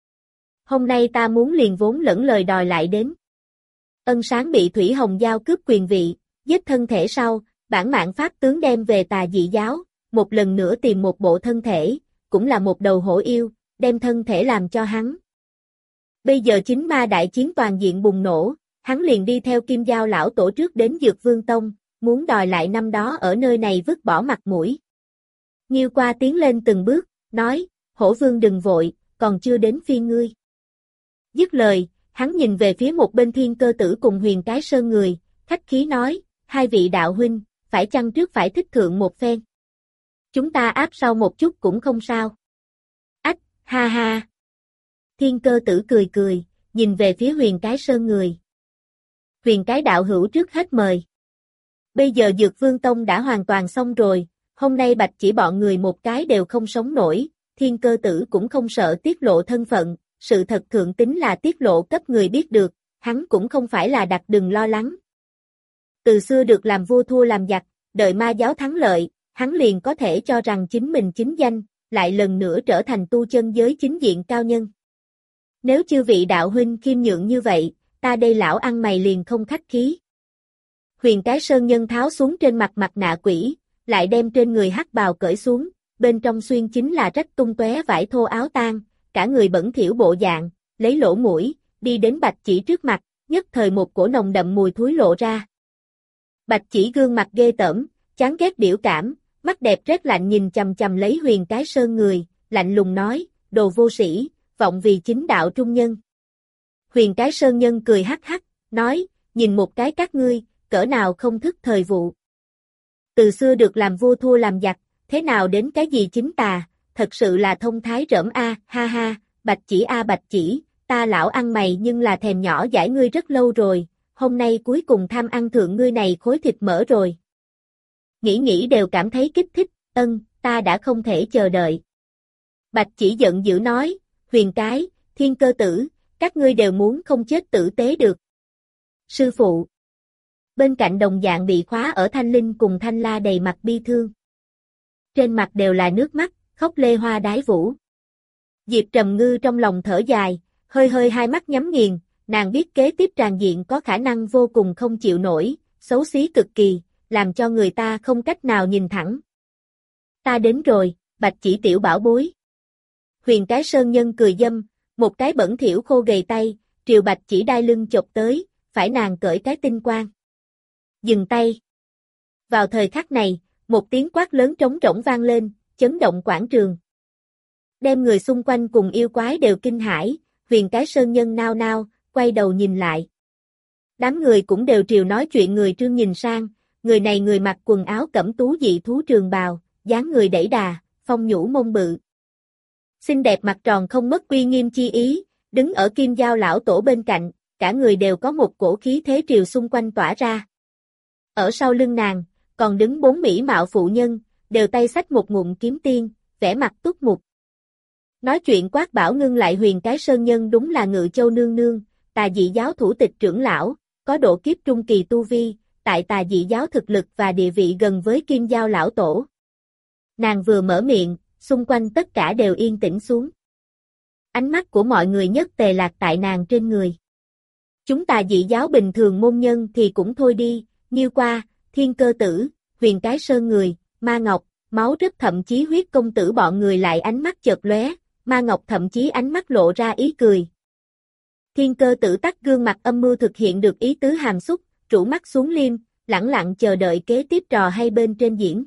Hôm nay ta muốn liền vốn lẫn lời đòi lại đến. Ân Sáng bị Thủy Hồng Giao cướp quyền vị, giết thân thể sau, bản mạng pháp tướng đem về Tà Dị giáo, một lần nữa tìm một bộ thân thể, cũng là một đầu hổ yêu, đem thân thể làm cho hắn. Bây giờ chính ma đại chiến toàn diện bùng nổ, hắn liền đi theo Kim Dao lão tổ trước đến Dược Vương Tông, muốn đòi lại năm đó ở nơi này vứt bỏ mặt mũi. Nghiêu Qua tiến lên từng bước, nói, Hổ Vương đừng vội, còn chưa đến phiên ngươi. Dứt lời, hắn nhìn về phía một bên Thiên Cơ Tử cùng Huyền Cái Sơn người, khách khí nói, 2 vị đạo huynh, phải chăng trước phải thích thượng một phen. Chúng ta áp sau một chút cũng không sao. Ách, ha ha. Thiên Cơ Tử cười cười, nhìn về phía Huyền Cái Sơn người. Huyền Cái đạo hữu trước hết mời. Bây giờ Dược Vương Tông đã hoàn toàn xong rồi, hôm nay Bạch Chỉ bọn người một cái đều không sống nổi, Thiên Cơ Tử cũng không sợ tiết lộ thân phận, sự thật thượng tính là tiết lộ cấp người biết được, hắn cũng không phải là đặt đừng lo lắng. Từ xưa được làm vua thua làm giặc, đợi ma giáo thắng lợi, hắn liền có thể cho rằng chính mình chính danh, lại lần nữa trở thành tu chân giới chính diện cao nhân. Nếu chư vị đạo huynh khiêm nhượng như vậy, ta đây lão ăn mày liền không khách khí. Huyền Cái Sơn Nhân tháo xuống trên mặt mặt nạ quỷ, lại đem trên người hắc bào cởi xuống, bên trong xuyên chính là rách tung tóe vải thô áo tang, cả người bẩn thỉu bộ dạng, lấy lỗ mũi, đi đến Bạch Chỉ trước mặt, nhất thời một cổ nồng đậm mùi thúi lộ ra. Bạch Chỉ gương mặt ghê tởm, chán ghét biểu cảm, mắt đẹp rét lạnh nhìn chằm chằm lấy Huyền Cái Sơn người, lạnh lùng nói, đồ vô sĩ, vọng vì chính đạo trung nhân. Huyền Cái Sơn Nhân cười hắc hắc, nói, nhìn một cái các ngươi, cỡ nào không thức thời vụ. Từ xưa được làm vua thua làm giặc, thế nào đến cái gì chính tà, thật sự là thông thái rỡm ha ha, Bạch Chỉ Bạch Chỉ, ta lão ăn mày nhưng là thèm nhỏ dãi ngươi rất lâu rồi, hôm nay cuối cùng tham ăn thượng ngươi này khối thịt mỡ rồi. Nghĩ đều cảm thấy kích thích, ta đã không thể chờ đợi. Bạch Chỉ giận dữ nói, Huyền Cái, Thiên Cơ Tử, các ngươi đều muốn không chết tử tế được. Sư phụ. Bên cạnh đồng dạng bị khóa ở Thanh Linh cùng Thanh La đầy mặt bi thương. Trên mặt đều là nước mắt, khóc lê hoa đái vũ. Diệp Trầm Ngư trong lòng thở dài, hơi hai mắt nhắm nghiền, nàng biết kế tiếp tràn diện có khả năng vô cùng không chịu nổi, xấu xí cực kỳ, làm cho người ta không cách nào nhìn thẳng. Ta đến rồi, Bạch Chỉ tiểu bảo bối. Huyền Cái Sơn Nhân cười dâm, một cái bẩn thỉu khô gầy tay, triều Bạch Chỉ đai lưng chộp tới, phải nàng cởi cái tinh quang. Dừng tay. Vào thời khắc này, một tiếng quát lớn trống rỗng vang lên, chấn động quảng trường. Đem người xung quanh cùng yêu quái đều kinh hãi, Huyền Cái Sơn Nhân nao nao, quay đầu nhìn lại. Đám người cũng đều triều nói chuyện người trương nhìn sang, người này người mặc quần áo cẩm tú dị thú trường bào, dáng người đẩy đà, phong nhũ mông bự. Xinh đẹp mặt tròn không mất uy nghiêm chi ý, đứng ở Kim Giao lão tổ bên cạnh, cả người đều có một cổ khí thế triều xung quanh tỏa ra. Ở sau lưng nàng, còn đứng 4 mỹ mạo phụ nhân, đều tay xách một ngụm kiếm tiên, vẻ mặt túc mục. Nói chuyện quát bảo ngưng lại Huyền Cái Sơn Nhân đúng là Ngự Châu nương nương, Tà Dị giáo thủ tịch trưởng lão, có độ kiếp trung kỳ tu vi, tại Tà Dị giáo thực lực và địa vị gần với Kim Giao lão tổ. Nàng vừa mở miệng, xung quanh tất cả đều yên tĩnh xuống. Ánh mắt của mọi người nhất tề lạc tại nàng trên người. Chúng Tà Dị giáo bình thường môn nhân thì cũng thôi đi, Nghiêu Qua, Thiên Cơ Tử, Huyền Cái Sơn người, Ma Ngọc, Máu Rất thậm chí Huyết Công Tử bọn người lại ánh mắt chợt lóe, Ma Ngọc thậm chí ánh mắt lộ ra ý cười. Thiên Cơ Tử tắt gương mặt âm mưu thực hiện được ý tứ hàm xúc, rũ mắt xuống liêm, lẳng lặng chờ đợi kế tiếp trò hay bên trên diễn.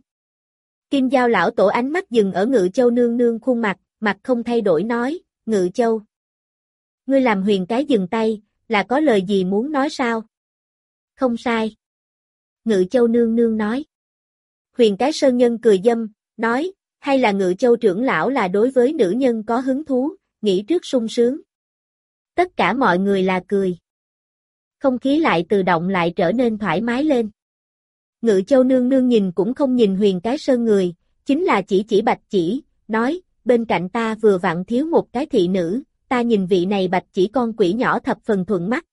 Kim Giao lão tổ ánh mắt dừng ở Ngự Châu nương nương khuôn mặt, mặt không thay đổi nói, Ngự Châu. Ngươi làm Huyền Cái dừng tay, là có lời gì muốn nói sao? Không sai. Ngự Châu nương nương nói. Huyền Cái Sơn Nhân cười dâm, nói, hay là Ngự Châu trưởng lão là đối với nữ nhân có hứng thú, nghĩ trước sung sướng. Tất cả mọi người là cười. Không khí lại tự động lại trở nên thoải mái lên. Ngự Châu nương nương nhìn cũng không nhìn Huyền Cái Sơn người, chính là chỉ Bạch Chỉ, nói, bên cạnh ta vừa vặn thiếu một cái thị nữ, ta nhìn vị này Bạch Chỉ con quỷ nhỏ thập phần thuận mắt.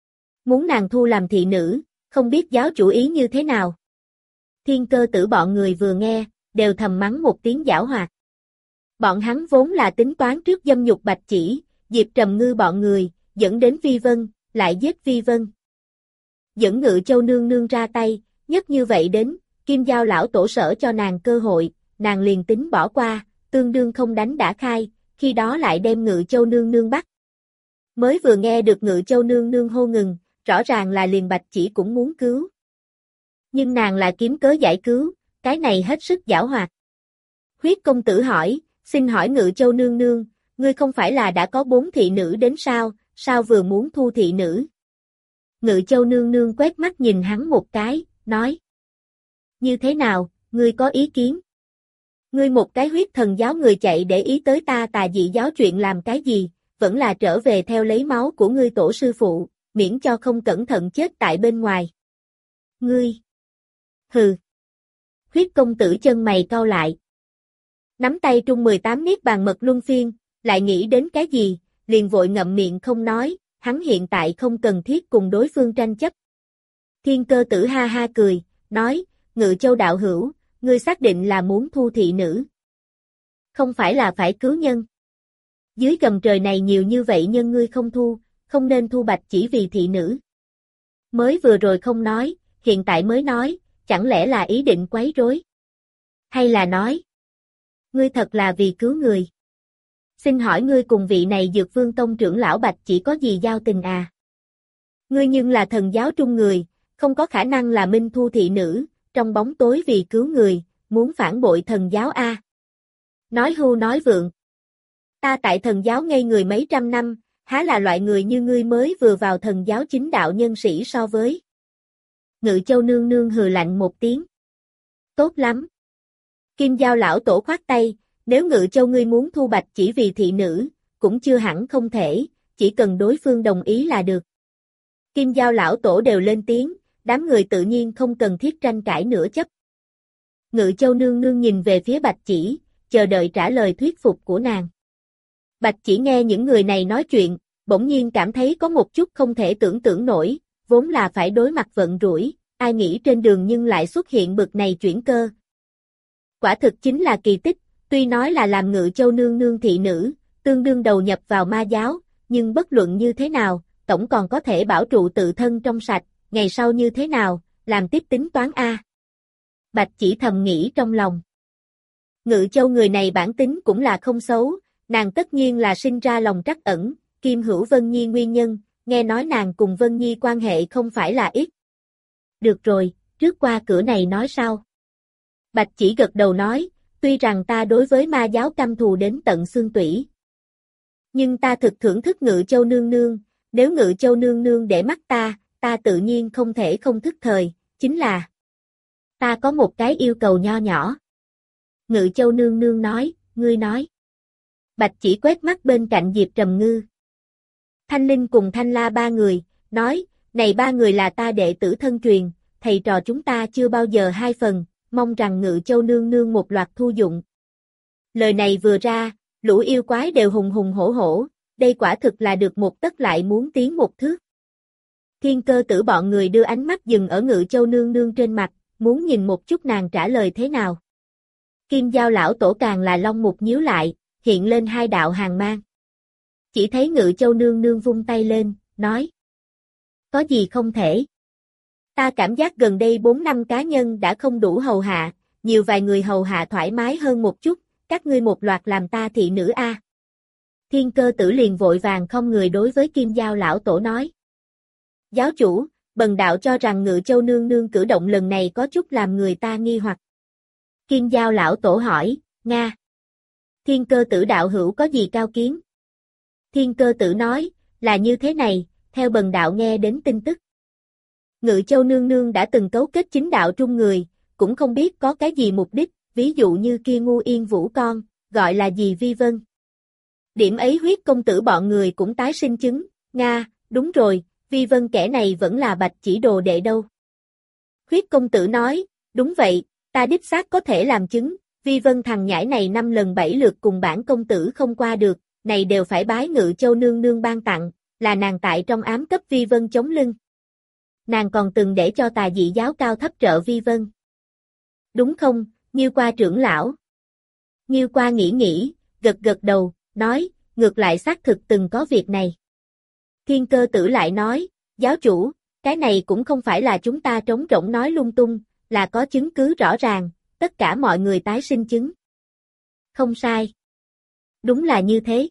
Muốn nàng thu làm thị nữ, không biết giáo chủ ý như thế nào. Thiên Cơ Tử bọn người vừa nghe, đều thầm mắng một tiếng giảo hoạt. Bọn hắn vốn là tính toán trước dâm nhục Bạch Chỉ, Diệp Trầm Ngư bọn người, dẫn đến Vi Vân, lại giết Vi Vân. Dẫn Ngự Châu nương nương ra tay, nhất như vậy đến, Kim Giao lão tổ sở cho nàng cơ hội, nàng liền tính bỏ qua, tương đương không đánh đã khai, khi đó lại đem Ngự Châu nương nương bắt. Mới vừa nghe được Ngự Châu nương nương hô ngừng, rõ ràng là liền Bạch Chỉ cũng muốn cứu. Nhưng nàng là kiếm cớ giải cứu, cái này hết sức giảo hoạt. Huyết Công Tử hỏi, xin hỏi Ngự Châu nương nương, ngươi không phải là đã có 4 thị nữ đến sao vừa muốn thu thị nữ? Ngự Châu nương nương quét mắt nhìn hắn một cái, nói. Như thế nào, ngươi có ý kiến? Ngươi một cái huyết thần giáo người chạy để ý tới ta Tà Dị giáo chuyện làm cái gì, vẫn là trở về theo lấy máu của ngươi tổ sư phụ, miễn cho không cẩn thận chết tại bên ngoài. Ngươi! Hừ! Huyết Công Tử chân mày cau lại. Nắm tay trung 18 niết bàn mật luân phiên, lại nghĩ đến cái gì, liền vội ngậm miệng không nói, hắn hiện tại không cần thiết cùng đối phương tranh chấp. Thiên Cơ Tử ha ha cười, nói, Ngự Châu đạo hữu, ngươi xác định là muốn thu thị nữ. Không phải là phải cứu nhân. Dưới gầm trời này nhiều như vậy nhân ngươi không thu, không nên thu Bạch Chỉ vì thị nữ. Mới vừa rồi không nói, hiện tại mới nói, chẳng lẽ là ý định quấy rối? Hay là nói, ngươi thật là vì cứu người? Xin hỏi ngươi cùng vị này Dược Vương Tông trưởng lão Bạch chỉ có gì giao tình à? Ngươi nhưng là thần giáo trung người, không có khả năng là Minh Thu thị nữ, trong bóng tối vì cứu người, muốn phản bội thần giáo a. Nói hưu nói vượng. Ta tại thần giáo ngây người mấy trăm năm, há là loại người như ngươi mới vừa vào thần giáo chính đạo nhân sĩ so với. Ngự Châu nương nương hừ lạnh một tiếng. Tốt lắm. Kim Giao lão tổ khoát tay, nếu Ngự Châu ngươi muốn thu Bạch chỉ vì thị nữ, cũng chưa hẳn không thể, chỉ cần đối phương đồng ý là được. Kim Giao lão tổ đều lên tiếng, đám người tự nhiên không cần thiết tranh cãi nữa chấp. Ngự Châu nương nương nhìn về phía Bạch chỉ, chờ đợi trả lời thuyết phục của nàng. Bạch chỉ nghe những người này nói chuyện, bỗng nhiên cảm thấy có một chút không thể tưởng tượng nổi, vốn là phải đối mặt vận rủi, ai nghĩ trên đường nhưng lại xuất hiện bực này chuyển cơ. Quả thực chính là kỳ tích, tuy nói là làm Ngự Châu nương nương thị nữ, tương đương đầu nhập vào ma giáo, nhưng bất luận như thế nào, tổng còn có thể bảo trụ tự thân trong sạch, ngày sau như thế nào, làm tiếp tính toán a. Bạch chỉ thầm nghĩ trong lòng. Ngự Châu người này bản tính cũng là không xấu, nàng tất nhiên là sinh ra lòng trắc ẩn, Kim Hữu Vân Nhi nguyên nhân, nghe nói nàng cùng Vân Nhi quan hệ không phải là ít. Được rồi, trước qua cửa này nói sau. Bạch chỉ gật đầu nói, tuy rằng ta đối với ma giáo căm thù đến tận xương tủy, nhưng ta thực thưởng thức Ngự Châu nương nương, nếu Ngự Châu nương nương để mắt ta tự nhiên không thể không thức thời, chính là ta có một cái yêu cầu nho nhỏ. Ngự Châu nương nương nói, ngươi nói. Bạch chỉ quét mắt bên cạnh Diệp Trầm Ngư. Thanh Linh cùng Thanh La ba người, nói, này ba người là ta đệ tử thân truyền, thầy trò chúng ta chưa bao giờ hai phần, mong rằng Ngự Châu nương nương một loạt thu dụng. Lời này vừa ra, lũ yêu quái đều hùng hùng hổ hổ, đây quả thực là được một tấc lại muốn tiến một thước. Thiên Cơ Tử bọn người đưa ánh mắt dừng ở Ngự Châu nương nương trên mặt, muốn nhìn một chút nàng trả lời thế nào. Kim Giao lão tổ càng là long mục nhíu lại, hiện lên hai đạo hàn mang. Chỉ thấy Ngự Châu nương nương vung tay lên, nói. Có gì không thể? Ta cảm giác gần đây 4 năm cá nhân đã không đủ hầu hạ, nhiều vài người hầu hạ thoải mái hơn một chút, các ngươi một loạt làm ta thị nữ a. Thiên Cơ Tử liền vội vàng không người đối với Kim Giao lão tổ nói. Giáo chủ, bần đạo cho rằng Ngự Châu nương nương cử động lần này có chút làm người ta nghi hoặc. Kim Giao lão tổ hỏi, Nga. Thiên Cơ Tử đạo hữu có gì cao kiến? Thiên Cơ Tử nói, là như thế này, theo bần đạo nghe đến tin tức. Ngự Châu nương nương đã từng cấu kết chính đạo trung người, cũng không biết có cái gì mục đích, ví dụ như kia ngu yên vũ con, gọi là gì Vi Vân. Điểm ấy Huyết công tử bọn người cũng tái sinh chứng, Nga, đúng rồi, Vi Vân kẻ này vẫn là Bạch chỉ đồ đệ đâu. Huyết công tử nói, đúng vậy, ta đích xác có thể làm chứng, Vi Vân thằng nhãi này 5 lần 7 lượt cùng bản công tử không qua được, này đều phải bái Ngự Châu nương nương ban tặng, là nàng tại trong ám cấp Vi Vân chống lưng. Nàng còn từng để cho Tà Dị giáo cao thấp trợ Vi Vân. Đúng không, Nhiêu Qua trưởng lão? Nhiêu Qua nghĩ, gật gật đầu, nói, ngược lại xác thực từng có việc này. Thiên Cơ Tử lại nói, giáo chủ, cái này cũng không phải là chúng ta trống rỗng nói lung tung, là có chứng cứ rõ ràng, tất cả mọi người tái sinh chứng. Không sai. Đúng là như thế.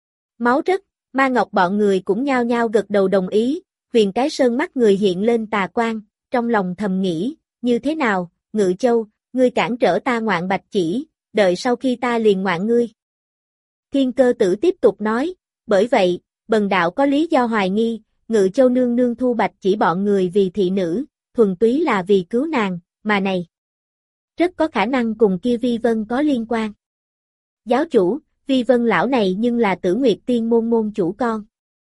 Máu rất, Ma Ngọc bọn người cũng nhao nhao gật đầu đồng ý, Huyền Cái Sơn mắt người hiện lên tà quang, trong lòng thầm nghĩ, như thế nào, Ngự Châu, ngươi cản trở ta ngoạn Bạch chỉ, đợi sau khi ta liền ngoạn ngươi. Thiên Cơ Tử tiếp tục nói, bởi vậy, bần đạo có lý do hoài nghi, Ngự Châu nương nương thu Bạch chỉ bọn người vì thị nữ, thuần túy là vì cứu nàng, mà này. Rất có khả năng cùng kia Vi Vân có liên quan. Giáo chủ, Vi Vân lão này nhưng là Tử Nguyệt Tiên môn môn chủ con.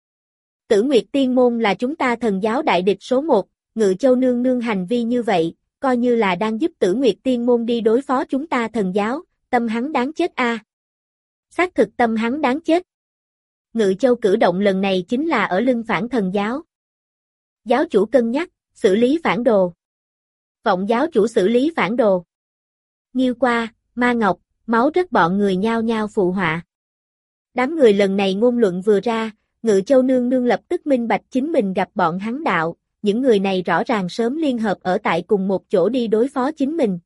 Tử Nguyệt Tiên môn là chúng ta thần giáo đại địch số 1, Ngự Châu nương nương hành vi như vậy, coi như là đang giúp Tử Nguyệt Tiên môn đi đối phó chúng ta thần giáo, tâm hắn đáng chết a. Xác thực tâm hắn đáng chết. Ngự Châu cử động lần này chính là ở lưng phản thần giáo. Giáo chủ cân nhắc, xử lý phản đồ. Vọng giáo chủ xử lý phản đồ. Nhiêu Qua, Ma Ngọc, máu rất bọn người nhao nhao phụ họa. Đám người lần này ngôn luận vừa ra, Ngự Châu nương nương lập tức minh bạch chính mình gặp bọn hắn đạo, những người này rõ ràng sớm liên hợp ở tại cùng một chỗ đi đối phó chính mình.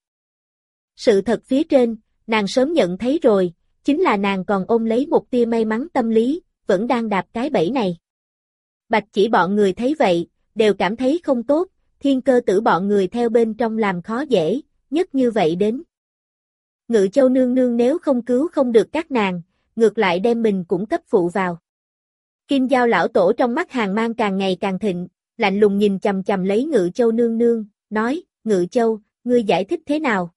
Sự thật phía trên, nàng sớm nhận thấy rồi, chính là nàng còn ôm lấy một tia may mắn tâm lý, vẫn đang đạp cái bẫy này. Bạch Chỉ bọn người thấy vậy, đều cảm thấy không tốt, Thiên Cơ Tử bọn người theo bên trong làm khó dễ, nhất như vậy đến. Ngự Châu nương nương nếu không cứu không được các nàng, ngược lại đem mình cũng cấp phụ vào. Kim Giao lão tổ trong mắt hàn mang càng ngày càng thịnh, lạnh lùng nhìn chằm chằm lấy Ngự Châu nương nương, nói, Ngự Châu, ngươi giải thích thế nào?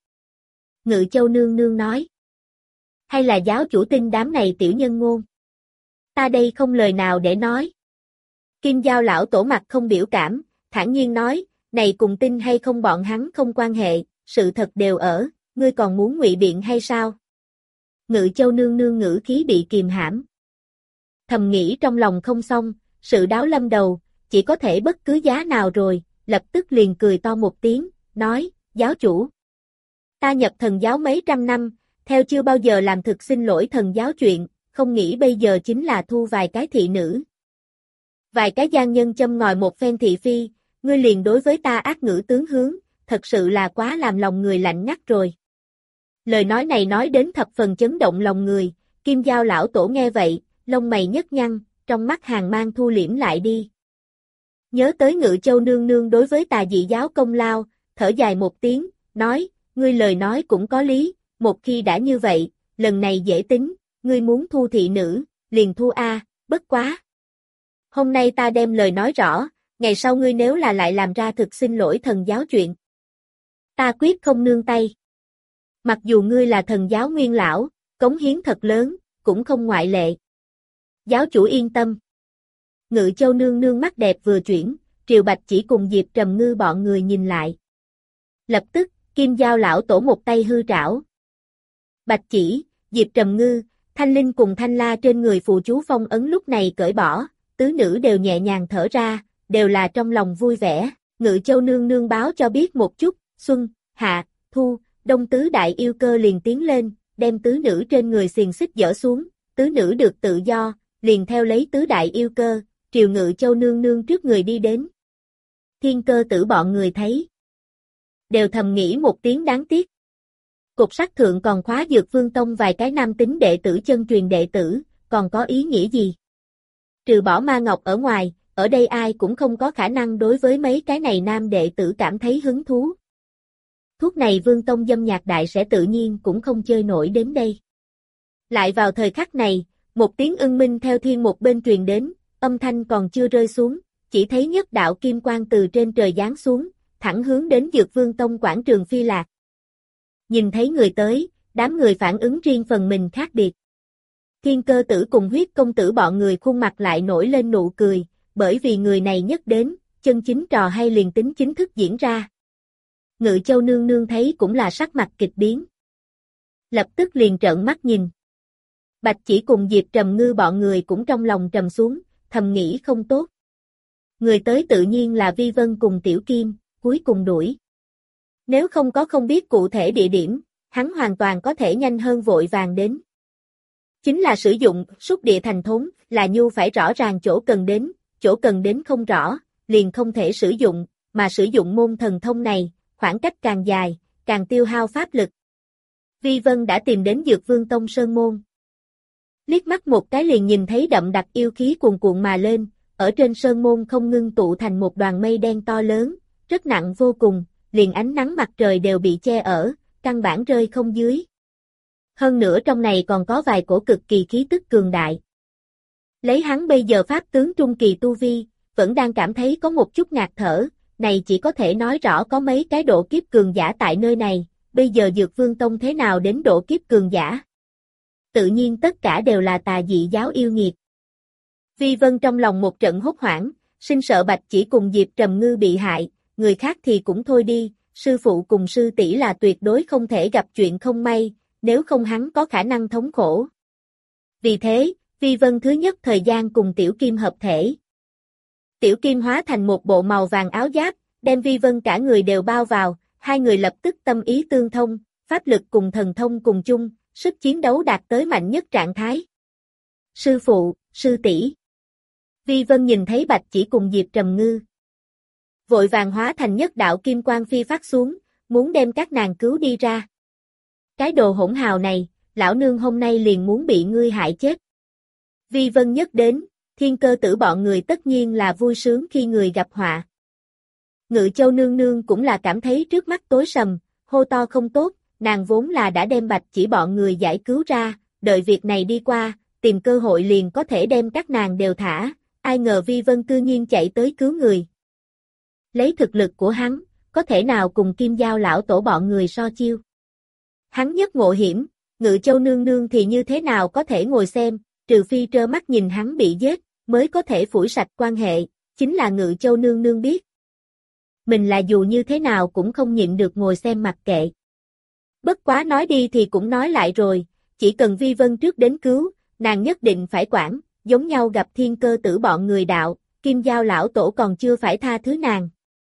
Ngự Châu nương nương nói, hay là giáo chủ tin đám này tiểu nhân ngôn? Ta đây không lời nào để nói. Kim Giao lão tổ mặt không biểu cảm, thản nhiên nói, này cùng tin hay không bọn hắn không quan hệ, sự thật đều ở, ngươi còn muốn ngụy biện hay sao? Ngự Châu nương nương ngữ khí bị kìm hãm. Thầm nghĩ trong lòng không xong, sự đáo lâm đầu, chỉ có thể bất cứ giá nào rồi, lập tức liền cười to một tiếng, nói, giáo chủ. Ta nhập thần giáo mấy trăm năm, theo chưa bao giờ làm thực xin lỗi thần giáo chuyện, không nghĩ bây giờ chính là thu vài cái thị nữ. Vài cái gian nhân châm ngòi một phen thị phi, ngươi liền đối với ta ác ngữ tướng hướng, thật sự là quá làm lòng người lạnh ngắt rồi. Lời nói này nói đến thập phần chấn động lòng người, Kim Giao lão tổ nghe vậy, lông mày nhấc nhăn, trong mắt hàn mang thu liễm lại đi. Nhớ tới Ngự Châu nương nương đối với tà dị giáo công lao, thở dài một tiếng, nói, ngươi lời nói cũng có lý, một khi đã như vậy, lần này dễ tính, ngươi muốn thu thị nữ, liền thu a, bất quá. Hôm nay ta đem lời nói rõ, ngày sau ngươi nếu là lại làm ra thực xin lỗi thần giáo chuyện. Ta quyết không nương tay. Mặc dù ngươi là thần giáo nguyên lão, cống hiến thật lớn, cũng không ngoại lệ. Giáo chủ yên tâm. Ngự Châu nương nương mắt đẹp vừa chuyển, Triều Bạch Chỉ cùng Diệp Trầm Ngư bọn người nhìn lại. Lập tức, Kim Giao lão tổ một tay hư trảo. Bạch Chỉ, Diệp Trầm Ngư, Thanh Linh cùng Thanh La trên người phù chú phong ấn lúc này cởi bỏ, tứ nữ đều nhẹ nhàng thở ra, đều là trong lòng vui vẻ. Ngự Châu nương nương báo cho biết một chút, xuân, hạ, thu, đông tứ đại yêu cơ liền tiến lên, đem tứ nữ trên người xiềng xích dỡ xuống, tứ nữ được tự do, liền theo lấy tứ đại yêu cơ, triều Ngự Châu nương nương trước người đi đến. Thiên Cơ Tử bọn người thấy, đều thầm nghĩ một tiếng đáng tiếc. Cục sắt thượng còn khóa Dược Vương Tông vài cái nam tính đệ tử chân truyền đệ tử, còn có ý nghĩa gì? Trừ bỏ Ma Ngọc ở ngoài, ở đây ai cũng không có khả năng đối với mấy cái này nam đệ tử cảm thấy hứng thú. Thuốc này Vương Tông dâm nhạc đại sẽ tự nhiên cũng không chơi nổi đến đây. Lại vào thời khắc này, một tiếng ưng minh theo thiên một bên truyền đến, âm thanh còn chưa rơi xuống, chỉ thấy nhất đạo kim quang từ trên trời giáng xuống, thẳng hướng đến Dược Vương Tông quảng trường phi lạc. Nhìn thấy người tới, đám người phản ứng riêng phần mình khác biệt. Thiên Cơ Tử cùng Huyết công tử bọn người khuôn mặt lại nổi lên nụ cười, bởi vì người này nhất đến, chân chính trò hay liền tính chính thức diễn ra. Ngự Châu nương nương thấy cũng là sắc mặt kịch biến. Lập tức liền trợn mắt nhìn. Bạch Chỉ cùng Diệp Trầm Ngư bọn người cũng trong lòng trầm xuống, thầm nghĩ không tốt. Người tới tự nhiên là Vi Vân cùng Tiểu Kim, cuối cùng đuổi. Nếu không có không biết cụ thể địa điểm, hắn hoàn toàn có thể nhanh hơn vội vàng đến. Chính là sử dụng xúc địa thành thốn, là nhu phải rõ ràng chỗ cần đến không rõ, liền không thể sử dụng, mà sử dụng môn thần thông này, khoảng cách càng dài, càng tiêu hao pháp lực. Vi Vân đã tìm đến Dược Vương Tông Sơn Môn. Liếc mắt một cái liền nhìn thấy đậm đặc yêu khí cuồn cuộn mà lên, ở trên Sơn Môn không ngưng tụ thành một đoàn mây đen to lớn, rất nặng vô cùng, liền ánh nắng mặt trời đều bị che ở, căn bản rơi không dưới. Hơn nữa trong này còn có vài cổ cực kỳ khí tức cường đại. Lấy hắn bây giờ pháp tướng trung kỳ tu vi, vẫn đang cảm thấy có một chút ngạt thở, này chỉ có thể nói rõ có mấy cái độ kiếp cường giả tại nơi này, bây giờ Dược Vương Tông thế nào đến độ kiếp cường giả. Tự nhiên tất cả đều là tà dị giáo yêu nghiệt. Vi Vân trong lòng một trận hốt hoảng, sinh sợ Bạch Chỉ cùng Diệp Trầm Ngư bị hại, người khác thì cũng thôi đi, sư phụ cùng sư tỷ là tuyệt đối không thể gặp chuyện không may, nếu không hắn có khả năng thống khổ. Vì thế, Vi Vân thứ nhất thời gian cùng Tiểu Kim hợp thể. Tiểu Kim hóa thành một bộ màu vàng áo giáp, đem Vi Vân cả người đều bao vào, hai người lập tức tâm ý tương thông, pháp lực cùng thần thông cùng chung, sức chiến đấu đạt tới mạnh nhất trạng thái. Sư phụ, sư tỷ. Vi Vân nhìn thấy Bạch Chỉ cùng Diệp Trầm Ngư. vội vàng hóa thành nhất đạo kim quang phi phát xuống, muốn đem các nàng cứu đi ra. Cái đồ hỗn hào này, lão nương hôm nay liền muốn bị ngươi hại chết. Vi Vân nhất đến, Thiên Cơ Tử bọn người tất nhiên là vui sướng khi người gặp họa. Ngự Châu nương nương cũng là cảm thấy trước mắt tối sầm, hô to không tốt, nàng vốn là đã đem Bạch Chỉ bọn người giải cứu ra, đợi việc này đi qua, tìm cơ hội liền có thể đem các nàng đều thả, ai ngờ Vi Vân cư nhiên chạy tới cứu người. Lấy thực lực của hắn, có thể nào cùng Kim Giao lão tổ bọn người so chiêu. Hắn nhất ngộ hiểm, Ngự Châu nương nương thì như thế nào có thể ngồi xem, trừ phi trơ mắt nhìn hắn bị giết, mới có thể phủi sạch quan hệ, chính là Ngự Châu nương nương biết. Mình là dù như thế nào cũng không nhịn được ngồi xem mặc kệ. Bất quá nói đi thì cũng nói lại rồi, chỉ cần Vi Vân trước đến cứu, nàng nhất định phải quản, giống nhau gặp Thiên Cơ Tử bọn người đạo, Kim Giao lão tổ còn chưa phải tha thứ nàng.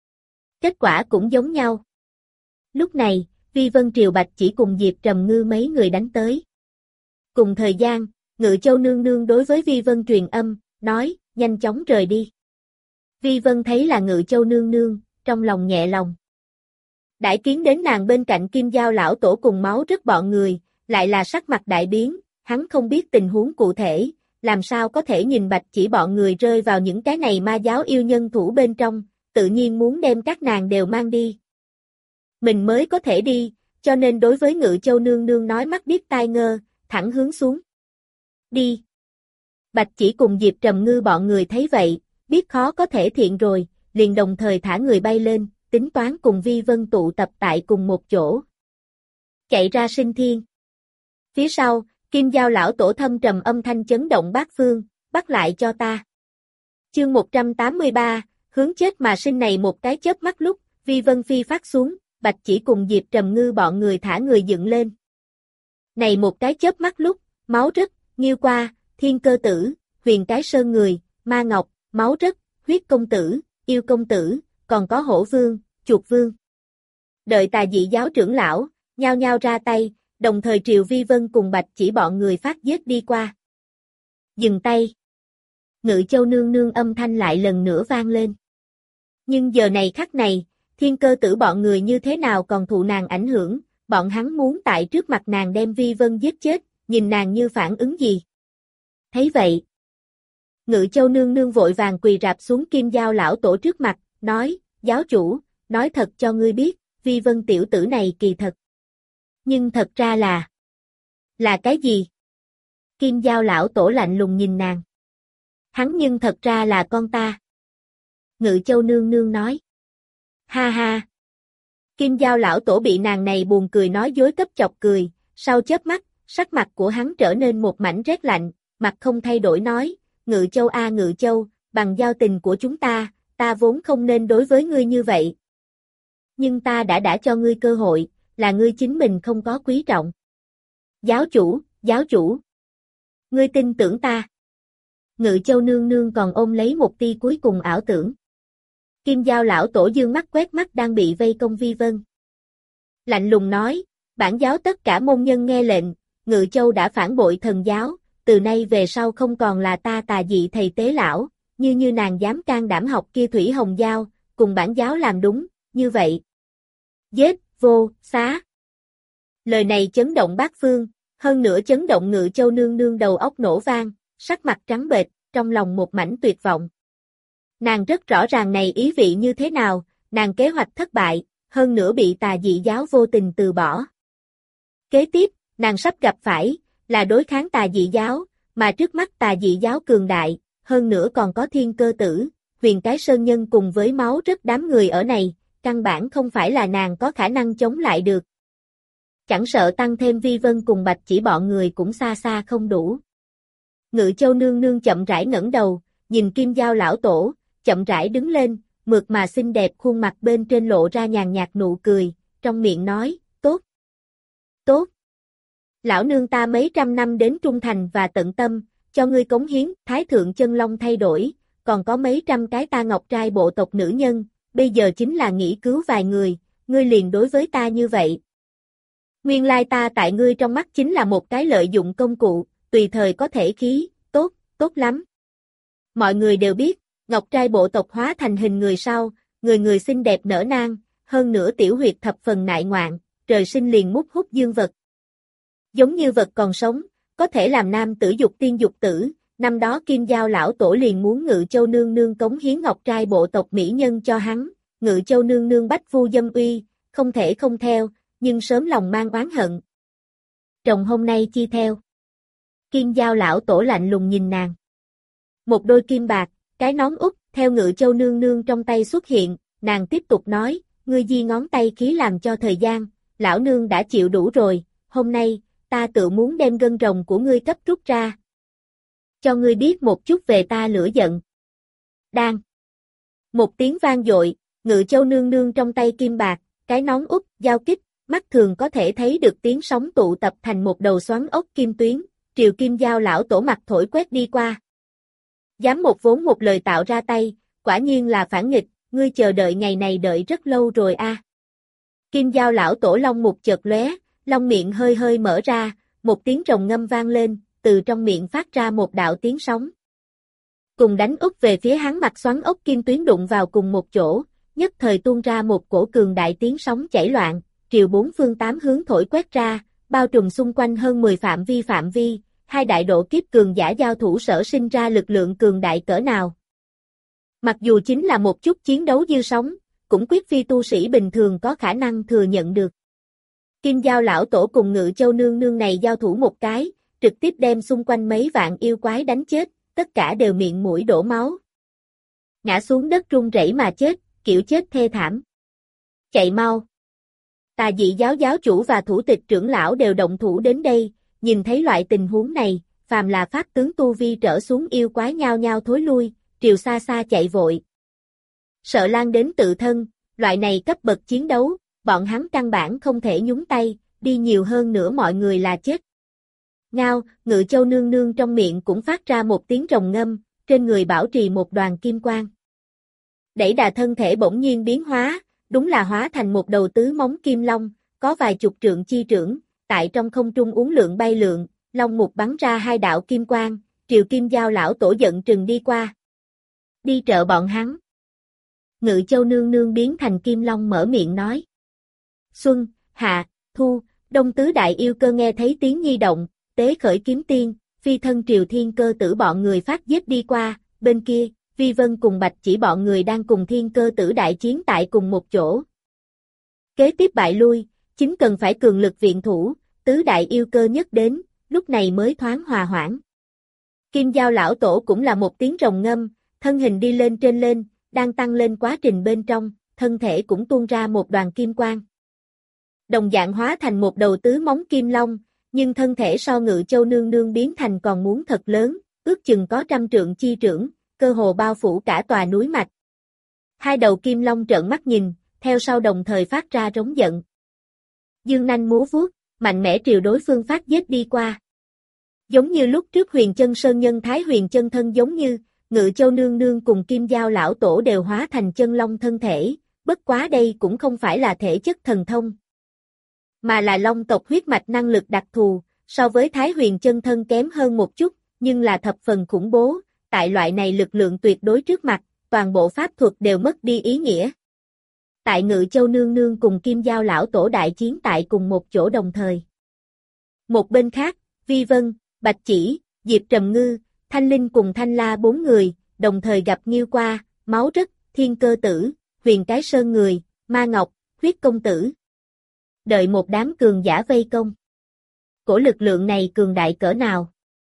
Kết quả cũng giống nhau. Lúc này, Vi Vân Triều Bạch Chỉ cùng Diệp Trầm Ngư mấy người đánh tới. Cùng thời gian, Ngự Châu nương nương đối với Vi Vân truyền âm, nói, nhanh chóng rời đi. Vi Vân thấy là Ngự Châu nương nương, trong lòng nhẹ lòng. Đại kiến đến nàng bên cạnh Kim Giao lão tổ cùng máu rất bọn người, lại là sắc mặt đại biến, hắn không biết tình huống cụ thể, làm sao có thể nhìn Bạch Chỉ bọn người rơi vào những cái này ma giáo yêu nhân thủ bên trong, tự nhiên muốn đem các nàng đều mang đi. Mình mới có thể đi, cho nên đối với Ngự Châu nương nương nói mắt biết tai ngơ, thẳng hướng xuống. Đi. Bạch Chỉ cùng Diệp Trầm Ngư bọn người thấy vậy, biết khó có thể thiện rồi, liền đồng thời thả người bay lên, tính toán cùng Vi Vân tụ tập tại cùng một chỗ. Chạy ra sinh thiên. Phía sau, Kim Giao lão tổ thâm trầm âm thanh chấn động bát phương, bắt lại cho ta. Chương 183, hướng chết mà sinh này một cái chớp mắt lúc, Vi Vân phi phát xuống, Bạch Chỉ cùng Diệp Trầm Ngư bọn người thả người dựng lên. Này một cái chớp mắt lúc, máu rất, Nghiêu Qua, Thiên Cơ Tử, Huyền Cái Sơn người, Ma Ngọc, máu rất, Huyết công tử, Yêu công tử, còn có Hổ Vương, Chuột Vương. Đợi Tà Dị giáo trưởng lão, nhao nhao ra tay, đồng thời triều Vi Vân cùng Bạch Chỉ bọn người phát giết đi qua. Dừng tay. Ngự Châu nương nương âm thanh lại lần nữa vang lên. Nhưng giờ này khắc này, Thiên Cơ Tử bọn người như thế nào còn thụ nàng ảnh hưởng, bọn hắn muốn tại trước mặt nàng đem Vi Vân giết chết, nhìn nàng như phản ứng gì. Thấy vậy, Ngự Châu nương nương vội vàng quỳ rạp xuống Kim Giao lão tổ trước mặt, nói, giáo chủ, nói thật cho ngươi biết, Vi Vân tiểu tử này kỳ thật. Nhưng thật ra là cái gì? Kim Giao lão tổ lạnh lùng nhìn nàng. Hắn nhưng thật ra là con ta. Ngự Châu nương nương nói. Ha ha. Kim Giao lão tổ bị nàng này buồn cười nói dối cấp chọc cười, sau chớp mắt, sắc mặt của hắn trở nên một mảnh rét lạnh, mặt không thay đổi nói, Ngự Châu a Ngự Châu, bằng giao tình của chúng ta vốn không nên đối với ngươi như vậy. Nhưng ta đã cho ngươi cơ hội, là ngươi chính mình không có quý trọng. Giáo chủ. Ngươi tin tưởng ta. Ngự Châu nương nương còn ôm lấy một tia cuối cùng ảo tưởng. Kim Giao lão tổ dương mắt quét mắt đang bị vây công Vi Vân. Lạnh lùng nói, bản giáo tất cả môn nhân nghe lệnh, Ngự Châu đã phản bội thần giáo, từ nay về sau không còn là ta Tà Dị thầy tế lão, như nàng dám can đảm học kia Thủy Hồng Giao, cùng bản giáo làm đúng, như vậy. Giết, vô, xá. Lời này chấn động bát phương, hơn nữa chấn động Ngự Châu nương nương đầu óc nổ vang, sắc mặt trắng bệch, trong lòng một mảnh tuyệt vọng. Nàng rất rõ ràng này ý vị như thế nào, nàng kế hoạch thất bại, hơn nữa bị Tà Dị giáo vô tình từ bỏ. Kế tiếp, nàng sắp gặp phải, là đối kháng Tà Dị giáo, mà trước mắt Tà Dị giáo cường đại, hơn nữa còn có Thiên Cơ Tử, Huyền Cái Sơn nhân cùng với máu rất đám người ở này, căn bản không phải là nàng có khả năng chống lại được. Chẳng sợ tăng thêm Vi Vân cùng Bạch Chỉ bọn người cũng xa xa không đủ. Ngự Châu nương nương chậm rãi ngẩng đầu, nhìn Kim Giao lão tổ, chậm rãi đứng lên, mượt mà xinh đẹp khuôn mặt bên trên lộ ra nhàn nhạt nụ cười, trong miệng nói, tốt. Tốt. Lão nương ta mấy trăm năm đến trung thành và tận tâm, cho ngươi cống hiến, Thái Thượng Chân Long thay đổi, còn có mấy trăm cái ta ngọc trai bộ tộc nữ nhân, bây giờ chính là nghĩ cứu vài người, ngươi liền đối với ta như vậy. Nguyên lai ta tại ngươi trong mắt chính là một cái lợi dụng công cụ, tùy thời có thể khí, tốt lắm. Mọi người đều biết, ngọc trai bộ tộc hóa thành hình người sau, người người xinh đẹp nở nang, hơn nữa tiểu huyệt thập phần nại ngoạn, trời sinh liền mút hút dương vật. Giống như vật còn sống, có thể làm nam tử dục tiên dục tử, năm đó Kim Giao lão tổ liền muốn Ngự Châu nương nương cống hiến ngọc trai bộ tộc mỹ nhân cho hắn, Ngự Châu nương nương bách phu dâm uy, không thể không theo, nhưng sớm lòng mang oán hận. Trồng hôm nay chi theo. Kim Giao lão tổ lạnh lùng nhìn nàng. Một đôi kim bạc, cái nón út, theo Ngự Châu nương nương trong tay xuất hiện, nàng tiếp tục nói, ngươi di ngón tay khí làm cho thời gian, lão nương đã chịu đủ rồi, hôm nay, ta tự muốn đem gân rồng của ngươi cấp rút ra. Cho ngươi biết một chút về ta lửa giận. Đang. Một tiếng vang dội, Ngự Châu nương nương trong tay kim bạc, cái nón út, giao kích, mắt thường có thể thấy được tiếng sóng tụ tập thành một đầu xoắn ốc kim tuyến, triều Kim Giao lão tổ mặt thổi quét đi qua. Dám một vốn một lời tạo ra tay, quả nhiên là phản nghịch, ngươi chờ đợi ngày này đợi rất lâu rồi a. Kim Giao lão tổ long mục chợt lóe, long miệng hơi hơi mở ra, một tiếng rồng ngâm vang lên, từ trong miệng phát ra một đạo tiếng sóng. Cùng đánh úp về phía hắn mặt xoắn ốc kim tuyến đụng vào cùng một chỗ, nhất thời tuôn ra một cổ cường đại tiếng sóng chảy loạn, triều bốn phương tám hướng thổi quét ra, bao trùm xung quanh hơn 10 phạm vi, hai đại độ kiếp cường giả giao thủ sở sinh ra lực lượng cường đại cỡ nào. Mặc dù chính là một chút chiến đấu dư sóng, cũng quyết phi tu sĩ bình thường có khả năng thừa nhận được. Kim Giao lão tổ cùng Ngự Châu nương nương này giao thủ một cái, trực tiếp đem xung quanh mấy vạn yêu quái đánh chết, tất cả đều miệng mũi đổ máu. Ngã xuống đất run rẩy mà chết, kiểu chết thê thảm. Chạy mau. Tà dị giáo giáo chủ và thủ tịch trưởng lão đều động thủ đến đây, nhìn thấy loại tình huống này, phàm là pháp tướng tu vi trở xuống yêu quái nhao nhao thối lui, triều xa xa chạy vội. Sợ lan đến tự thân, loại này cấp bậc chiến đấu, bọn hắn căn bản không thể nhúng tay, đi nhiều hơn nữa mọi người là chết. Ngao, Ngự Châu nương nương trong miệng cũng phát ra một tiếng rồng ngâm, trên người bảo trì một đoàn kim quang. Đẩy đà thân thể bỗng nhiên biến hóa, đúng là hóa thành một đầu tứ móng kim long, có vài chục trượng chi trưởng, tại trong không trung uốn lượn bay lượn, long mục bắn ra hai đạo kim quang, triều Kim Giao lão tổ giận trừng đi qua. Đi trợ bọn hắn. Ngự Châu nương nương biến thành kim long mở miệng nói. Xuân, hạ, thu, đông tứ đại yêu cơ nghe thấy tiếng nhi động, tế khởi kiếm tiên, phi thân triều thiên cơ tử bọn người phát giết đi qua, bên kia, Vi Vân cùng Bạch Chỉ bọn người đang cùng thiên cơ tử đại chiến tại cùng một chỗ. Kế tiếp bại lui, chính cần phải cường lực viện thủ, tứ đại yêu cơ nhất đến, lúc này mới thoáng hòa hoãn. Kim Giao lão tổ cũng là một tiếng rồng ngâm, thân hình đi lên trên lên, đang tăng lên quá trình bên trong, thân thể cũng tuôn ra một đoàn kim quang. Đồng dạng hóa thành một đầu tứ móng kim long, nhưng thân thể so Ngự Châu nương nương biến thành còn muốn thật lớn, ước chừng có 100 trượng chi trưởng, cơ hồ bao phủ cả tòa núi mạch. Hai đầu kim long trợn mắt nhìn, theo sau đồng thời phát ra rống giận. Dương nanh múa vuốt, mạnh mẽ triều đối phương phát giết đi qua. Giống như lúc trước Huyền Chân Sơn nhân Thái Huyền Chân thân giống như, Ngự Châu nương nương cùng Kim Giao lão tổ đều hóa thành chân long thân thể, bất quá đây cũng không phải là thể chất thần thông, mà là long tộc huyết mạch năng lực đặc thù, so với Thái Huyền Chân thân kém hơn một chút, nhưng là thập phần khủng bố, tại loại này lực lượng tuyệt đối trước mặt, toàn bộ pháp thuật đều mất đi ý nghĩa. Tại Ngự Châu nương nương cùng Kim Giao lão tổ đại chiến tại cùng một chỗ đồng thời. Một bên khác, Vi Vân, Bạch Chỉ, Diệp Trầm Ngư, Thanh Linh cùng Thanh La bốn người, đồng thời gặp Nghiêu Qua, Máu Rất, Thiên Cơ Tử, Huyền Cái Sơn người, Ma Ngọc, Huyết Công Tử. Đợi một đám cường giả vây công. Cổ lực lượng này cường đại cỡ nào?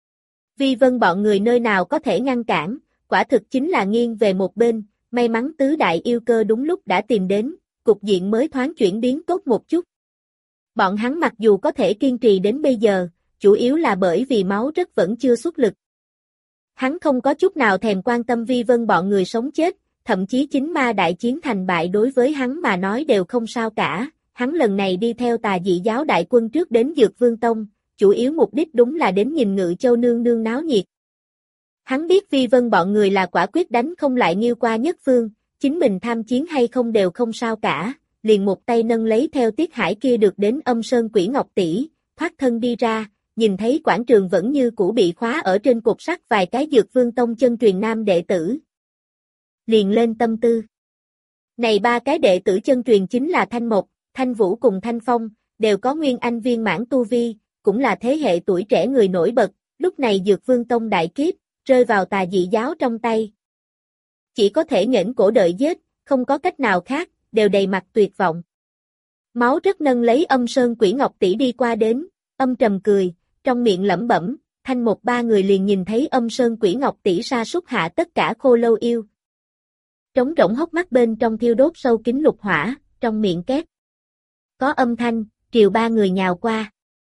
Vi Vân bọn người nơi nào có thể ngăn cản, quả thực chính là nghiêng về một bên, may mắn tứ đại yêu cơ đúng lúc đã tìm đến, cục diện mới thoáng chuyển biến tốt một chút. Bọn hắn mặc dù có thể kiên trì đến bây giờ, chủ yếu là bởi vì Máu Rất vẫn chưa xuất lực. Hắn không có chút nào thèm quan tâm Vi Vân bọn người sống chết, thậm chí chính ma đại chiến thành bại đối với hắn mà nói đều không sao cả. Hắn lần này đi theo Tà Dị giáo đại quân trước đến Dược Vương Tông, chủ yếu mục đích đúng là đến nhìn Ngự Châu nương nương náo nhiệt. Hắn biết Vi Vân bọn người là quả quyết đánh không lại Nghiêu Qua nhất phương, chính mình tham chiến hay không đều không sao cả, liền một tay nâng lấy theo Tiết Hải kia được đến Âm Sơn Quỷ Ngọc tỷ, thoát thân đi ra, nhìn thấy quảng trường vẫn như cũ bị khóa ở trên cột sắt vài cái Dược Vương Tông chân truyền nam đệ tử. Liền lên tâm tư. Này ba cái đệ tử chân truyền chính là Thanh Mộc, Thanh Vũ cùng Thanh Phong, đều có nguyên anh viên mãn tu vi, cũng là thế hệ tuổi trẻ người nổi bật, lúc này Dược Vương Tông đại kiếp, rơi vào tà dị giáo trong tay. Chỉ có thể nghênh cổ đợi giết, không có cách nào khác, đều đầy mặt tuyệt vọng. Máu rất nâng lấy Âm Sơn Quỷ Ngọc tỷ đi qua đến, âm trầm cười, trong miệng lẩm bẩm, Thanh Mộc ba người liền nhìn thấy Âm Sơn Quỷ Ngọc tỷ sa sút hạ tất cả Khô Lâu yêu. Trống rỗng hốc mắt bên trong thiêu đốt sâu kín lục hỏa, trong miệng két. Có âm thanh, triều ba người nhào qua.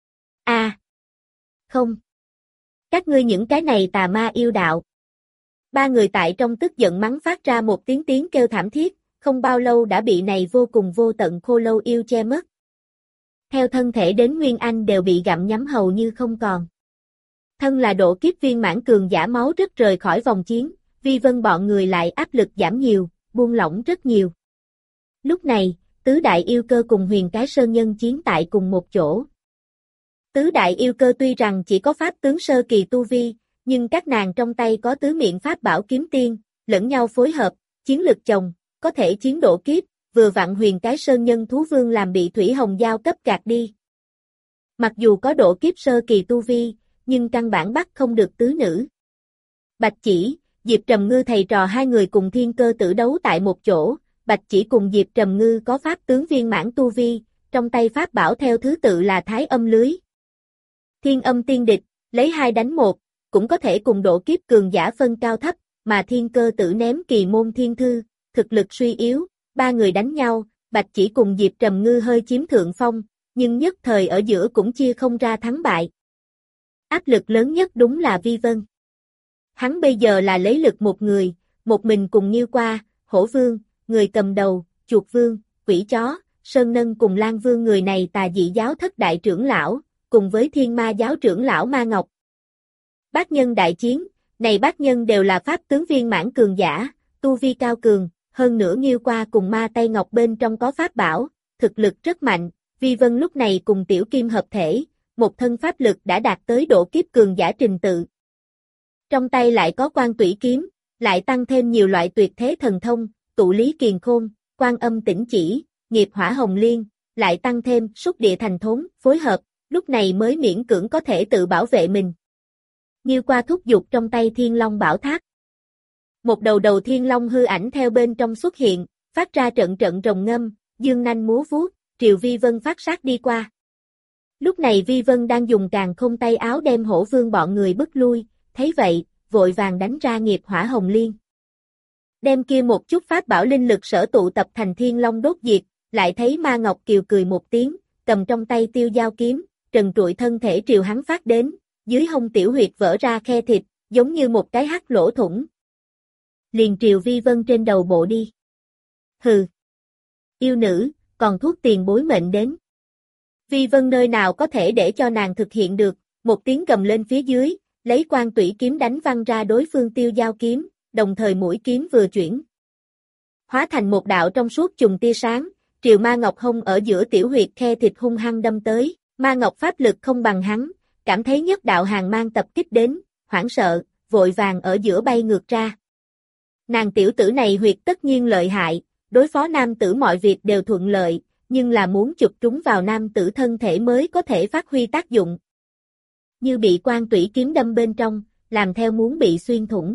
Không. Các ngươi những cái này tà ma yêu đạo. Ba người tại trong tức giận mắng phát ra một tiếng kêu thảm thiết, không bao lâu đã bị này vô cùng vô tận Khô Lâu yêu che mất. Theo thân thể đến Nguyên Anh đều bị gặm nhấm hầu như không còn. Thân là độ kiếp viên mãn cường giả máu rất rời khỏi vòng chiến, Vi Vân bọn người lại áp lực giảm nhiều, buông lỏng rất nhiều. Lúc này, tứ đại yêu cơ cùng Huyền Cái Sơn nhân chiến tại cùng một chỗ. Tứ đại yêu cơ tuy rằng chỉ có pháp tướng sơ kỳ tu vi, nhưng các nàng trong tay có tứ miệng pháp bảo kiếm tiên, lẫn nhau phối hợp, chiến lực chồng, có thể chiến độ kiếp, vừa vặn Huyền Cái Sơn nhân thú vương làm bị Thủy Hồng Giao cấp gạt đi. Mặc dù có độ kiếp sơ kỳ tu vi, nhưng căn bản bắt không được tứ nữ. Bạch Chỉ, Diệp Trầm Ngư thầy trò hai người cùng Thiên Cơ Tử đấu tại một chỗ, Bạch Chỉ cùng Diệp Trầm Ngư có pháp tướng viên mãn tu vi, trong tay pháp bảo theo thứ tự là Thái Âm Lưới. Thiên Âm Tiên Địch, lấy 2 đánh 1, cũng có thể cùng độ kiếp cường giả phân cao thấp, mà Thiên Cơ Tử ném Kỳ Môn Thiên Thư, thực lực suy yếu, ba người đánh nhau, Bạch Chỉ cùng Diệp Trầm Ngư hơi chiếm thượng phong, nhưng nhất thời ở giữa cũng chia không ra thắng bại. Áp lực lớn nhất đúng là Vi Vân. Hắn bây giờ là lấy lực một người, một mình cùng Nghiêu Qua, Hổ Vương, người cầm đầu, Chuột Vương, Quỷ Chó, Sơn Nân cùng Lan Vương người này tà dị giáo thất đại trưởng lão, cùng với Thiên Ma giáo trưởng lão Ma Ngọc. Bát nhân đại chiến, này bát nhân đều là pháp tướng viên mãn cường giả, tu vi cao cường, hơn nữa Nghiêu Qua cùng Ma Tay Ngọc bên trong có pháp bảo, thực lực rất mạnh, Vi Vân lúc này cùng Tiểu Kim hợp thể, một thân pháp lực đã đạt tới độ kiếp cường giả trình tự. Trong tay lại có Quan Tủy kiếm, lại tăng thêm nhiều loại tuyệt thế thần thông, Tụ Lý Kiền Khôn, Quan Âm Tĩnh Chỉ, Nghiệp Hỏa Hồng Liên, lại tăng thêm Xúc Địa Thành Thốn, phối hợp, lúc này mới miễn cưỡng có thể tự bảo vệ mình. Nghiêu Qua thúc giục trong tay Thiên Long Bảo Tháp. Một đầu Thiên Long hư ảnh theo bên trong xuất hiện, phát ra trận rồng ngâm, dương nanh múa vuốt, triều Vi Vân phát sát đi qua. Lúc này Vi Vân đang dùng Càn Khôn tay áo đem Hổ Vương bọn người bức lui, thấy vậy, vội vàng đánh ra Nghiệp Hỏa Hồng Liên. Đem kia một chút pháp bảo linh lực sở tụ tập thành Thiên Long đốt diệt, lại thấy Ma Ngọc Kiều cười một tiếng, cầm trong tay Tiêu Dao kiếm, trần trụi thân thể triều hắn phát đến, dưới hông tiểu huyệt vỡ ra khe thịt, giống như một cái hắc lỗ thủng. Liền triều Vi Vân trên đầu bộ đi. Hừ. Yêu nữ, còn thuốc tiền bối mệnh đến. Vi Vân nơi nào có thể để cho nàng thực hiện được, một tiếng gầm lên phía dưới, lấy Quan Tủy kiếm đánh văng ra đối phương Tiêu Dao kiếm, đồng thời mũi kiếm vừa chuyển. Hóa thành một đạo trong suốt chùm tia sáng, triều Ma Ngọc hông ở giữa tiểu huyệt khe thịt hung hăng đâm tới, Ma Ngọc pháp lực không bằng hắn, cảm thấy nhất đạo hàng mang tập kích đến, hoảng sợ, vội vàng ở giữa bay ngược ra. Nàng tiểu tử này huyệt tất nhiên lợi hại, đối phó nam tử mọi việc đều thuận lợi, nhưng là muốn chụp trúng vào nam tử thân thể mới có thể phát huy tác dụng. Như bị Quan Tủy kiếm đâm bên trong, làm theo muốn bị xuyên thủng.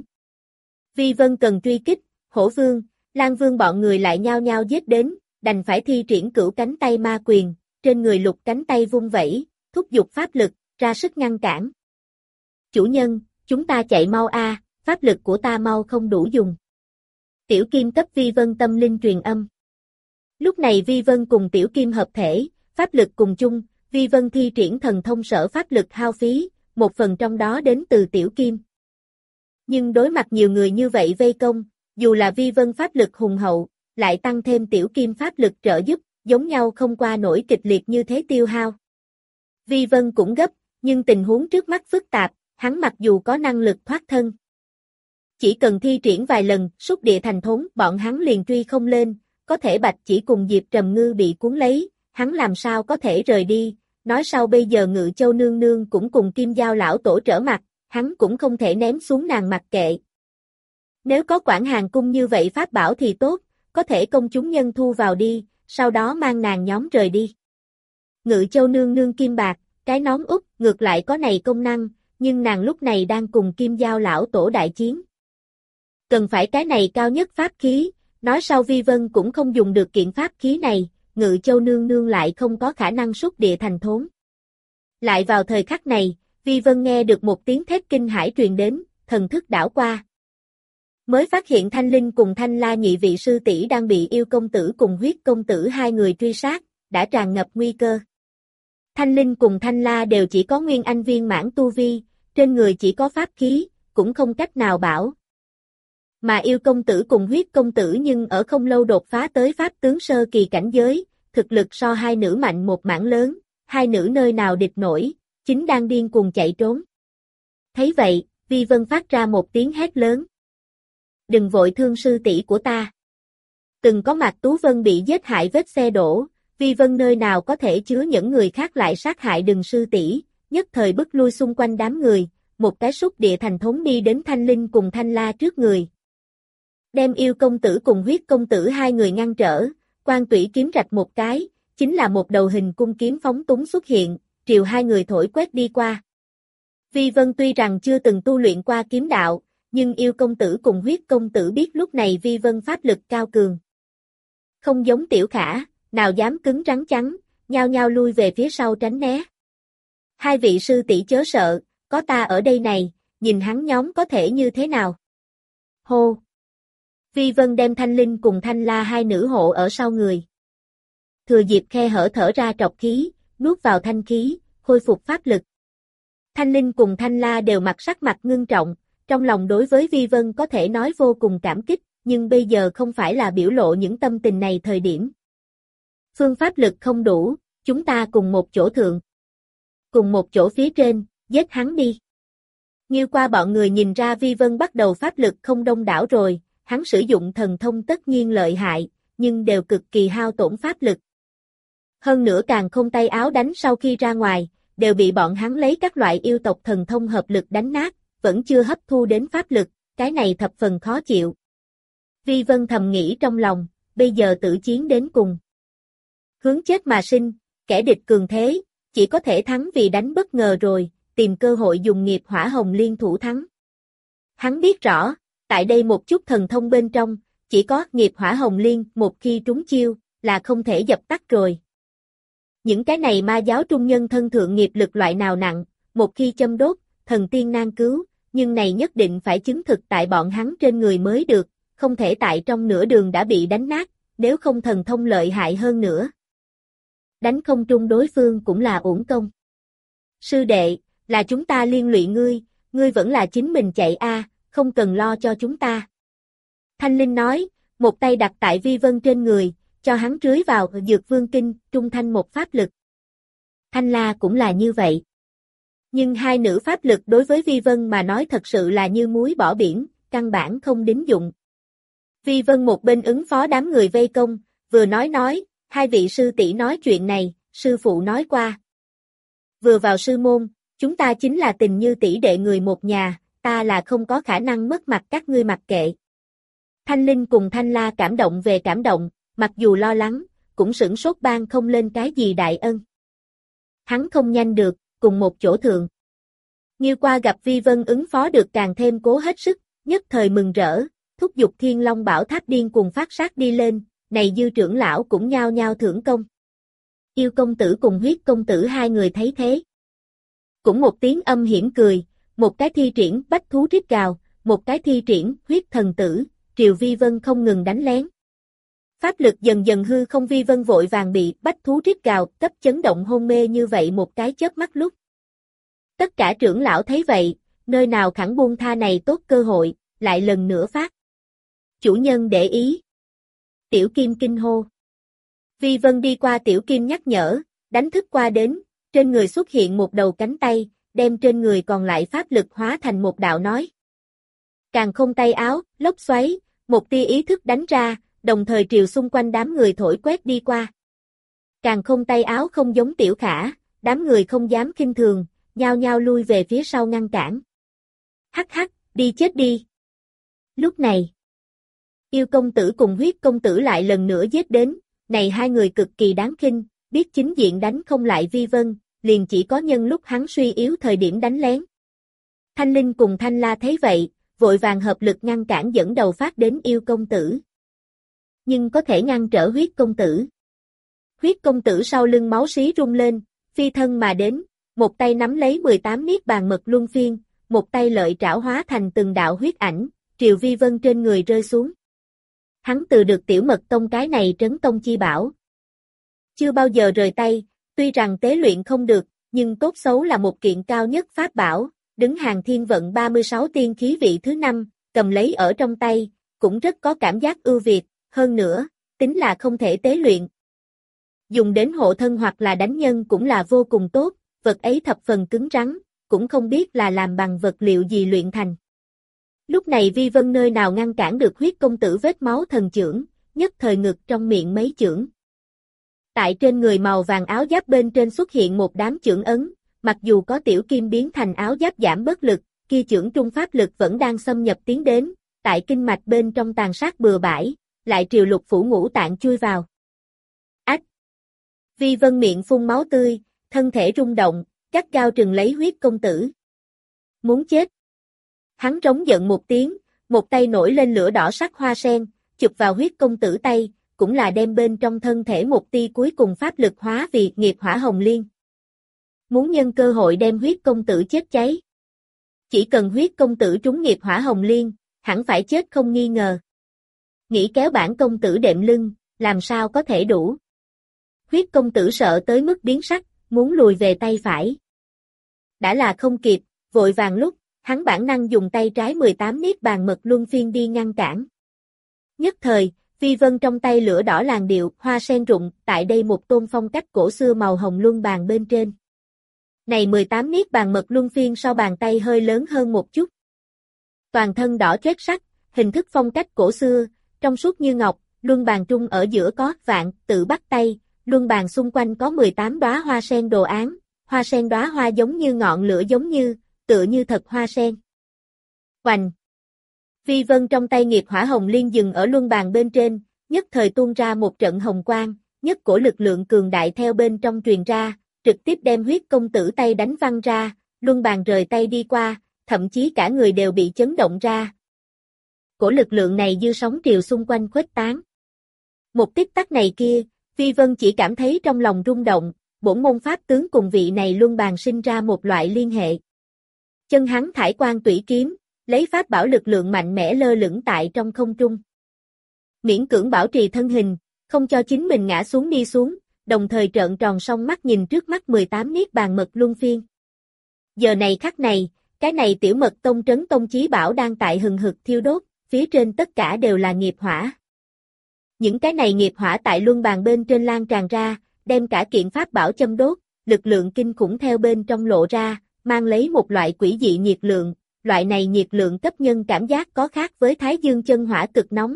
Vi Vân cần truy kích, Hổ Vương, Lan Vương bọn người lại nhao nhao giết đến, đành phải thi triển cửu cánh tay ma quyền, trên người lục cánh tay vung vẩy, thúc giục pháp lực, ra sức ngăn cản. Chủ nhân, chúng ta chạy mau a, pháp lực của ta mau không đủ dùng. Tiểu Kim cấp Vi Vân tâm linh truyền âm. Lúc này Vi Vân cùng Tiểu Kim hợp thể, pháp lực cùng chung, Vi Vân thi triển thần thông sở pháp lực hao phí, một phần trong đó đến từ Tiểu Kim. Nhưng đối mặt nhiều người như vậy vây công, dù là Vi Vân pháp lực hùng hậu, lại tăng thêm Tiểu Kim pháp lực trợ giúp, giống nhau không qua nổi kịch liệt như thế tiêu hao. Vi Vân cũng gấp, nhưng tình huống trước mắt phức tạp, hắn mặc dù có năng lực thoát thân. Chỉ cần thi triển vài lần, Xúc Địa Thành Thốn, bọn hắn liền truy không lên, có thể Bạch Chỉ cùng Diệp Trầm Ngư bị cuốn lấy, hắn làm sao có thể rời đi, nói sau bây giờ Ngự Châu nương nương cũng cùng Kim Giao lão tổ trở mặt, hắn cũng không thể ném xuống nàng mặc kệ. Nếu có Quảng Hàn cung như vậy pháp bảo thì tốt, có thể công chúng nhân thu vào đi, sau đó mang nàng nhóm rời đi. Ngự Châu nương nương kim bạc, cái nón út, ngược lại có này công năng, nhưng nàng lúc này đang cùng Kim Giao lão tổ đại chiến. Cần phải cái này cao nhất pháp khí, nói sau Vi Vân cũng không dùng được kiện pháp khí này, Ngự Châu nương nương lại không có khả năng xúc địa thành thốn. Lại vào thời khắc này, Vi Vân nghe được một tiếng thét kinh hãi truyền đến, thần thức đảo qua. Mới phát hiện Thanh Linh cùng Thanh La nhị vị sư tỷ đang bị Yêu công tử cùng Huyết công tử hai người truy sát, đã tràn ngập nguy cơ. Thanh Linh cùng Thanh La đều chỉ có nguyên anh viên mãn tu vi, trên người chỉ có pháp khí, cũng không cách nào bảo. Mà Yêu công tử cùng Huyết công tử nhưng ở không lâu đột phá tới pháp tướng sơ kỳ cảnh giới, thực lực so hai nữ mạnh một mảng lớn, hai nữ nơi nào địch nổi, chính đang điên cuồng chạy trốn. Thấy vậy, Vi Vân phát ra một tiếng hét lớn. Đừng vội thương sư tỷ của ta. Từng có Mạc Tú Vân bị giết hại vết xe đổ, Vi Vân nơi nào có thể chứa những người khác lại sát hại Đừng sư tỷ, nhất thời bức lui xung quanh đám người, một cái xúc địa thành thốn đi đến Thanh Linh cùng Thanh La trước người. Đem Yêu công tử cùng Huyết công tử hai người ngăn trở, Quan Tủy kiếm rạch một cái, chính là một đầu hình cung kiếm phóng túng xuất hiện, triều hai người thổi quét đi qua. Vi Vân tuy rằng chưa từng tu luyện qua kiếm đạo, nhưng Yêu công tử cùng Huyết công tử biết lúc này Vi Vân pháp lực cao cường. Không giống Tiểu Khả, nào dám cứng rắn chắn, nhao nhao lui về phía sau tránh né. Hai vị sư tỷ chớ sợ, có ta ở đây này, nhìn hắn nhóm có thể như thế nào. Hô! Vi Vân đem Thanh Linh cùng Thanh La hai nữ hộ ở sau người. Thừa dịp khe hở thở ra trọc khí, nuốt vào thanh khí, khôi phục pháp lực. Thanh Linh cùng Thanh La đều sắc mặt ngưng trọng, trong lòng đối với Vi Vân có thể nói vô cùng cảm kích, nhưng bây giờ không phải là biểu lộ những tâm tình này thời điểm. Phương pháp lực không đủ, chúng ta cùng một chỗ thượng. Cùng một chỗ phía trên, giết hắn đi. Như qua bọn người nhìn ra Vi Vân bắt đầu pháp lực không đông đảo rồi, hắn sử dụng thần thông tất nhiên lợi hại, nhưng đều cực kỳ hao tổn pháp lực. Hơn nữa càng không tay áo đánh sau khi ra ngoài, đều bị bọn hắn lấy các loại yêu tộc thần thông hợp lực đánh nát, vẫn chưa hấp thu đến pháp lực, cái này thập phần khó chịu. Vi Vân thầm nghĩ trong lòng, bây giờ tử chiến đến cùng. Hướng chết mà sinh, kẻ địch cường thế, chỉ có thể thắng vì đánh bất ngờ rồi, tìm cơ hội dùng nghiệp hỏa hồng liên thủ thắng. Hắn biết rõ, tại đây một chút thần thông bên trong, chỉ có nghiệp hỏa hồng liên một khi trúng chiêu, là không thể dập tắt rồi. Những cái này ma giáo trung nhân thân thượng nghiệp lực loại nào nặng, một khi châm đốt, thần tiên nan cứu, nhưng này nhất định phải chứng thực tại bọn hắn trên người mới được, không thể tại trong nửa đường đã bị đánh nát, nếu không thần thông lợi hại hơn nữa. Đánh không trung đối phương cũng là uổng công. Sư đệ, là chúng ta liên lụy ngươi vẫn là chính mình chạy a, không cần lo cho chúng ta. Thanh Linh nói, một tay đặt tại Vi Vân trên người, cho hắn rưới vào Dược Vương Kinh, trung thanh một pháp lực. Thanh La cũng là như vậy. Nhưng hai nữ pháp lực đối với Vi Vân mà nói thật sự là như muối bỏ biển, căn bản không đính dụng. Vi Vân một bên ứng phó đám người vây công, vừa nói, hai vị sư tỷ nói chuyện này, sư phụ nói qua. Vừa vào sư môn, chúng ta chính là tình như tỷ đệ người một nhà, ta là không có khả năng mất mặt các ngươi mặc kệ. Thanh Linh cùng Thanh La cảm động về cảm động, mặc dù lo lắng, cũng sửng sốt ban không lên cái gì đại ân. Hắn không nhanh được, cùng một chỗ thượng. Như qua gặp Vi Vân ứng phó được càng thêm cố hết sức, nhất thời mừng rỡ, thúc giục Thiên Long Bảo Tháp điên cuồng phát sát đi lên, này Dư trưởng lão cũng nhao nhao thưởng công. Yêu công tử cùng Huyết công tử hai người thấy thế. Cũng một tiếng âm hiểm cười, một cái thi triển bách thú rít gào, một cái thi triển huyết thần tử, triều Vi Vân không ngừng đánh lén. Pháp lực dần dần hư không, Vi Vân vội vàng bị bách thú rít gào cấp chấn động hôn mê như vậy một cái chớp mắt lúc. Tất cả trưởng lão thấy vậy, nơi nào khẳng buông tha này tốt cơ hội, lại lần nữa phát. Chủ nhân để ý. Tiểu Kim kinh hô. Vi Vân đi qua Tiểu Kim nhắc nhở, đánh thức qua đến, trên người xuất hiện một đầu cánh tay, đem trên người còn lại pháp lực hóa thành một đạo nói. Càng không tay áo, lốc xoáy, một tia ý thức đánh ra, đồng thời triều xung quanh đám người thổi quét đi qua. Càng không tay áo không giống Tiểu Khả, đám người không dám khinh thường, nhao nhao lui về phía sau ngăn cản. Hắc hắc, đi chết đi. Lúc này, Yêu công tử cùng huyết công tử lại lần nữa giết đến, này hai người cực kỳ đáng khinh, biết chính diện đánh không lại Vi Vân, liền chỉ có nhân lúc hắn suy yếu thời điểm đánh lén. Thanh Linh cùng Thanh La thấy vậy, vội vàng hợp lực ngăn cản dẫn đầu phát đến yêu công tử. Nhưng có thể ngăn trở huyết công tử. Huyết công tử sau lưng máu xí rung lên, phi thân mà đến, một tay nắm lấy 18 niết bàn mật luân phiên, một tay lợi trảo hóa thành từng đạo huyết ảnh, triều Vi Vân trên người rơi xuống. Hắn từ được tiểu mật tông cái này trấn tông chi bảo. Chưa bao giờ rời tay, tuy rằng tế luyện không được, nhưng tốt xấu là một kiện cao nhất pháp bảo, đứng hàng thiên vận 36 tiên khí vị thứ 5, cầm lấy ở trong tay, cũng rất có cảm giác ưu việt, hơn nữa, tính là không thể tế luyện. Dùng đến hộ thân hoặc là đánh nhân cũng là vô cùng tốt, vật ấy thập phần cứng rắn, cũng không biết là làm bằng vật liệu gì luyện thành. Lúc này Vi Vân nơi nào ngăn cản được huyết công tử vết máu thần chưởng, nhất thời ngực trong miệng mấy chưởng. Tại trên người màu vàng áo giáp bên trên xuất hiện một đám chưởng ấn, mặc dù có tiểu kim biến thành áo giáp giảm bớt lực, kia chưởng trung pháp lực vẫn đang xâm nhập tiến đến, tại kinh mạch bên trong tàn sát bừa bãi, lại triều lục phủ ngũ tạng chui vào. Ách! Vi Vân miệng phun máu tươi, thân thể rung động, gắt gao trừng lấy huyết công tử. Muốn chết! Hắn trống giận một tiếng, một tay nổi lên lửa đỏ sắc hoa sen, chụp vào huyết công tử tay, cũng là đem bên trong thân thể một tia cuối cùng pháp lực hóa vì nghiệp hỏa hồng liên. Muốn nhân cơ hội đem huyết công tử chết cháy. Chỉ cần huyết công tử trúng nghiệp hỏa hồng liên, hẳn phải chết không nghi ngờ. Nghĩ kéo bản công tử đệm lưng, làm sao có thể đủ. Huyết công tử sợ tới mức biến sắc, muốn lùi về tay phải. Đã là không kịp, vội vàng lúc, hắn bản năng dùng tay trái 18 niết bàn mật luân phiên đi ngăn cản. Nhất thời, Vi Vân trong tay lửa đỏ làn điệu, hoa sen rụng, tại đây một tôn phong cách cổ xưa màu hồng luân bàn bên trên. Này 18 niết bàn mật luân phiên sau bàn tay hơi lớn hơn một chút. Toàn thân đỏ chót sắc, hình thức phong cách cổ xưa, trong suốt như ngọc, luân bàn trung ở giữa có vạn, tự bắt tay, luân bàn xung quanh có 18 đóa hoa sen đồ án, hoa sen đóa hoa giống như ngọn lửa giống như, tựa như thật hoa sen. Oành! Vi Vân trong tay nghiệp hỏa hồng liên dừng ở luân bàn bên trên, nhất thời tuôn ra một trận hồng quang, nhất cổ lực lượng cường đại theo bên trong truyền ra, trực tiếp đem huyết công tử tay đánh văng ra, luân bàn rời tay đi qua, thậm chí cả người đều bị chấn động ra. Cổ lực lượng này như sóng triều xung quanh khuếch tán. Một tích tắc này kia, Vi Vân chỉ cảm thấy trong lòng rung động, bổn môn pháp tướng cùng vị này luân bàn sinh ra một loại liên hệ. Chân hắn thải quang tủy kiếm, lấy pháp bảo lực lượng mạnh mẽ lơ lửng tại trong không trung. Miễn cưỡng bảo trì thân hình, không cho chính mình ngã xuống đi xuống, đồng thời trợn tròn song mắt nhìn trước mắt 18 niết bàn mật luân phiên. Giờ này khắc này, cái này tiểu mật tông trấn tông chí bảo đang tại hừng hực thiêu đốt, phía trên tất cả đều là nghiệp hỏa. Những cái này nghiệp hỏa tại luân bàn bên trên lan tràn ra, đem cả kiện pháp bảo châm đốt, lực lượng kinh khủng theo bên trong lộ ra, mang lấy một loại quỷ dị nhiệt lượng, loại này nhiệt lượng cấp nhân cảm giác có khác với thái dương chân hỏa cực nóng,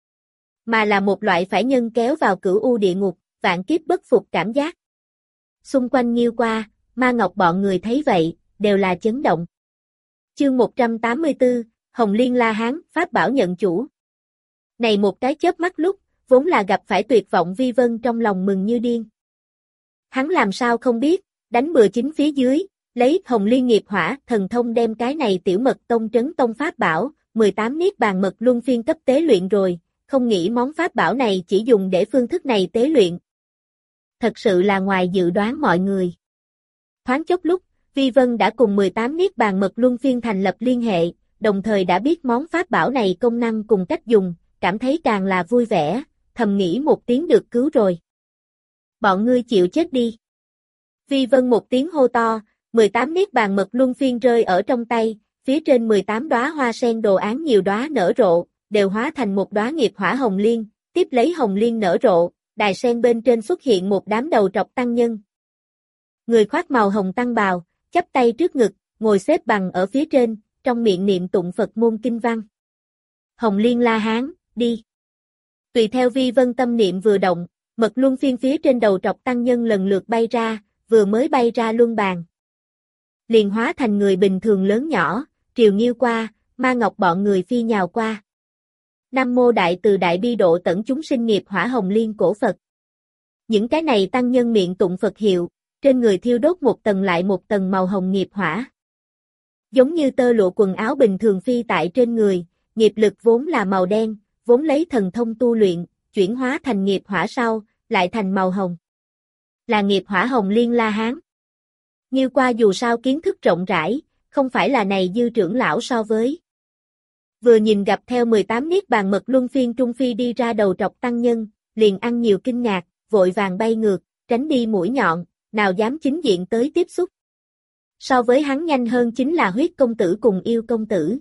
mà là một loại phải nhân kéo vào cửu u địa ngục, vạn kiếp bất phục cảm giác. Xung quanh nghiêu qua, Ma Ngọc bọn người thấy vậy, đều là chấn động. Chương 184, Hồng Liên La Hán, pháp bảo nhận chủ. Này một cái chớp mắt lúc, vốn là gặp phải tuyệt vọng Vi Vân trong lòng mừng như điên. Hắn làm sao không biết, đánh bừa chính phía dưới, lấy Hồng Liên nghiệp hỏa, thần thông đem cái này tiểu mật tông trấn tông pháp bảo, 18 niết bàn mật luân phiên cấp tế luyện rồi, không nghĩ món pháp bảo này chỉ dùng để phương thức này tế luyện. Thật sự là ngoài dự đoán mọi người. Thoáng chốc lúc, Vi Vân đã cùng 18 niết bàn mật luân phiên thành lập liên hệ, đồng thời đã biết món pháp bảo này công năng cùng cách dùng, cảm thấy càng là vui vẻ, thầm nghĩ một tiếng được cứu rồi. Bọn ngươi chịu chết đi. Vi Vân một tiếng hô to, 18 niết bàn mật luân phiên rơi ở trong tay, phía trên 18 đóa hoa sen đồ án nhiều đóa nở rộ, đều hóa thành một đóa nghiệp hỏa hồng liên, tiếp lấy hồng liên nở rộ, đài sen bên trên xuất hiện một đám đầu trọc tăng nhân. Người khoác màu hồng tăng bào, chắp tay trước ngực, ngồi xếp bằng ở phía trên, trong miệng niệm tụng Phật môn kinh văn. Hồng Liên La Hán, đi. Tùy theo Vi Vân tâm niệm vừa động, mật luân phiên phía trên đầu trọc tăng nhân lần lượt bay ra, vừa mới bay ra luân bàn. Liền hóa thành người bình thường lớn nhỏ, triều nghiêu qua, Ma Ngọc bọn người phi nhào qua. Nam mô đại từ đại bi độ tận chúng sinh nghiệp hỏa hồng liên cổ Phật. Những cái này tăng nhân miệng tụng Phật hiệu, trên người thiêu đốt một tầng lại một tầng màu hồng nghiệp hỏa. Giống như tơ lụa quần áo bình thường phi tại trên người, nghiệp lực vốn là màu đen, vốn lấy thần thông tu luyện, chuyển hóa thành nghiệp hỏa sau, lại thành màu hồng. Là nghiệp hỏa hồng liên La Hán. Như qua dù sao kiến thức rộng rãi, không phải là này Dư trưởng lão so với. Vừa nhìn gặp theo 18 niết bàn mật luân phiên trung phi đi ra đầu trọc tăng nhân, liền ăn nhiều kinh ngạc, vội vàng bay ngược, tránh đi mũi nhọn, nào dám chính diện tới tiếp xúc. So với hắn nhanh hơn chính là Huyết công tử cùng Yêu công tử.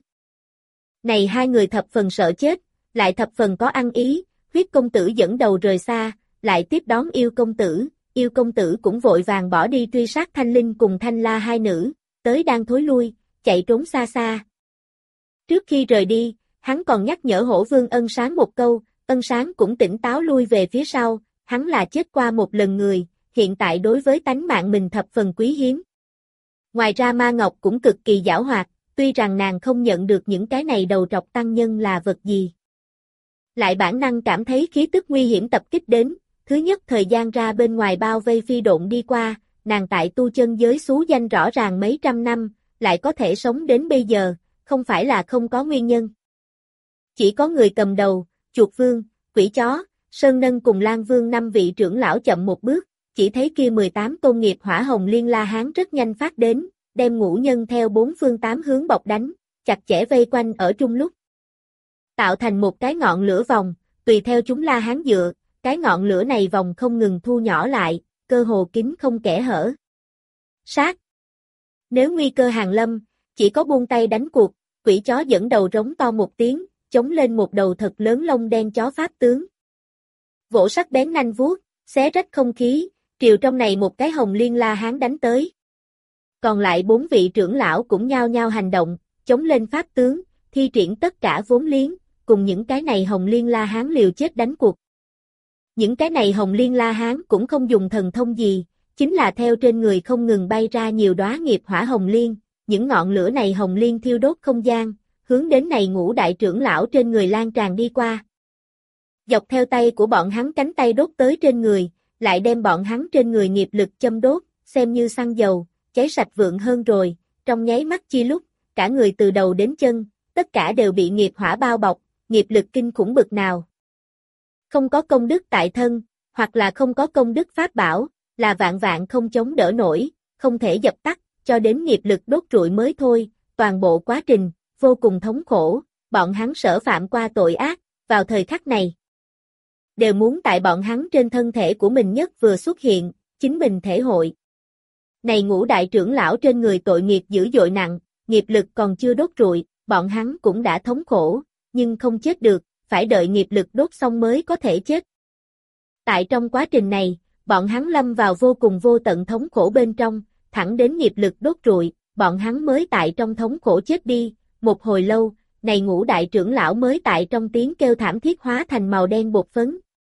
Này hai người thập phần sợ chết, lại thập phần có ăn ý, Huyết công tử dẫn đầu rời xa, lại tiếp đón Yêu công tử cũng vội vàng bỏ đi truy sát Thanh Linh cùng Thanh La hai nữ, tới đang thối lui, chạy trốn xa xa. Trước khi rời đi, hắn còn nhắc nhở Hổ Vương Ân Sáng một câu, Ân Sáng cũng tỉnh táo lui về phía sau, hắn là chết qua một lần người, hiện tại đối với tánh mạng mình thập phần quý hiếm. Ngoài ra Ma Ngọc cũng cực kỳ giảo hoạt, tuy rằng nàng không nhận được những cái này đầu trọc tăng nhân là vật gì. Lại bản năng cảm thấy khí tức nguy hiểm tập kích đến, thứ nhất thời gian ra bên ngoài bao vây phi độn đi qua, nàng tại tu chân giới xú danh rõ ràng mấy trăm năm, lại có thể sống đến bây giờ, không phải là không có nguyên nhân. Chỉ có người cầm đầu, Chuột Vương, Quỷ Chó, Sơn Nân cùng Lan Vương năm vị trưởng lão chậm một bước, chỉ thấy kia 18 tôn nghiệp hỏa hồng liên La Hán rất nhanh phát đến, đem ngũ nhân theo bốn phương tám hướng bọc đánh, chặt chẽ vây quanh ở trung lúc. Tạo thành một cái ngọn lửa vòng, tùy theo chúng La Hán dựa, cái ngọn lửa này vòng không ngừng thu nhỏ lại, cơ hồ kín không kẽ hở. Sát! Nếu nguy cơ hàng lâm, chỉ có buông tay đánh cuộc, Quỷ Chó dẫn đầu rống to một tiếng, chống lên một đầu thật lớn lông đen chó pháp tướng. Vỗ sắc bén nanh vuốt, xé rách không khí, triều trong này một cái hồng liên La Hán đánh tới. Còn lại 4 vị trưởng lão cũng nhao nhao hành động, chống lên pháp tướng, thi triển tất cả vốn liếng, cùng những cái này hồng liên La Hán liều chết đánh cuộc. Những cái này hồng liên La Hán cũng không dùng thần thông gì, chính là theo trên người không ngừng bay ra nhiều đóa nghiệp hỏa hồng liên, những ngọn lửa này hồng liên thiêu đốt không gian, hướng đến này ngũ đại trưởng lão trên người lan tràn đi qua. Dọc theo tay của bọn hắn cánh tay đốt tới trên người, lại đem bọn hắn trên người nghiệp lực châm đốt, xem như xăng dầu, cháy sạch vượng hơn rồi, trong nháy mắt chi lúc, cả người từ đầu đến chân, tất cả đều bị nghiệp hỏa bao bọc, nghiệp lực kinh khủng bực nào. Không có công đức tại thân, hoặc là không có công đức pháp bảo, là vạn vạn không chống đỡ nổi, không thể dập tắt, cho đến nghiệp lực đốt trụi mới thôi, toàn bộ quá trình, vô cùng thống khổ, bọn hắn sở phạm qua tội ác, vào thời khắc này. Đều muốn tại bọn hắn trên thân thể của mình nhất vừa xuất hiện, chính mình thể hội. Này ngũ đại trưởng lão trên người tội nghiệp dữ dội nặng, nghiệp lực còn chưa đốt trụi, bọn hắn cũng đã thống khổ, nhưng không chết được, phải đợi nghiệp lực đốt xong mới có thể chết. Tại trong quá trình này, bọn hắn lâm vào vô cùng vô tận thống khổ bên trong, thẳng đến nghiệp lực đốt trụi, bọn hắn mới tại trong thống khổ chết đi, một hồi lâu, này ngũ đại trưởng lão mới tại trong tiếng kêu thảm thiết hóa thành màu đen bột phấn.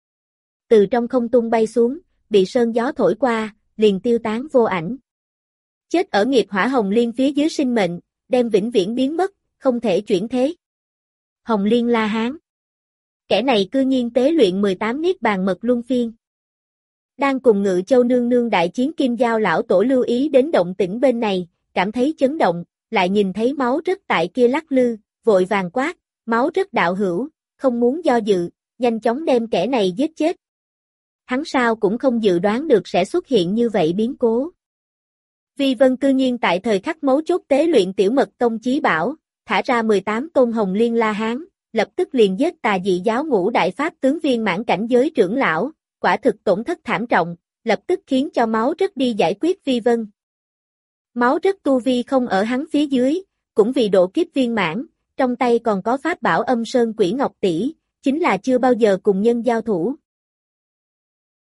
Từ trong không tung bay xuống, bị sơn gió thổi qua, liền tiêu tán vô ảnh. Chết ở nghiệp hỏa hồng liên phía dưới sinh mệnh, đem vĩnh viễn biến mất, không thể chuyển thế. Hồng liên La Hán. Kẻ này cư nhiên tế luyện 18 niết bàn mật luân phiên. Đang cùng Ngự Châu nương nương đại chiến Kim Giao lão tổ lưu ý đến động tĩnh bên này, cảm thấy chấn động, lại nhìn thấy máu rất tại kia lắc lư, vội vàng quát, máu rất đạo hữu, không muốn do dự, nhanh chóng đem kẻ này giết chết. Hắn sao cũng không dự đoán được sẽ xuất hiện như vậy biến cố. Vi Vân cư nhiên tại thời khắc mấu chốt tế luyện tiểu mật tông chí bảo, thả ra 18 tôn hồng liên La Hán, lập tức liền giết Tà Dị giáo ngũ đại pháp tướng viên mãn cảnh giới trưởng lão, quả thực tổn thất thảm trọng, lập tức khiến cho máu rất đi giải quyết Vi Vân. Máu rất tu vi không ở hắn phía dưới, cũng vì độ kiếp viên mãn, trong tay còn có pháp bảo Âm Sơn Quỷ Ngọc tỷ, chính là chưa bao giờ cùng nhân giao thủ,